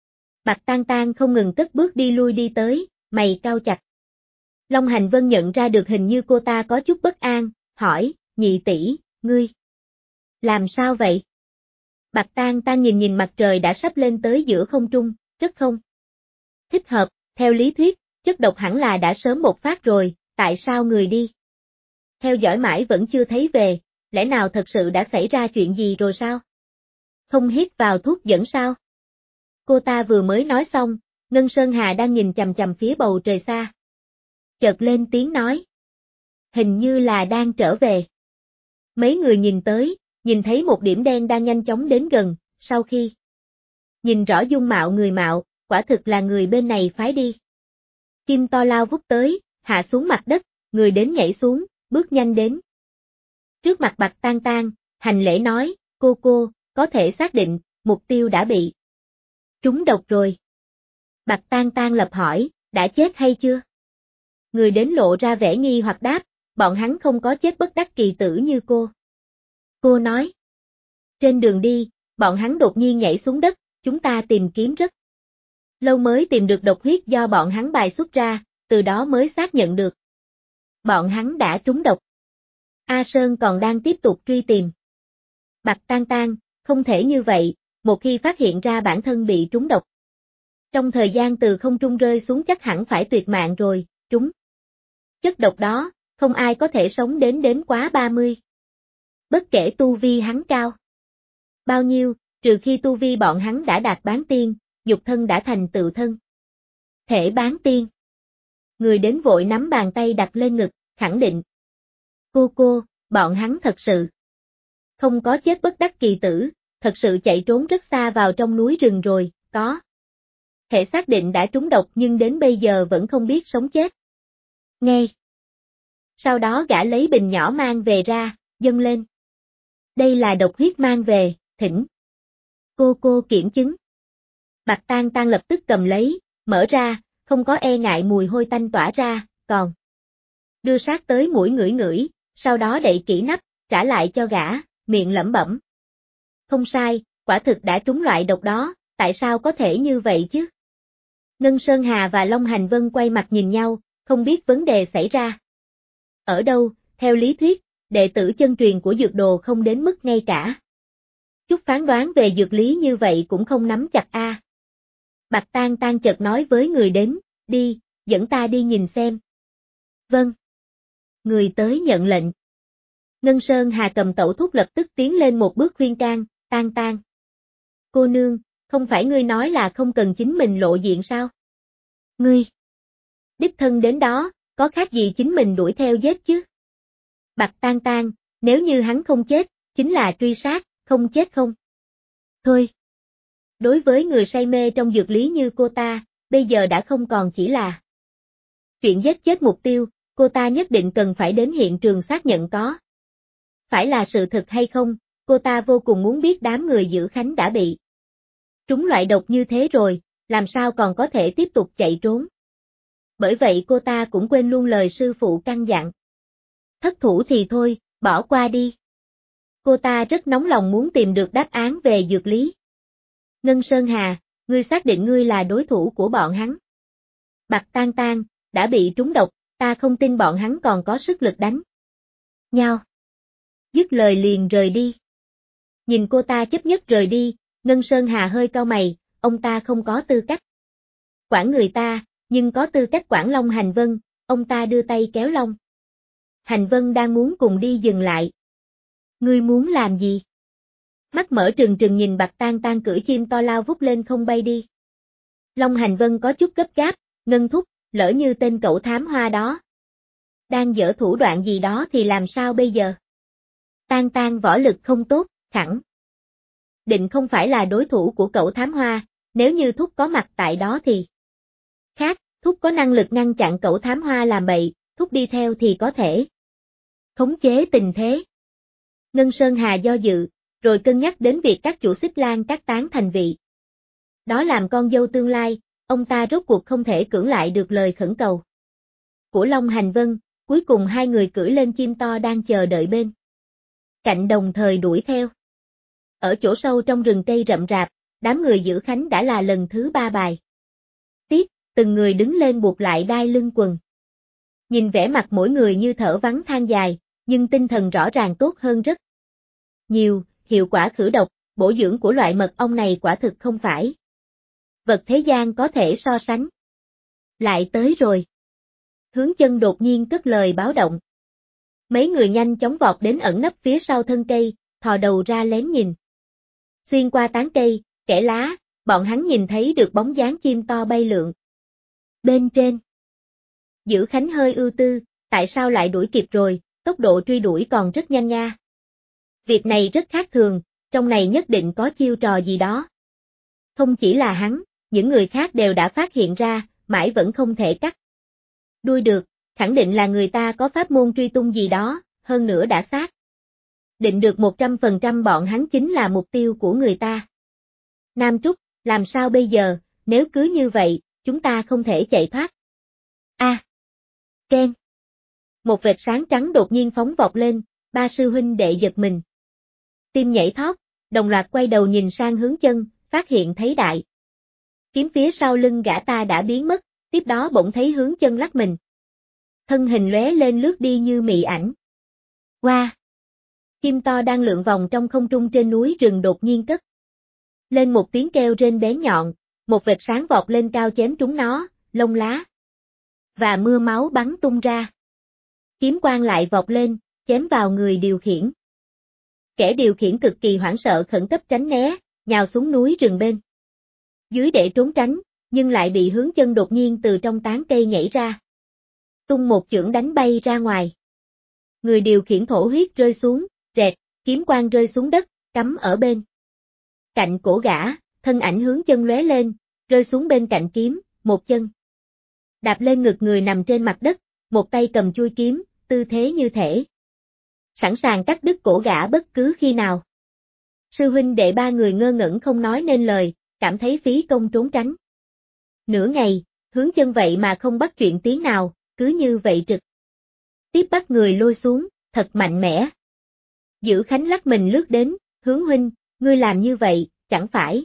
Bạc Tang Tang không ngừng cất bước đi lui đi tới, mày cau chặt. Long Hành Vân nhận ra được hình như cô ta có chút bất an, hỏi, nhị tỷ, ngươi làm sao vậy? Bạc Tang Tang nhìn nhìn mặt trời đã sắp lên tới giữa không trung, rất không thích hợp, theo lý thuyết, chất độc hẳn là đã sớm bộc phát rồi, tại sao người đi? Theo dõi mãi vẫn chưa thấy về, lẽ nào thật sự đã xảy ra chuyện gì rồi sao? Không hít vào thuốc dẫn sao? Cô ta vừa mới nói xong, Ngân Sơn Hà đang nhìn chằm chằm phía bầu trời xa. Chợt lên tiếng nói. Hình như là đang trở về. Mấy người nhìn tới, nhìn thấy một điểm đen đang nhanh chóng đến gần, sau khi nhìn rõ dung mạo người mạo, quả thực là người bên này phái đi. Kim to lao vút tới, hạ xuống mặt đất, người đến nhảy xuống, bước nhanh đến. Trước mặt Bạc Tang Tang, hành lễ nói, cô, có thể xác định, mục tiêu đã bị trúng độc rồi. Bạc Tang Tang lập hỏi, đã chết hay chưa? Người đến lộ ra vẻ nghi hoặc đáp, bọn hắn không có chết bất đắc kỳ tử như cô. Cô nói, trên đường đi, bọn hắn đột nhiên nhảy xuống đất, chúng ta tìm kiếm rất lâu mới tìm được độc huyết do bọn hắn bài xuất ra, từ đó mới xác nhận được. Bọn hắn đã trúng độc. A Sơn còn đang tiếp tục truy tìm. Bạc Tang Tang, không thể như vậy, một khi phát hiện ra bản thân bị trúng độc. Trong thời gian từ không trung rơi xuống chắc hẳn phải tuyệt mạng rồi, trúng. Chất độc đó, không ai có thể sống đến quá 30. Bất kể tu vi hắn cao bao nhiêu, trừ khi tu vi bọn hắn đã đạt bán tiên, dục thân đã thành tự thân. Thể bán tiên. Người đến vội nắm bàn tay đặt lên ngực, khẳng định. Cô, bọn hắn thật sự không có chết bất đắc kỳ tử, thật sự chạy trốn rất xa vào trong núi rừng rồi, có thể xác định đã trúng độc nhưng đến bây giờ vẫn không biết sống chết. Nghe. Sau đó gã lấy bình nhỏ mang về ra, dâng lên. Đây là độc huyết mang về, thỉnh. Cô kiểm chứng. Bạc Tang Tang lập tức cầm lấy, mở ra, không có e ngại mùi hôi tanh tỏa ra, còn đưa sát tới mũi ngửi ngửi, sau đó đậy kỹ nắp, trả lại cho gã, miệng lẩm bẩm. Không sai, quả thực đã trúng loại độc đó, tại sao có thể như vậy chứ? Ngân Sơn Hà và Long Hành Vân quay mặt nhìn nhau, không biết vấn đề xảy ra ở đâu, theo lý thuyết, đệ tử chân truyền của dược đồ không đến mức ngay cả chút phán đoán về dược lý như vậy cũng không nắm chặt a. Bạc Tang Tang chợt nói với người đến, đi, dẫn ta đi nhìn xem. Vâng. Người tới nhận lệnh. Ngân Sơn Hà cầm tẩu thuốc lập tức tiến lên một bước khuyên can, Tang Tang. Cô nương, không phải ngươi nói là không cần chính mình lộ diện sao? Ngươi đích thân đến đó, có khác gì chính mình đuổi theo giết chứ? Bạc Tang Tang, nếu như hắn không chết, chính là truy sát, không chết không? Thôi. Đối với người say mê trong dược lý như cô ta, bây giờ đã không còn chỉ là chuyện giết chết mục tiêu, cô ta nhất định cần phải đến hiện trường xác nhận có phải là sự thật hay không, cô ta vô cùng muốn biết đám người giữ Khánh đã bị trúng loại độc như thế rồi, làm sao còn có thể tiếp tục chạy trốn. Bởi vậy cô ta cũng quên luôn lời sư phụ căn dặn. Thất thủ thì thôi, bỏ qua đi. Cô ta rất nóng lòng muốn tìm được đáp án về dược lý. Ngân Sơn Hà, ngươi xác định ngươi là đối thủ của bọn hắn. Bạc Tang Tang, đã bị trúng độc, ta không tin bọn hắn còn có sức lực đánh nhau. Dứt lời liền rời đi. Nhìn cô ta chấp nhất rời đi, Ngân Sơn Hà hơi cau mày, ông ta không có tư cách quản người ta, nhưng có tư cách quản Long Hành Vân, ông ta đưa tay kéo Long Hành Vân đang muốn cùng đi dừng lại. Ngươi muốn làm gì? Mắt mở trừng trừng nhìn Bạc Tang Tang cưỡi chim to lao vút lên không bay đi. Long Hành Vân có chút gấp gáp, Ngân thúc, lỡ như tên cẩu thám hoa đó đang giở thủ đoạn gì đó thì làm sao bây giờ? Tang Tang võ lực không tốt, khẳng định không phải là đối thủ của cẩu thám hoa, nếu như thúc có mặt tại đó thì khác, thúc có năng lực ngăn chặn cẩu thám hoa làm bậy, thúc đi theo thì có thể khống chế tình thế. Ngân Sơn Hà do dự, rồi cân nhắc đến việc các chủ xích lan các tán thành vị. Đó làm con dâu tương lai, ông ta rốt cuộc không thể cưỡng lại được lời khẩn cầu của Long Hành Vân, cuối cùng hai người cưỡi lên chim to đang chờ đợi bên cạnh đồng thời đuổi theo. Ở chỗ sâu trong rừng cây rậm rạp, đám người Giữ Khánh đã là lần thứ 3 bài. Tiết, từng người đứng lên buộc lại đai lưng quần. Nhìn vẻ mặt mỗi người như thở vắng than dài, nhưng tinh thần rõ ràng tốt hơn rất nhiều, hiệu quả khử độc, bổ dưỡng của loại mật ong này quả thực không phải vật thế gian có thể so sánh. Lại tới rồi. Hướng Chân đột nhiên cất lời báo động. Mấy người nhanh chóng vọt đến ẩn nấp phía sau thân cây, thò đầu ra lén nhìn. Xuyên qua tán cây, kẽ lá, bọn hắn nhìn thấy được bóng dáng chim to bay lượn. Bên trên. Giữ Khánh hơi ưu tư, tại sao lại đuổi kịp rồi, tốc độ truy đuổi còn rất nhanh nha. Việc này rất khác thường, trong này nhất định có chiêu trò gì đó. Không chỉ là hắn, những người khác đều đã phát hiện ra, mãi vẫn không thể cắt đuôi được, khẳng định là người ta có pháp môn truy tung gì đó, hơn nữa đã xác định được 100% bọn hắn chính là mục tiêu của người ta. Nam Trúc, làm sao bây giờ, nếu cứ như vậy, chúng ta không thể chạy thoát. Ken. Một vệt sáng trắng đột nhiên phóng vọt lên, ba sư huynh đệ giật mình. Tim nhảy thót, đồng loạt quay đầu nhìn sang Hướng Chân, phát hiện thấy đại kiếm phía sau lưng gã ta đã biến mất, tiếp đó bỗng thấy Hướng Chân lắc mình. Thân hình lóe lên lướt đi như mị ảnh. Wow! Chim to đang lượn vòng trong không trung trên núi rừng đột nhiên cất lên một tiếng kêu rên bén nhọn, một vệt sáng vọt lên cao chém trúng nó, lông lá và mưa máu bắn tung ra. Kiếm quang lại vọt lên, chém vào người điều khiển. Kẻ điều khiển cực kỳ hoảng sợ khẩn cấp tránh né, nhào xuống núi rừng bên dưới để trốn tránh, nhưng lại bị Hướng Chân đột nhiên từ trong tán cây nhảy ra. Tung một chưởng đánh bay ra ngoài. Người điều khiển thổ huyết rơi xuống, rẹt, kiếm quang rơi xuống đất, cắm ở bên cạnh cổ gã, thân ảnh Hướng Chân lóe lên, rơi xuống bên cạnh kiếm, một chân đạp lên ngực người nằm trên mặt đất, một tay cầm chuôi kiếm, tư thế như thể sẵn sàng cắt đứt cổ gã bất cứ khi nào. Sư huynh đệ ba người ngơ ngẩn không nói nên lời, cảm thấy phí công trốn tránh. Nửa ngày, Hướng Chân vậy mà không bắt chuyện tiếng nào, cứ như vậy trực tiếp bắt người lôi xuống, thật mạnh mẽ. Giữ Khánh lắc mình lướt đến, Hướng huynh, ngươi làm như vậy, chẳng phải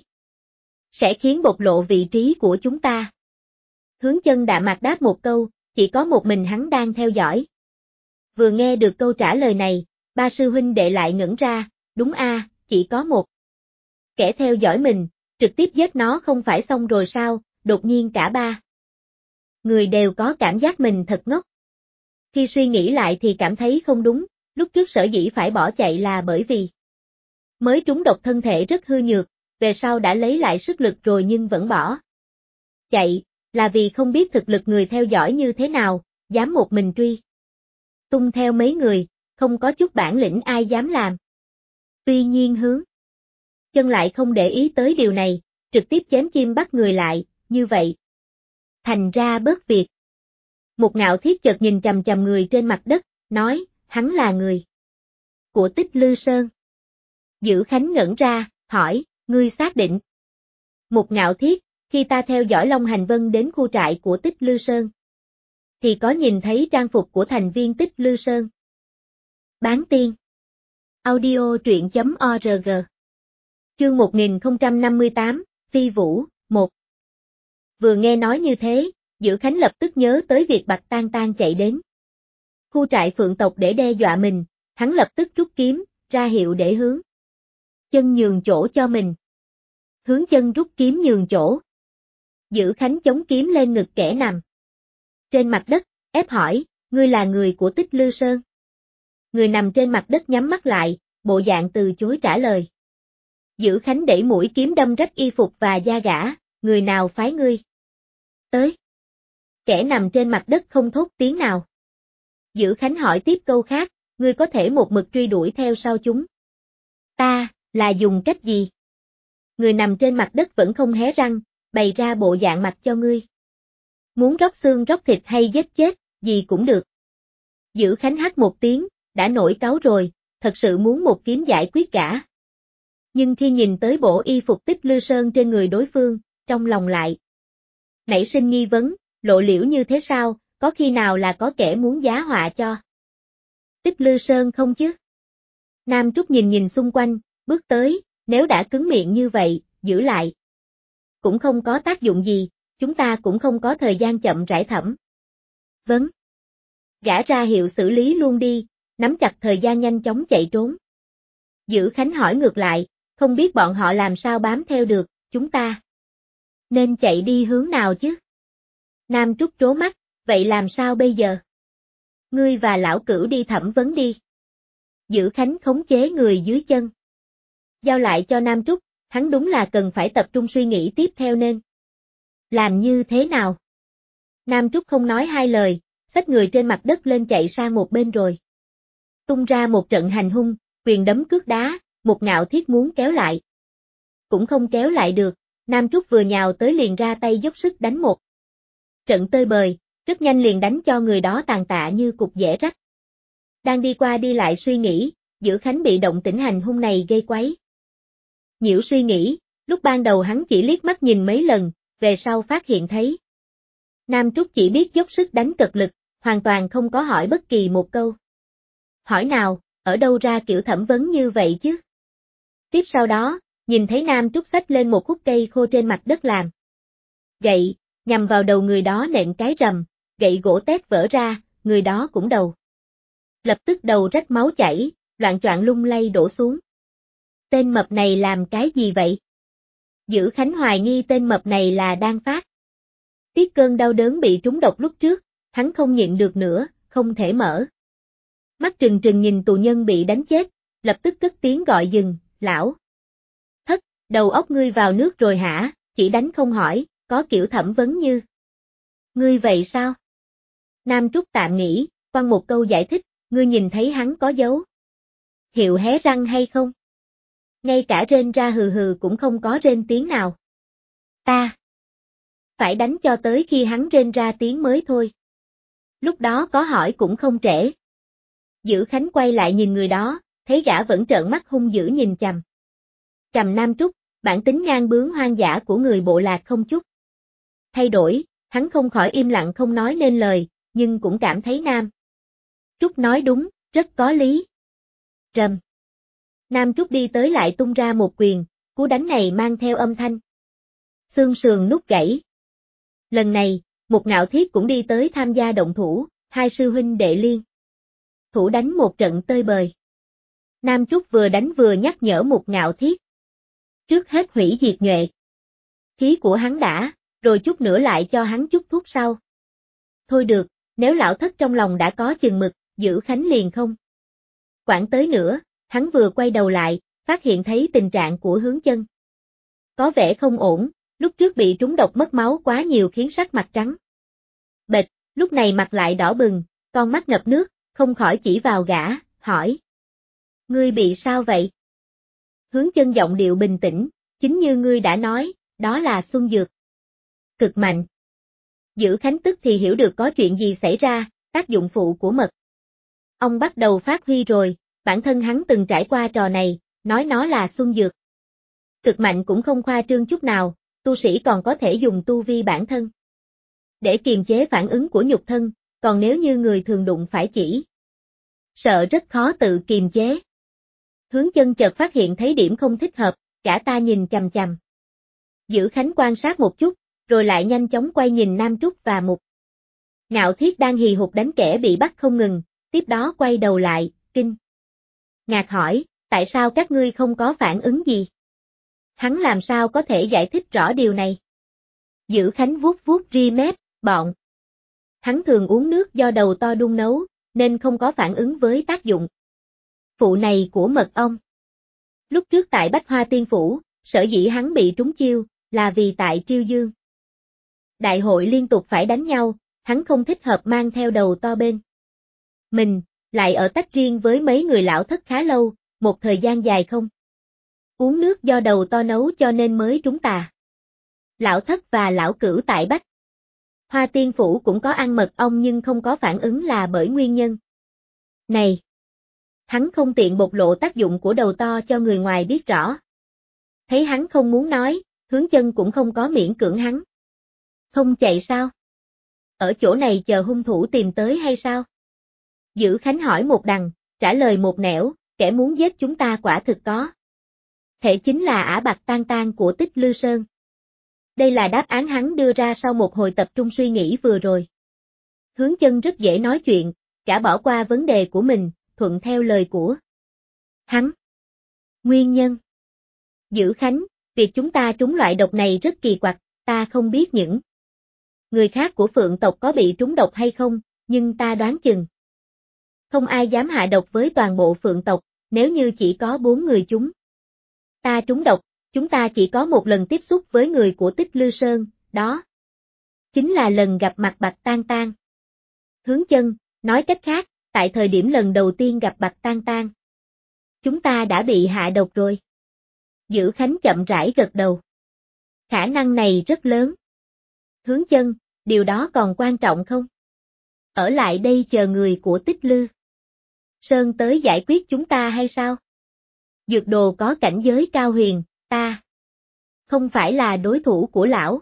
sẽ khiến bộc lộ vị trí của chúng ta. Hướng Chân đạm mạc đáp một câu, chỉ có một mình hắn đang theo dõi. Vừa nghe được câu trả lời này, ba sư huynh đệ lại ngẩn ra, đúng chỉ có một kẻ theo dõi mình, trực tiếp giết nó không phải xong rồi sao, đột nhiên cả ba người đều có cảm giác mình thật ngốc. Khi suy nghĩ lại thì cảm thấy không đúng, lúc trước sở dĩ phải bỏ chạy là bởi vì mới trúng độc thân thể rất hư nhược, về sau đã lấy lại sức lực rồi nhưng vẫn bỏ chạy, là vì không biết thực lực người theo dõi như thế nào, dám một mình truy tung theo mấy người, không có chút bản lĩnh ai dám làm. Tuy nhiên Hướng Chân lại không để ý tới điều này, trực tiếp chém chim bắt người lại, như vậy thành ra bớt việc. Một Ngạo Thiết chợt nhìn chằm chằm người trên mặt đất, nói, hắn là người của Tích Lư Sơn. Giữ Khánh ngẩn ra, hỏi, ngươi xác định? Một Ngạo Thiết, khi ta theo dõi Long Hành Vân đến khu trại của Tích Lư Sơn, thì có nhìn thấy trang phục của thành viên Tích Lư Sơn. Bán tiên. Audio truyện.org. Chương 1058, Phi Vũ, 1. Vừa nghe nói như thế, Giữ Khánh lập tức nhớ tới việc Bạch Tan Tan chạy đến khu trại Phượng tộc để đe dọa mình, hắn lập tức rút kiếm, ra hiệu để Hướng Chân nhường chỗ cho mình. Hướng Chân rút kiếm nhường chỗ. Giữ Khánh chống kiếm lên ngực kẻ nằm trên mặt đất, ép hỏi, ngươi là người của Tích Lư Sơn? Người nằm trên mặt đất nhắm mắt lại, bộ dạng từ chối trả lời. Giữ Khánh đẩy mũi kiếm đâm rách y phục và da gã, người nào phái ngươi tới? Kẻ nằm trên mặt đất không thốt tiếng nào. Giữ Khánh hỏi tiếp câu khác, ngươi có thể một mực truy đuổi theo sau chúng ta, là dùng cách gì? Người nằm trên mặt đất vẫn không hé răng, bày ra bộ dạng mặt cho ngươi. Muốn rót xương rót thịt hay giết chết, gì cũng được. Giữ Khánh hắt một tiếng, đã nổi cáu rồi, thật sự muốn một kiếm giải quyết gã. Nhưng khi nhìn tới bộ y phục Tích Lư Sơn trên người đối phương, trong lòng lại nảy sinh nghi vấn, lộ liễu như thế sao, có khi nào là có kẻ muốn giá họa cho Tích Lư Sơn không chứ? Nam Trúc nhìn nhìn xung quanh, bước tới, nếu đã cứng miệng như vậy, giữ lại. Cũng không có tác dụng gì, chúng ta cũng không có thời gian chậm rãi thẩm. Vấn. Gã ra hiệu xử lý luôn đi, nắm chặt thời gian nhanh chóng chạy trốn. Dữ Khánh hỏi ngược lại, không biết bọn họ làm sao bám theo được, chúng ta nên chạy đi hướng nào chứ? Nam Trúc trố mắt, vậy làm sao bây giờ? Ngươi và lão cửu đi thẩm vấn đi. Dữ Khánh khống chế người dưới chân. Giao lại cho Nam Trúc, hắn đúng là cần phải tập trung suy nghĩ tiếp theo nên làm như thế nào? Nam Trúc không nói hai lời, xách người trên mặt đất lên chạy sang một bên rồi. Tung ra một trận hành hung, quyền đấm cước đá, một Ngạo Thiết muốn kéo lại. Cũng không kéo lại được, Nam Trúc vừa nhào tới liền ra tay dốc sức đánh một trận tơi bời, rất nhanh liền đánh cho người đó tàn tạ như cục dẻ rách. Đang đi qua đi lại suy nghĩ, Dữ Khánh bị động tĩnh hành hung này gây quấy. Nhiễu suy nghĩ, lúc ban đầu hắn chỉ liếc mắt nhìn mấy lần, về sau phát hiện thấy. Nam Trúc chỉ biết dốc sức đánh cật lực, hoàn toàn không có hỏi bất kỳ một câu. Hỏi nào, ở đâu ra kiểu thẩm vấn như vậy chứ? Tiếp sau đó, nhìn thấy Nam Trúc xách lên một khúc cây khô trên mặt đất làm gậy, nhằm vào đầu người đó nện cái rầm, gậy gỗ tét vỡ ra, người đó cũng đầu. Lập tức đầu rách máu chảy, loạng choạng lung lay đổ xuống. Tên mập này làm cái gì vậy? Dữ Khánh hoài nghi tên mập này là đang phát tiết cơn đau đớn bị trúng độc lúc trước, hắn không nhịn được nữa, không thể mở mắt trừng trừng nhìn tù nhân bị đánh chết, lập tức cất tiếng gọi dừng, lão thất, đầu óc ngươi vào nước rồi hả, chỉ đánh không hỏi, có kiểu thẩm vấn như ngươi vậy sao? Nam Trúc tạm nghĩ, quăng một câu giải thích, ngươi nhìn thấy hắn có dấu hiệu hé răng hay không? Ngay cả rên ra hừ hừ cũng không có rên tiếng nào. Ta phải đánh cho tới khi hắn rên ra tiếng mới thôi. Lúc đó có hỏi cũng không trễ. Dữ Khánh quay lại nhìn người đó, thấy gã vẫn trợn mắt hung dữ nhìn chằm Nam Trúc, bản tính ngang bướng hoang dã của người bộ lạc không chút thay đổi, hắn không khỏi im lặng không nói nên lời, nhưng cũng cảm thấy Nam Trúc nói đúng, rất có lý. Rầm. Nam Trúc đi tới lại tung ra một quyền, cú đánh này mang theo âm thanh xương sườn nút gãy. Lần này, một Ngạo Thiết cũng đi tới tham gia động thủ, hai sư huynh đệ liên thủ đánh một trận tơi bời. Nam Trúc vừa đánh vừa nhắc nhở một Ngạo Thiết. Trước hết hủy diệt nhuệ khí của hắn đã, rồi chút nữa lại cho hắn chút thuốc sau. Thôi được, nếu lão thất trong lòng đã có chừng mực, Dữ Khánh liền không quản tới nữa, hắn vừa quay đầu lại, phát hiện thấy tình trạng của Hướng Chân có vẻ không ổn, lúc trước bị trúng độc mất máu quá nhiều khiến sắc mặt trắng bệch, lúc này mặt lại đỏ bừng, con mắt ngập nước, không khỏi chỉ vào gã, hỏi. Ngươi bị sao vậy? Hướng Chân giọng điệu bình tĩnh, chính như ngươi đã nói, đó là xuân dược cực mạnh. Dữ Khánh tức thì hiểu được có chuyện gì xảy ra, tác dụng phụ của mật ong bắt đầu phát huy rồi, bản thân hắn từng trải qua trò này, nói nó là xuân dược cực mạnh cũng không khoa trương chút nào, tu sĩ còn có thể dùng tu vi bản thân để kiềm chế phản ứng của nhục thân, còn nếu như người thường đụng phải chỉ sợ rất khó tự kiềm chế. Hướng Chân chợt phát hiện thấy điểm không thích hợp, cả ta nhìn chằm chằm. Dữ Khánh quan sát một chút, rồi lại nhanh chóng quay nhìn Nam Trúc và một Ngạo Thiết đang hì hục đánh kẻ bị bắt không ngừng, tiếp đó quay đầu lại, kinh ngạc hỏi, tại sao các ngươi không có phản ứng gì? Hắn làm sao có thể giải thích rõ điều này? Dữ Khánh vuốt vuốt ri mép, bọn hắn thường uống nước do đầu to đun nấu, nên không có phản ứng với tác dụng phụ này của mật ong. Lúc trước tại Bách Hoa Tiên Phủ, sở dĩ hắn bị trúng chiêu, là vì tại Triêu Dương đại hội liên tục phải đánh nhau, hắn không thích hợp mang theo đầu to bên mình, lại ở tách riêng với mấy người lão thất khá lâu, một thời gian dài không uống nước do đầu to nấu cho nên mới trúng tà. Lão thất và lão cửu tại Bách Hoa Tiên Phủ cũng có ăn mật ong nhưng không có phản ứng là bởi nguyên nhân này. Hắn không tiện bộc lộ tác dụng của đầu to cho người ngoài biết rõ. Thấy hắn không muốn nói, Hướng Chân cũng không có miễn cưỡng hắn. Không chạy sao? Ở chỗ này chờ hung thủ tìm tới hay sao? Dữ Khánh hỏi một đằng, trả lời một nẻo, kẻ muốn giết chúng ta quả thực có Thể chính là Ả Bạc Tan Tan của Tích Lư Sơn. Đây là đáp án hắn đưa ra sau một hồi tập trung suy nghĩ vừa rồi. Hướng Chân rất dễ nói chuyện, cả bỏ qua vấn đề của mình, thuận theo lời của hắn. Nguyên nhân. Dữ Khánh, việc chúng ta trúng loại độc này rất kỳ quặc, ta không biết những người khác của Phượng tộc có bị trúng độc hay không, nhưng ta đoán chừng không ai dám hạ độc với toàn bộ Phượng tộc, nếu như chỉ có 4 người chúng ta trúng độc, chúng ta chỉ có một lần tiếp xúc với người của Tích Lư Sơn, đó chính là lần gặp mặt Bạc Tan Tan. Hướng Chân, nói cách khác, tại thời điểm lần đầu tiên gặp Bạc Tan Tan, chúng ta đã bị hạ độc rồi. Dữ Khánh chậm rãi gật đầu. Khả năng này rất lớn. Hướng Chân, điều đó còn quan trọng không? Ở lại đây chờ người của Tích Lư Sơn tới giải quyết chúng ta hay sao? Dược đồ có cảnh giới cao huyền, ta không phải là đối thủ của lão.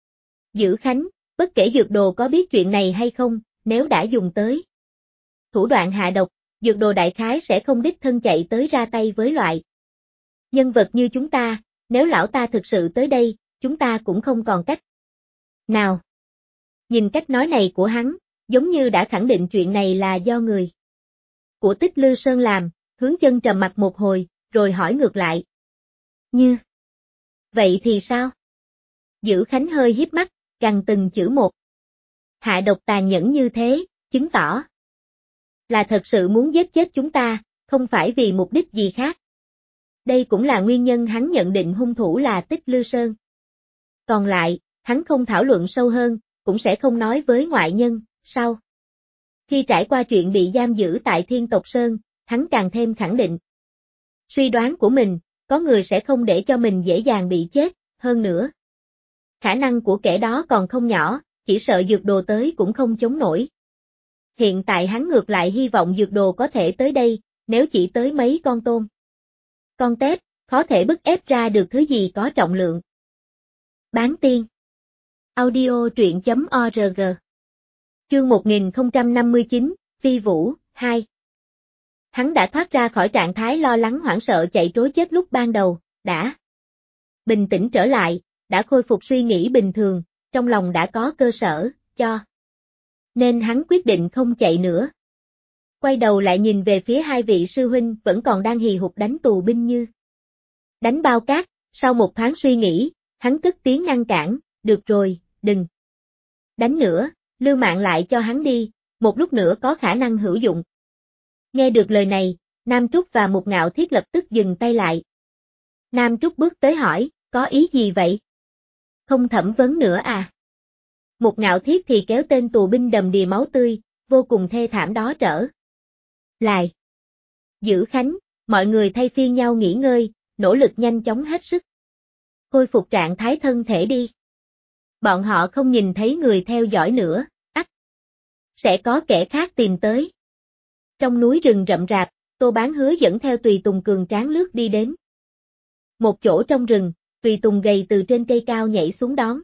Dữ Khánh, bất kể dược đồ có biết chuyện này hay không, nếu đã dùng tới thủ đoạn hạ độc, dược đồ đại khái sẽ không đích thân chạy tới ra tay với loại nhân vật như chúng ta, nếu lão ta thực sự tới đây, chúng ta cũng không còn cách nào. Nhìn cách nói này của hắn, giống như đã khẳng định chuyện này là do người của Tích Lư Sơn làm. Hướng Chân trầm mặt một hồi, rồi hỏi ngược lại. Như vậy thì sao? Dữ Khánh hơi híp mắt, gằn từng chữ một. Hạ độc tàn nhẫn như thế, chứng tỏ là thật sự muốn giết chết chúng ta, không phải vì mục đích gì khác. Đây cũng là nguyên nhân hắn nhận định hung thủ là Tích Lư Sơn. Còn lại, hắn không thảo luận sâu hơn, cũng sẽ không nói với ngoại nhân. Sau khi trải qua chuyện bị giam giữ tại Thiên Tộc Sơn, hắn càng thêm khẳng định suy đoán của mình, có người sẽ không để cho mình dễ dàng bị chết, hơn nữa. Khả năng của kẻ đó còn không nhỏ, chỉ sợ dược đồ tới cũng không chống nổi. Hiện tại hắn ngược lại hy vọng dược đồ có thể tới đây, nếu chỉ tới mấy con tôm con tép, khó thể bức ép ra được thứ gì có trọng lượng. Bán tiên. Audio truyện.org. Chương 1059, Phi Vũ, 2. Hắn đã thoát ra khỏi trạng thái lo lắng hoảng sợ chạy trối chết lúc ban đầu, đã bình tĩnh trở lại, đã khôi phục suy nghĩ bình thường, trong lòng đã có cơ sở, cho nên hắn quyết định không chạy nữa. Quay đầu lại nhìn về phía hai vị sư huynh vẫn còn đang hì hục đánh tù binh như đánh bao cát, sau một thoáng suy nghĩ, hắn cất tiếng ngăn cản, được rồi, đừng đánh nữa, lưu mạng lại cho hắn đi, một lúc nữa có khả năng hữu dụng. Nghe được lời này, Nam Trúc và Mục Ngạo Thiết lập tức dừng tay lại. Nam Trúc bước tới hỏi, có ý gì vậy? Không thẩm vấn nữa à? Mục Ngạo Thiết thì kéo tên tù binh đầm đìa máu tươi, vô cùng thê thảm đó trở lại. Dữ Khánh, mọi người thay phiên nhau nghỉ ngơi, nỗ lực nhanh chóng hết sức khôi phục trạng thái thân thể đi. Bọn họ không nhìn thấy người theo dõi nữa, ắt sẽ có kẻ khác tìm tới. Trong núi rừng rậm rạp, Tô Bán Hứa dẫn theo tùy tùng cường tráng lướt đi đến một chỗ trong rừng, tùy tùng gầy từ trên cây cao nhảy xuống đón.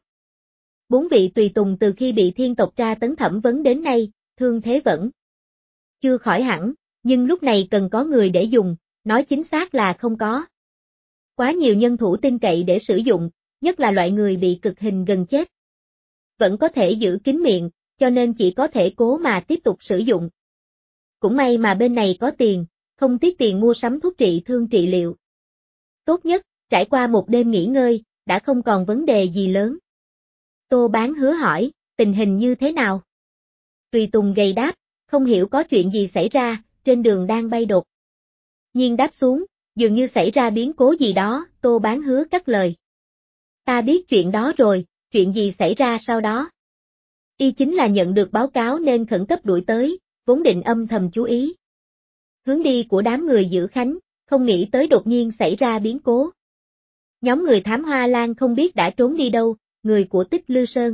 4 vị tùy tùng từ khi bị Thiên tộc tra tấn thẩm vấn đến nay, thương thế vẫn chưa khỏi hẳn, nhưng lúc này cần có người để dùng, nói chính xác là không có quá nhiều nhân thủ tin cậy để sử dụng, nhất là loại người bị cực hình gần chết. Vẫn có thể giữ kín miệng, cho nên chỉ có thể cố mà tiếp tục sử dụng. Cũng may mà bên này có tiền, không tiếc tiền mua sắm thuốc trị thương trị liệu. Tốt nhất, trải qua một đêm nghỉ ngơi, đã không còn vấn đề gì lớn. Tô Bán Hứa hỏi, tình hình như thế nào? Tùy tùng gầy đáp, không hiểu có chuyện gì xảy ra, trên đường đang bay đột nhiên đáp xuống, dường như xảy ra biến cố gì đó, Tô Bán Hứa cắt lời. Ta biết chuyện đó rồi, chuyện gì xảy ra sau đó? Y chính là nhận được báo cáo nên khẩn cấp đuổi tới, vốn định âm thầm chú ý hướng đi của đám người Dữ Khánh, không nghĩ tới đột nhiên xảy ra biến cố. Nhóm người thám Hoa Lan không biết đã trốn đi đâu, người của Tích Lư Sơn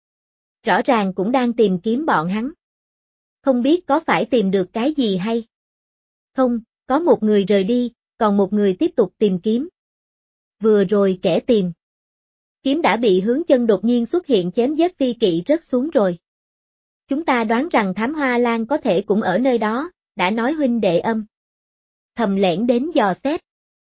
rõ ràng cũng đang tìm kiếm bọn hắn. Không biết có phải tìm được cái gì hay không, có một người rời đi, còn một người tiếp tục tìm kiếm. Vừa rồi kẻ tìm kiếm đã bị Hướng Chân đột nhiên xuất hiện chém giết phi kỵ rớt xuống rồi. Chúng ta đoán rằng thám Hoa Lan có thể cũng ở nơi đó, đã nói huynh đệ âm thầm lẻn đến dò xét.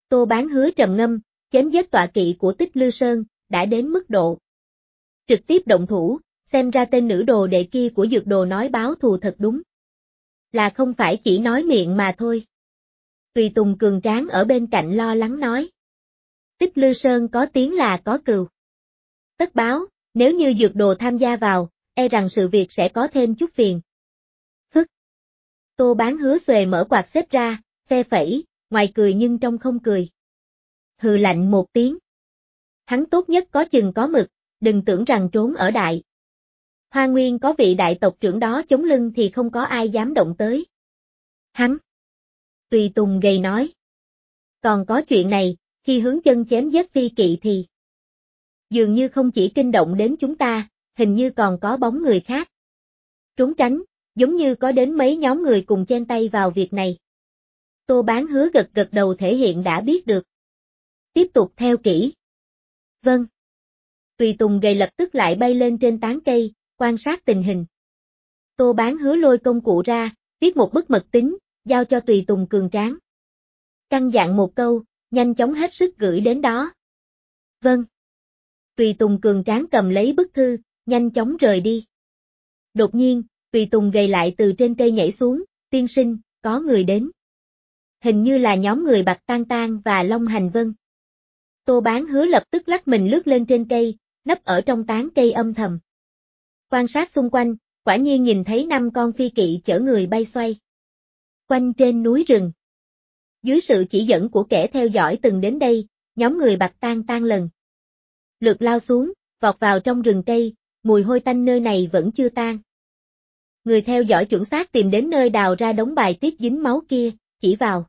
Tô Bán Hứa trầm ngâm, chém giết tọa kỵ của Tích Lư Sơn, đã đến mức độ trực tiếp động thủ, xem ra tên nữ đồ đệ kia của Dược Đồ nói báo thù thật đúng. Là không phải chỉ nói miệng mà thôi. Tùy Tùng cường tráng ở bên cạnh lo lắng nói. Tích Lư Sơn có tiếng là có cừu. Tất báo, nếu như Dược Đồ tham gia vào, e rằng sự việc sẽ có thêm chút phiền. Phức. Tô Bán Hứa xuề mở quạt xếp ra, phe phẩy, ngoài cười nhưng trong không cười. Hừ lạnh một tiếng. Hắn tốt nhất có chừng có mực, đừng tưởng rằng trốn ở đại Hoa Nguyên có vị đại tộc trưởng đó chống lưng thì không có ai dám động tới. Hắn. Tùy Tùng gầy nói. Còn có chuyện này, khi hướng chân chém giết phi kỵ thì dường như không chỉ kinh động đến chúng ta, hình như còn có bóng người khác. Trốn tránh, giống như có đến mấy nhóm người cùng chen tay vào việc này. Tô Bán Hứa gật gật đầu thể hiện đã biết được. Tiếp tục theo kỹ. Vâng. Tùy Tùng gầy lập tức lại bay lên trên tán cây, quan sát tình hình. Tô Bán Hứa lôi công cụ ra, viết một bức mật tín, giao cho Tùy Tùng cường tráng. Căn dặn một câu, nhanh chóng hết sức gửi đến đó. Vâng. Tùy Tùng cường tráng cầm lấy bức thư, nhanh chóng rời đi. Đột nhiên, Tùy Tùng gầy lại từ trên cây nhảy xuống, tiên sinh, có người đến. Hình như là nhóm người Bạch Tang Tang và Long Hành Vân. Tô Bán Hứa lập tức lắc mình lướt lên trên cây, nấp ở trong tán cây âm thầm. Quan sát xung quanh, quả nhiên nhìn thấy 5 con phi kỵ chở người bay xoay quanh trên núi rừng. Dưới sự chỉ dẫn của kẻ theo dõi từng đến đây, nhóm người Bạch Tang Tang lần lượt lao xuống, vọt vào trong rừng cây, mùi hôi tanh nơi này vẫn chưa tan. Người theo dõi chuẩn xác tìm đến nơi đào ra đống bài tiết dính máu kia, chỉ vào.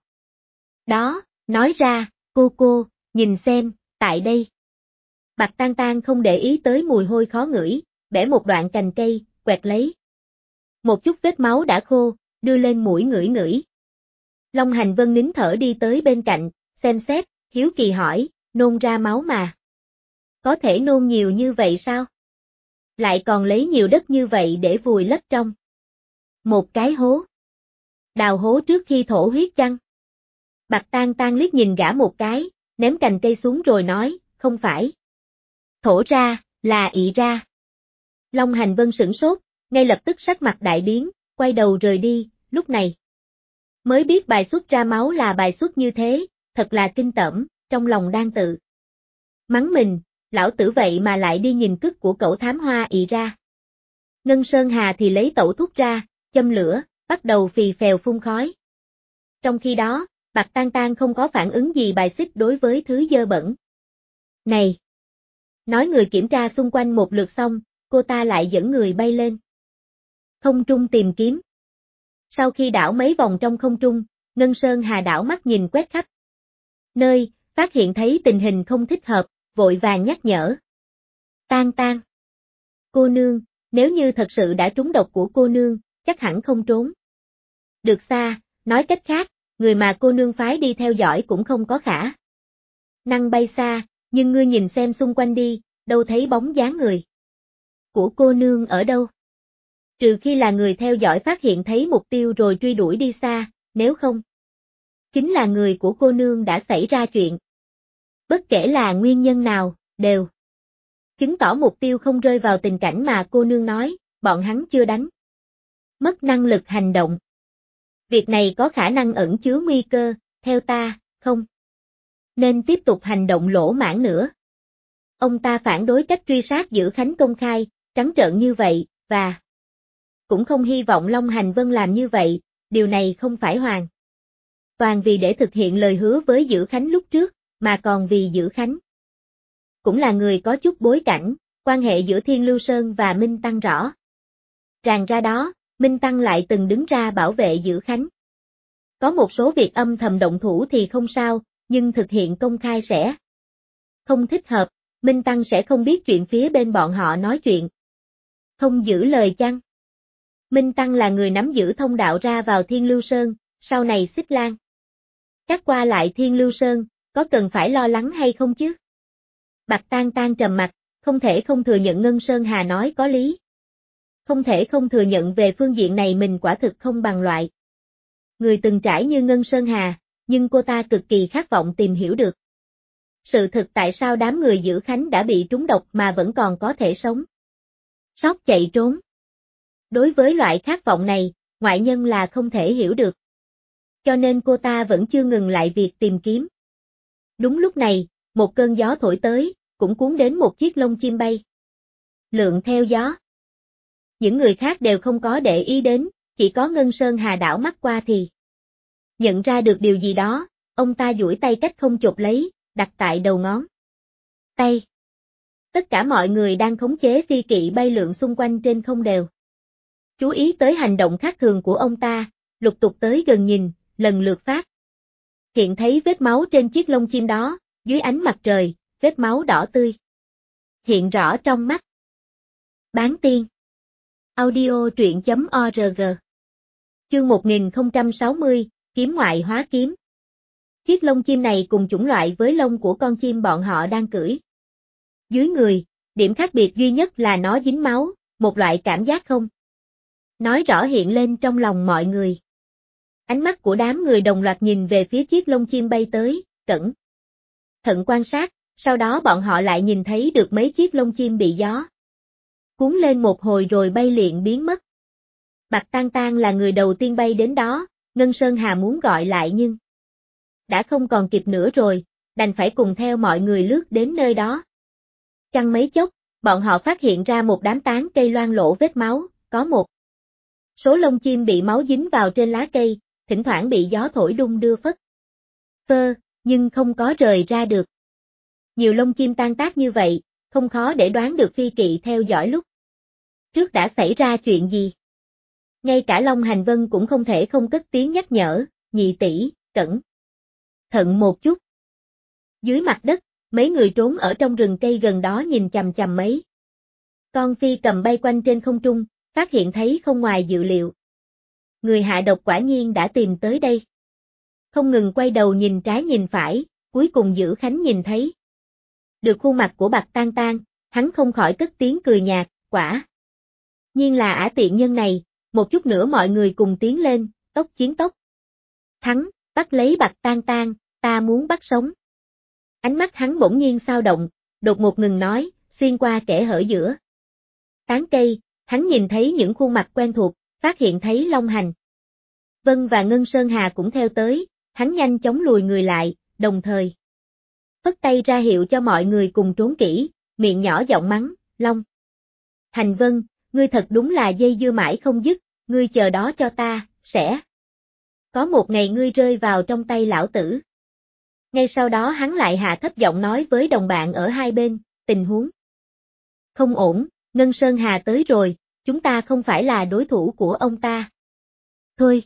Đó, nói ra, cô, nhìn xem, tại đây. Bạch Tang Tang không để ý tới mùi hôi khó ngửi, bẻ một đoạn cành cây, quẹt lấy. Một chút vết máu đã khô, đưa lên mũi ngửi ngửi. Long Hành Vân nín thở đi tới bên cạnh, xem xét, hiếu kỳ hỏi, nôn ra máu mà. Có thể nôn nhiều như vậy sao? Lại còn lấy nhiều đất như vậy để vùi lấp trong một cái hố. Đào hố trước khi thổ huyết chăng? Bạch Tang Tang liếc nhìn gã một cái, ném cành cây xuống rồi nói, không phải. Thổ ra, là ị ra. Long Hành Vân sửng sốt, ngay lập tức sắc mặt đại biến, quay đầu rời đi, lúc này. Mới biết bài xuất ra máu là bài xuất như thế, thật là kinh tởm, trong lòng đang tự mắng mình, lão tử vậy mà lại đi nhìn cứt của cậu thám hoa ị ra. Ngân Sơn Hà thì lấy tẩu thuốc ra, châm lửa, bắt đầu phì phèo phun khói. Trong khi đó, Bạch Tang Tang không có phản ứng gì bài xích đối với thứ dơ bẩn. Này! Nói người kiểm tra xung quanh một lượt xong, cô ta lại dẫn người bay lên. Không trung tìm kiếm. Sau khi đảo mấy vòng trong không trung, Ngân Sơn Hà đảo mắt nhìn quét khắp nơi, phát hiện thấy tình hình không thích hợp, vội vàng nhắc nhở. Tang Tang. Cô nương, nếu như thật sự đã trúng độc của cô nương, chắc hẳn không trốn được xa, nói cách khác, người mà cô nương phái đi theo dõi cũng không có khả năng bay xa, nhưng ngươi nhìn xem xung quanh đi, đâu thấy bóng dáng người của cô nương ở đâu. Trừ khi là người theo dõi phát hiện thấy mục tiêu rồi truy đuổi đi xa, nếu không, chính là người của cô nương đã xảy ra chuyện. Bất kể là nguyên nhân nào, đều chứng tỏ mục tiêu không rơi vào tình cảnh mà cô nương nói, bọn hắn chưa đánh mất năng lực hành động. Việc này có khả năng ẩn chứa nguy cơ, theo ta, không nên tiếp tục hành động lỗ mãng nữa. Ông ta phản đối cách truy sát Dữ Khánh công khai, trắng trợn như vậy, và cũng không hy vọng Long Hành Vân làm như vậy, điều này không phải hoàn toàn vì để thực hiện lời hứa với Dữ Khánh lúc trước, mà còn vì Dữ Khánh cũng là người có chút bối cảnh, quan hệ giữa Thiên Lưu Sơn và Minh Tăng rõ ràng ra đó, Minh Tăng lại từng đứng ra bảo vệ Dữ Khánh. Có một số việc âm thầm động thủ thì không sao, nhưng thực hiện công khai sẽ không thích hợp, Minh Tăng sẽ không biết chuyện phía bên bọn họ nói chuyện. Không giữ lời chăng? Minh Tăng là người nắm giữ thông đạo ra vào Thiên Lưu Sơn, sau này Xích Lan cắt qua lại Thiên Lưu Sơn, có cần phải lo lắng hay không chứ? Bạch Tang Tang trầm mặt, không thể không thừa nhận Ngân Sơn Hà nói có lý. Không thể không thừa nhận về phương diện này mình quả thực không bằng loại người từng trải như Ngân Sơn Hà, nhưng cô ta cực kỳ khát vọng tìm hiểu được sự thực tại sao đám người giữ Khánh đã bị trúng độc mà vẫn còn có thể sống sót chạy trốn. Đối với loại khát vọng này, ngoại nhân là không thể hiểu được. Cho nên cô ta vẫn chưa ngừng lại việc tìm kiếm. Đúng lúc này, một cơn gió thổi tới, cũng cuốn đến một chiếc lông chim bay. Lượn theo gió. Những người khác đều không có để ý đến, chỉ có Ngân Sơn Hà đảo mắt qua thì nhận ra được điều gì đó, ông ta duỗi tay cách không chộp lấy, đặt tại đầu ngón tay. Tất cả mọi người đang khống chế phi kỵ bay lượn xung quanh trên không đều chú ý tới hành động khác thường của ông ta, lục tục tới gần nhìn, lần lượt phát hiện thấy vết máu trên chiếc lông chim đó, dưới ánh mặt trời, vết máu đỏ tươi hiện rõ trong mắt. Bán tiên. Audio truyện.org. Chương 1060, kiếm ngoại hóa kiếm. Chiếc lông chim này cùng chủng loại với lông của con chim bọn họ đang cưỡi dưới người, điểm khác biệt duy nhất là nó dính máu, một loại cảm giác không nói rõ hiện lên trong lòng mọi người. Ánh mắt của đám người đồng loạt nhìn về phía chiếc lông chim bay tới, cẩn thận quan sát, sau đó bọn họ lại nhìn thấy được mấy chiếc lông chim bị gió cuốn lên một hồi rồi bay liền biến mất. Bạch Tang Tang là người đầu tiên bay đến đó, Ngân Sơn Hà muốn gọi lại nhưng đã không còn kịp nữa rồi, đành phải cùng theo mọi người lướt đến nơi đó. Chăng mấy chốc, bọn họ phát hiện ra một đám tán cây loang lổ vết máu, có một số lông chim bị máu dính vào trên lá cây, thỉnh thoảng bị gió thổi đung đưa phất phơ, nhưng không có rời ra được. Nhiều lông chim tan tác như vậy, không khó để đoán được phi kỵ theo dõi lúc trước đã xảy ra chuyện gì. Ngay cả Long Hành Vân cũng không thể không cất tiếng nhắc nhở, nhị tỷ, cẩn thận một chút. Dưới mặt đất, mấy người trốn ở trong rừng cây gần đó nhìn chằm chằm mấy con phi cầm bay quanh trên không trung, phát hiện thấy không ngoài dự liệu. Người hạ độc quả nhiên đã tìm tới đây. Không ngừng quay đầu nhìn trái nhìn phải, cuối cùng Giữ Khánh nhìn thấy được khuôn mặt của Bạch Tang Tang, hắn không khỏi cất tiếng cười nhạt, quả nhiên là ả tiện nhân này, một chút nữa mọi người cùng tiến lên, tốc chiến tốc thắng, bắt lấy Bạch Tang Tang, ta muốn bắt sống. Ánh mắt hắn bỗng nhiên xao động, đột ngột ngừng nói, xuyên qua kẽ hở giữa tán cây, hắn nhìn thấy những khuôn mặt quen thuộc, phát hiện thấy Long Hành Vân và Ngân Sơn Hà cũng theo tới, hắn nhanh chóng lùi người lại, đồng thời phất tay ra hiệu cho mọi người cùng trốn kỹ, miệng nhỏ giọng mắng, Long Hành Vân, ngươi thật đúng là dây dưa mãi không dứt, ngươi chờ đó cho ta, sẽ có một ngày ngươi rơi vào trong tay lão tử. Ngay sau đó hắn lại hạ thấp giọng nói với đồng bạn ở hai bên, tình huống không ổn, Ngân Sơn Hà tới rồi, chúng ta không phải là đối thủ của ông ta. Thôi,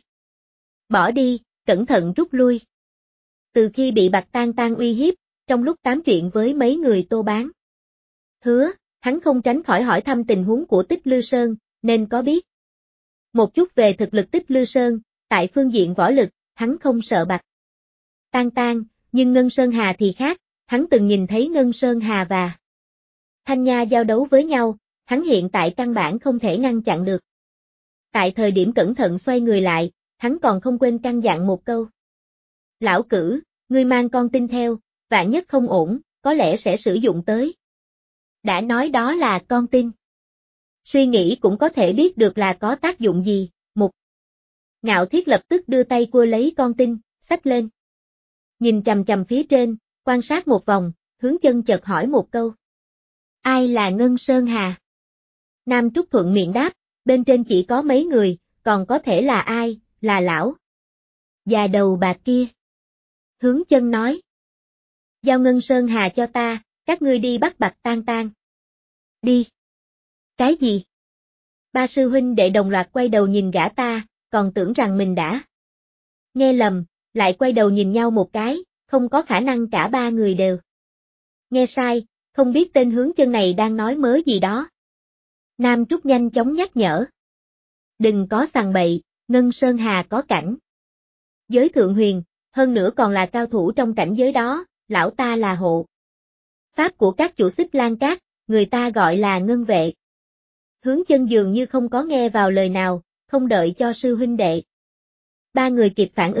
bỏ đi, cẩn thận rút lui. Từ khi bị Bạch Tang Tang uy hiếp, trong lúc tám chuyện với mấy người Tô Bán Hứa, hắn không tránh khỏi hỏi thăm tình huống của Tích Lư Sơn, nên có biết một chút về thực lực Tích Lư Sơn, tại phương diện võ lực, hắn không sợ Bạch Tang Tang, nhưng Ngân Sơn Hà thì khác, hắn từng nhìn thấy Ngân Sơn Hà và Thanh Nha giao đấu với nhau, hắn hiện tại căn bản không thể ngăn chặn được. Tại thời điểm cẩn thận xoay người lại, hắn còn không quên căn dặn một câu. Lão Cử, ngươi mang con tin theo, vạn nhất không ổn, có lẽ sẽ sử dụng tới. Đã nói đó là con tin. Suy nghĩ cũng có thể biết được là có tác dụng gì, Mục Ngạo Thiết lập tức đưa tay cua lấy con tin, xách lên. Nhìn chằm chằm phía trên, quan sát một vòng, Hướng Chân chợt hỏi một câu. Ai là Ngân Sơn Hà? Nam Trúc thuận miệng đáp, bên trên chỉ có mấy người, còn có thể là ai, là lão già đầu bạc kia. Hướng Chân nói. Giao Ngân Sơn Hà cho ta, các ngươi đi bắt Bạch Tang Tang. Đi. Cái gì? Ba sư huynh đệ đồng loạt quay đầu nhìn gã ta, còn tưởng rằng mình đã nghe lầm, lại quay đầu nhìn nhau một cái, không có khả năng cả ba người đều nghe sai, không biết tên Hướng Chân này đang nói mớ gì đó. Nam Trúc nhanh chóng nhắc nhở. Đừng có sằng bậy, Ngân Sơn Hà có cảnh giới thượng huyền, hơn nữa còn là cao thủ trong cảnh giới đó, lão ta là hộ pháp của các chủ Xích Lan Cát, người ta gọi là ngân vệ. Hướng Chân dường như không có nghe vào lời nào, không đợi cho sư huynh đệ ba người kịp phản ứng,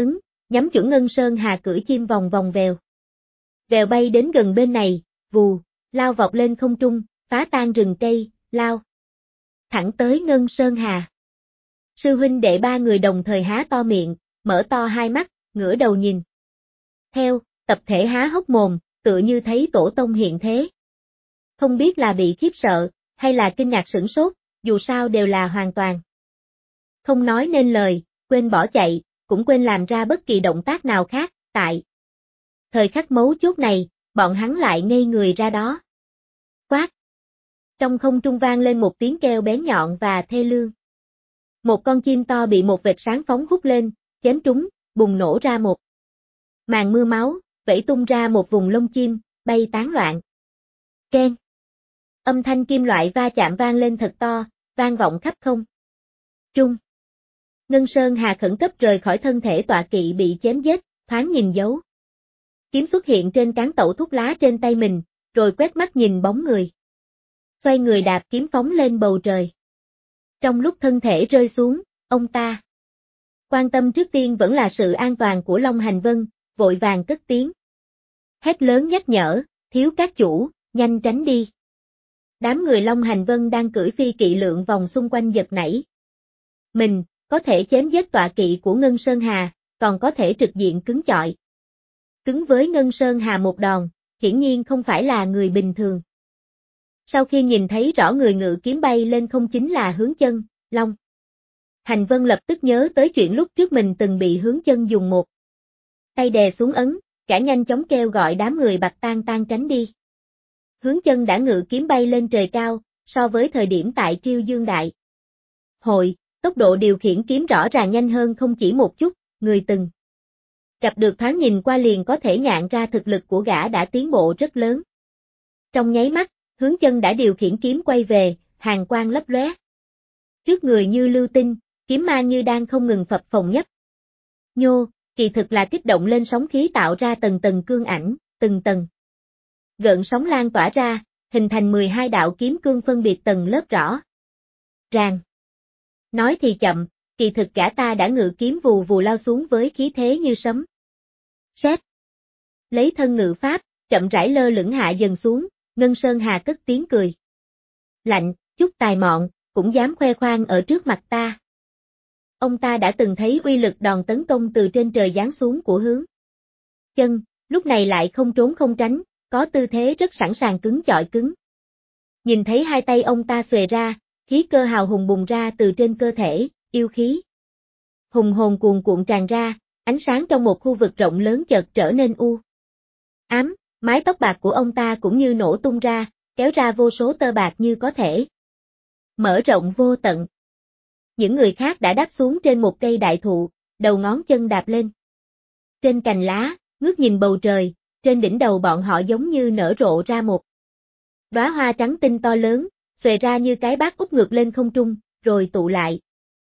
nhắm chuẩn Ngân Sơn Hà cưỡi chim vòng vòng vèo. Vèo bay đến gần bên này, vù, lao vọt lên không trung, phá tan rừng cây, lao thẳng tới Ngân Sơn Hà. Sư huynh đệ ba người đồng thời há to miệng, mở to hai mắt, ngửa đầu nhìn. Theo, tập thể há hốc mồm, tựa như thấy tổ tông hiện thế. Không biết là bị khiếp sợ, hay là kinh ngạc sửng sốt, dù sao đều là hoàn toàn không nói nên lời, quên bỏ chạy, cũng quên làm ra bất kỳ động tác nào khác, tại thời khắc mấu chốt này, bọn hắn lại ngây người ra đó. Quát! Trong không trung vang lên một tiếng kêu bén nhọn và thê lương. Một con chim to bị một vệt sáng phóng vút lên, chém trúng, bùng nổ ra một màn mưa máu, vẩy tung ra một vùng lông chim, bay tán loạn. Keng! Âm thanh kim loại va chạm vang lên thật to, vang vọng khắp không trung. Ngân Sơn Hà khẩn cấp rời khỏi thân thể tọa kỵ bị chém giết, thoáng nhìn dấu kiếm xuất hiện trên cán tẩu thuốc lá trên tay mình, rồi quét mắt nhìn bóng người. Xoay người đạp kiếm phóng lên bầu trời. Trong lúc thân thể rơi xuống, ông ta quan tâm trước tiên vẫn là sự an toàn của Long Hành Vân, vội vàng cất tiếng. Hét lớn nhắc nhở, thiếu các chủ, nhanh tránh đi. Đám người Long Hành Vân đang cưỡi phi kỵ lượn vòng xung quanh giật nảy. Mình, có thể chém giết tọa kỵ của Ngân Sơn Hà, còn có thể trực diện cứng chọi. Cứng với Ngân Sơn Hà một đòn, hiển nhiên không phải là người bình thường. Sau khi nhìn thấy rõ người ngự kiếm bay lên không chính là Hướng Chân, Long Hành Vân lập tức nhớ tới chuyện lúc trước mình từng bị Hướng Chân dùng một tay đè xuống ấn, cả nhanh chóng kêu gọi đám người Bạch Tan Tan tránh đi. Hướng Chân đã ngự kiếm bay lên trời cao, so với thời điểm tại Triêu Dương Đại Hội, tốc độ điều khiển kiếm rõ ràng nhanh hơn không chỉ một chút, người từng gặp được thoáng nhìn qua liền có thể nhận ra thực lực của gã đã tiến bộ rất lớn. Trong nháy mắt, Hướng Chân đã điều khiển kiếm quay về, hàn quang lấp lóe. Trước người như lưu tinh, kiếm ma như đang không ngừng phập phồng nhấp. Nhô, kỳ thực là kích động lên sóng khí tạo ra tầng tầng cương ảnh, từng tầng. Gợn sóng lan tỏa ra, hình thành 12 đạo kiếm cương phân biệt tầng lớp rõ ràng. Nói thì chậm, kỳ thực gã ta đã ngự kiếm vù vù lao xuống với khí thế như sấm sét. Lấy thân ngự pháp, chậm rãi lơ lửng hạ dần xuống, Ngân Sơn Hà cất tiếng cười. Lạnh, chút tài mọn, cũng dám khoe khoang ở trước mặt ta. Ông ta đã từng thấy uy lực đòn tấn công từ trên trời giáng xuống của Hướng Chân, lúc này lại không trốn không tránh, có tư thế rất sẵn sàng cứng chọi cứng. Nhìn thấy hai tay ông ta xuề ra, khí cơ hào hùng bùng ra từ trên cơ thể, yêu khí hùng hồn cuồn cuộn tràn ra, ánh sáng trong một khu vực rộng lớn chợt trở nên u ám, mái tóc bạc của ông ta cũng như nổ tung ra, kéo ra vô số tơ bạc như có thể mở rộng vô tận. Những người khác đã đáp xuống trên một cây đại thụ, đầu ngón chân đạp lên trên cành lá, ngước nhìn bầu trời, trên đỉnh đầu bọn họ giống như nở rộ ra một đóa hoa trắng tinh to lớn, xòe ra như cái bát úp ngược lên không trung, rồi tụ lại,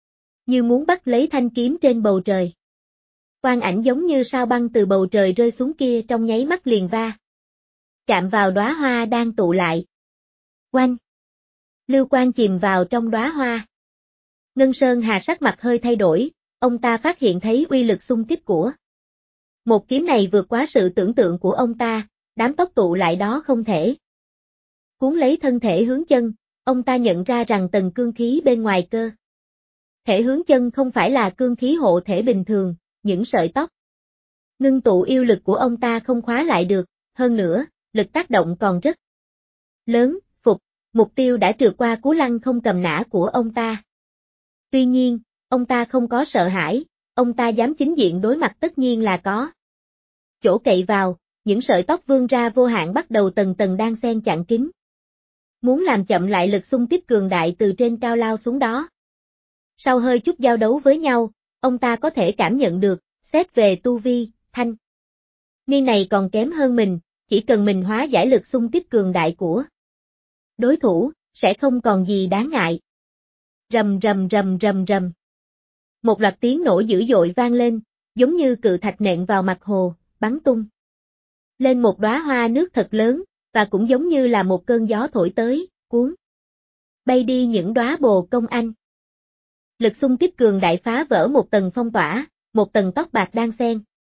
như muốn bắt lấy thanh kiếm trên bầu trời. Quang ảnh giống như sao băng từ bầu trời rơi xuống kia trong nháy mắt liền va chạm vào đóa hoa đang tụ lại. Oanh! Lưu quang chìm vào trong đóa hoa. Ngân Sơn Hà sắc mặt hơi thay đổi, ông ta phát hiện thấy uy lực xung kích của một kiếm này vượt quá sự tưởng tượng của ông ta, đám tóc tụ lại đó không thể cuốn lấy thân thể Hướng Chân, ông ta nhận ra rằng tầng cương khí bên ngoài cơ thể Hướng Chân không phải là cương khí hộ thể bình thường, những sợi tóc ngưng tụ yêu lực của ông ta không khóa lại được, hơn nữa, lực tác động còn rất lớn, mục tiêu đã trượt qua cú lăng không cầm nã của ông ta. Tuy nhiên, ông ta không có sợ hãi, ông ta dám chính diện đối mặt tất nhiên là có chỗ cậy vào, những sợi tóc vươn ra vô hạn bắt đầu tầng tầng đan xen chặn kín. Muốn làm chậm lại lực xung kích cường đại từ trên cao lao xuống đó. Sau hơi chút giao đấu với nhau, ông ta có thể cảm nhận được, xét về tu vi, thanh niên này còn kém hơn mình, chỉ cần mình hóa giải lực xung kích cường đại của đối thủ, sẽ không còn gì đáng ngại. Rầm rầm rầm rầm rầm. Một loạt tiếng nổ dữ dội vang lên, giống như cự thạch nện vào mặt hồ, bắn tung lên một đóa hoa nước thật lớn, và cũng giống như là một cơn gió thổi tới, cuốn bay đi những đóa bồ công anh. Lực xung kích cường đại phá vỡ một tầng phong tỏa, một tầng tóc bạc đan xen,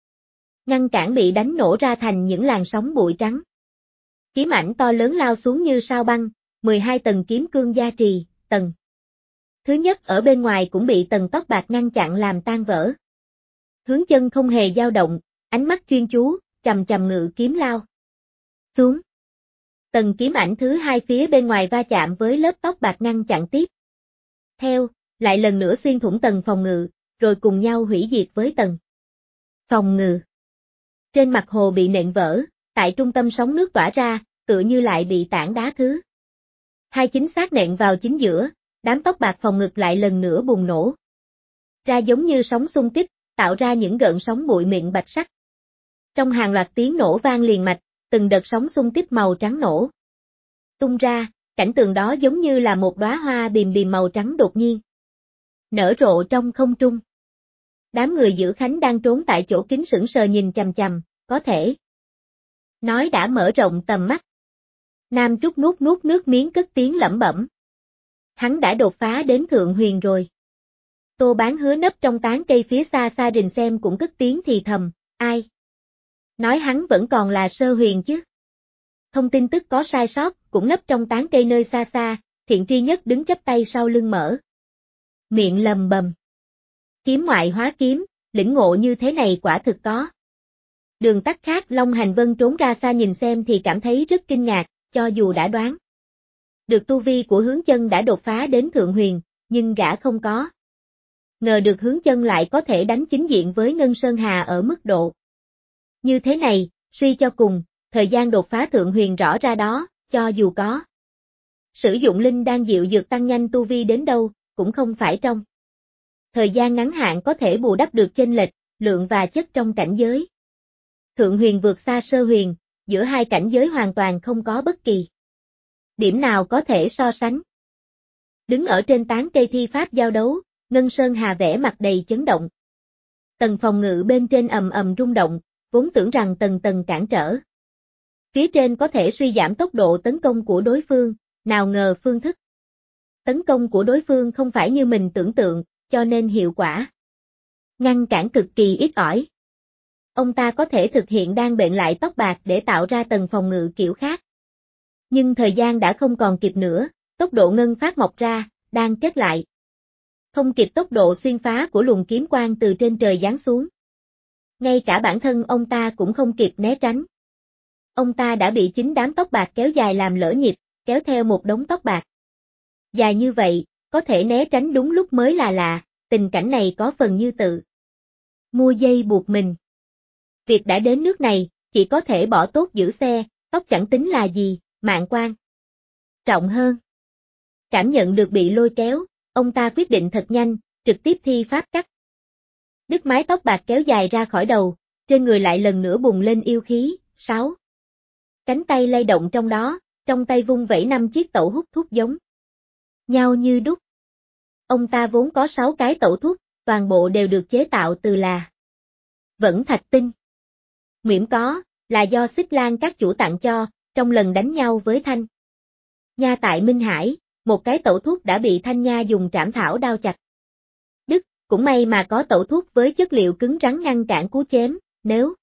ngăn cản bị đánh nổ ra thành những làn sóng bụi trắng. Kiếm ảnh to lớn lao xuống như sao băng, 12 tầng kiếm cương gia trì, tầng thứ nhất ở bên ngoài cũng bị tầng tóc bạc ngăn chặn làm tan vỡ. Hướng chân không hề dao động, ánh mắt chuyên chú, chầm chầm ngự kiếm lao xuống. Tầng kiếm ảnh thứ hai phía bên ngoài va chạm với lớp tóc bạc ngăn chặn tiếp. Theo, lại lần nữa xuyên thủng tầng phòng ngự, rồi cùng nhau hủy diệt với tầng phòng ngự. Trên mặt hồ bị nện vỡ, tại trung tâm sóng nước tỏa ra, tựa như lại bị tảng đá thứ hai chính xác nện vào chính giữa, đám tóc bạc phòng ngực lại lần nữa bùng nổ ra giống như sóng xung kích, tạo ra những gợn sóng bụi mịn bạch sắc. Trong hàng loạt tiếng nổ vang liền mạch, từng đợt sóng xung kích màu trắng nổ tung ra, cảnh tượng đó giống như là một đóa hoa bìm bìm màu trắng đột nhiên nở rộ trong không trung. Đám người giữ khánh đang trốn tại chỗ kín sững sờ nhìn chằm chằm, có thể nói đã mở rộng tầm mắt. Nam Trúc nuốt nước miếng cất tiếng lẩm bẩm. Hắn đã đột phá đến thượng huyền rồi. Tô Bán Hứa nấp trong tán cây phía xa xa rình xem cũng cất tiếng thì thầm, ai? Nói hắn vẫn còn là sơ huyền chứ. Thông tin tức có sai sót, cũng nấp trong tán cây nơi xa xa, Thiện Tri Nhất đứng chắp tay sau lưng mở miệng lầm bầm. Kiếm ngoại hóa kiếm, lĩnh ngộ như thế này quả thực có. Đường tắt khác Long Hành Vân trốn ra xa nhìn xem thì cảm thấy rất kinh ngạc, cho dù đã đoán được tu vi của Hướng Chân đã đột phá đến thượng huyền, nhưng gã không có ngờ được Hướng Chân lại có thể đánh chính diện với Ngân Sơn Hà ở mức độ như thế này, suy cho cùng, thời gian đột phá thượng huyền rõ ra đó, cho dù có sử dụng linh đan diệu dược tăng nhanh tu vi đến đâu, cũng không phải trong thời gian ngắn hạn có thể bù đắp được chênh lệch, lượng và chất trong cảnh giới. Thượng huyền vượt xa sơ huyền, giữa hai cảnh giới hoàn toàn không có bất kỳ điểm nào có thể so sánh. Đứng ở trên tán cây thi pháp giao đấu, Ngân Sơn Hà vẻ mặt đầy chấn động. Tầng phòng ngự bên trên ầm ầm rung động, vốn tưởng rằng tầng tầng cản trở phía trên có thể suy giảm tốc độ tấn công của đối phương, nào ngờ phương thức tấn công của đối phương không phải như mình tưởng tượng, cho nên hiệu quả ngăn cản cực kỳ ít ỏi. Ông ta có thể thực hiện đan bệnh lại tóc bạc để tạo ra tầng phòng ngự kiểu khác. Nhưng thời gian đã không còn kịp nữa, tốc độ ngân phát mọc ra, đang kết lại. Không kịp tốc độ xuyên phá của luồng kiếm quang từ trên trời giáng xuống. Ngay cả bản thân ông ta cũng không kịp né tránh. Ông ta đã bị chính đám tóc bạc kéo dài làm lỡ nhịp, kéo theo một đống tóc bạc. Dài như vậy, có thể né tránh đúng lúc mới là lạ, tình cảnh này có phần như tự mua dây buộc mình. Việc đã đến nước này, chỉ có thể bỏ tốt giữ xe, tóc chẳng tính là gì, mạng quan trọng hơn. Cảm nhận được bị lôi kéo, ông ta quyết định thật nhanh, trực tiếp thi pháp cắt đứt mái tóc bạc kéo dài ra khỏi đầu, trên người lại lần nữa bùng lên yêu khí, 6 cánh tay lay động trong đó, trong tay vung vẩy 5 chiếc tẩu hút thuốc giống nhau như đúc. Ông ta vốn có 6 cái tẩu thuốc, toàn bộ đều được chế tạo từ là vẫn thạch tinh. Miễn có, là do Xích Lan các chủ tặng cho, trong lần đánh nhau với Thanh Nha tại Minh Hải, một cái tẩu thuốc đã bị Thanh Nha dùng trảm thảo đao chặt đứt, cũng may mà có tẩu thuốc với chất liệu cứng rắn ngăn cản cú chém, nếu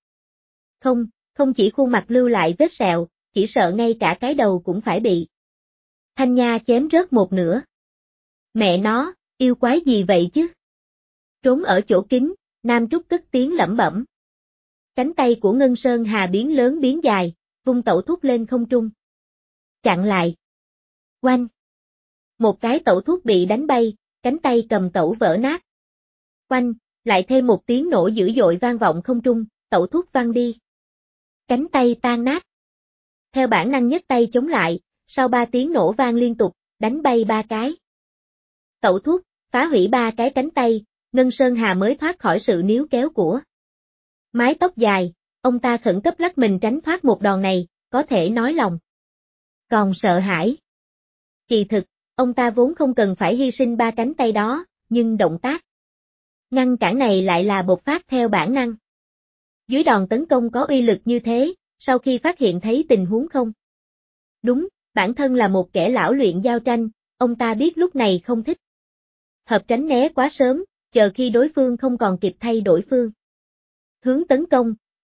không chỉ khuôn mặt lưu lại vết sẹo, chỉ sợ ngay cả cái đầu cũng phải bị Thanh Nha chém rớt một nửa. Mẹ nó, yêu quái gì vậy chứ? Trốn ở chỗ kín, Nam Trúc cất tiếng lẩm bẩm. Cánh tay của Ngân Sơn Hà biến lớn biến dài, vung tẩu thuốc lên không trung. Chặn lại. Oanh. Một cái tẩu thuốc bị đánh bay, cánh tay cầm tẩu vỡ nát. Oanh, lại thêm một tiếng nổ dữ dội vang vọng không trung, tẩu thuốc văng đi. Cánh tay tan nát. Theo bản năng nhấc tay chống lại, sau 3 tiếng nổ vang liên tục, đánh bay 3 cái tẩu thuốc, phá hủy 3 cái cánh tay, Ngân Sơn Hà mới thoát khỏi sự níu kéo của mái tóc dài, ông ta khẩn cấp lắc mình tránh thoát một đòn này, có thể nói lòng còn sợ hãi. Kỳ thực, ông ta vốn không cần phải hy sinh 3 cánh tay đó, nhưng động tác ngăn cản này lại là bộc phát theo bản năng. Dưới đòn tấn công có uy lực như thế, sau khi phát hiện thấy tình huống không đúng, bản thân là một kẻ lão luyện giao tranh, ông ta biết lúc này không thích hợp tránh né quá sớm, chờ khi đối phương không còn kịp thay đổi phương hướng tấn công, lúc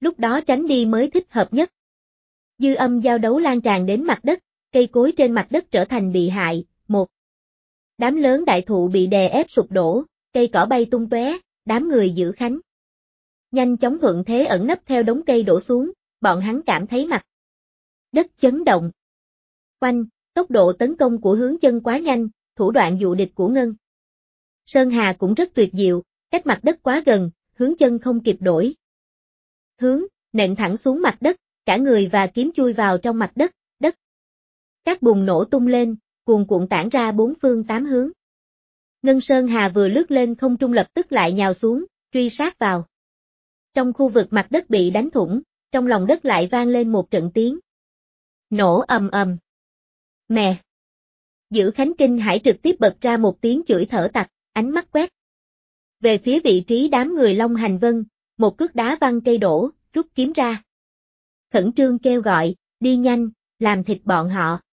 lúc đó tránh đi mới thích hợp nhất. Dư âm giao đấu lan tràn đến mặt đất, cây cối trên mặt đất trở thành bị hại, một đám lớn đại thụ bị đè ép sụp đổ, cây cỏ bay tung tóe, đám người giữ khánh nhanh chóng thuận thế ẩn nấp theo đống cây đổ xuống, bọn hắn cảm thấy mặt đất chấn động. Oanh, tốc độ tấn công của Hướng Chân quá nhanh, thủ đoạn dụ địch của Ngân Sơn Hà cũng rất tuyệt diệu, cách mặt đất quá gần, Hướng Chân không kịp đổi hướng, nện thẳng xuống mặt đất, cả người và kiếm chui vào trong mặt đất, các bùng nổ tung lên, cuồn cuộn tản ra bốn phương tám hướng. Ngân Sơn Hà vừa lướt lên không trung lập tức lại nhào xuống, truy sát vào. Trong khu vực mặt đất bị đánh thủng, trong lòng đất lại vang lên một trận tiếng nổ ầm ầm. Mè! Giữ Khánh kinh hãi trực tiếp bật ra một tiếng chửi thở tặc, ánh mắt quét về phía vị trí đám người Long Hành Vân, một cước đá văng cây đổ, rút kiếm ra. Khẩn trương kêu gọi, đi nhanh, làm thịt bọn họ.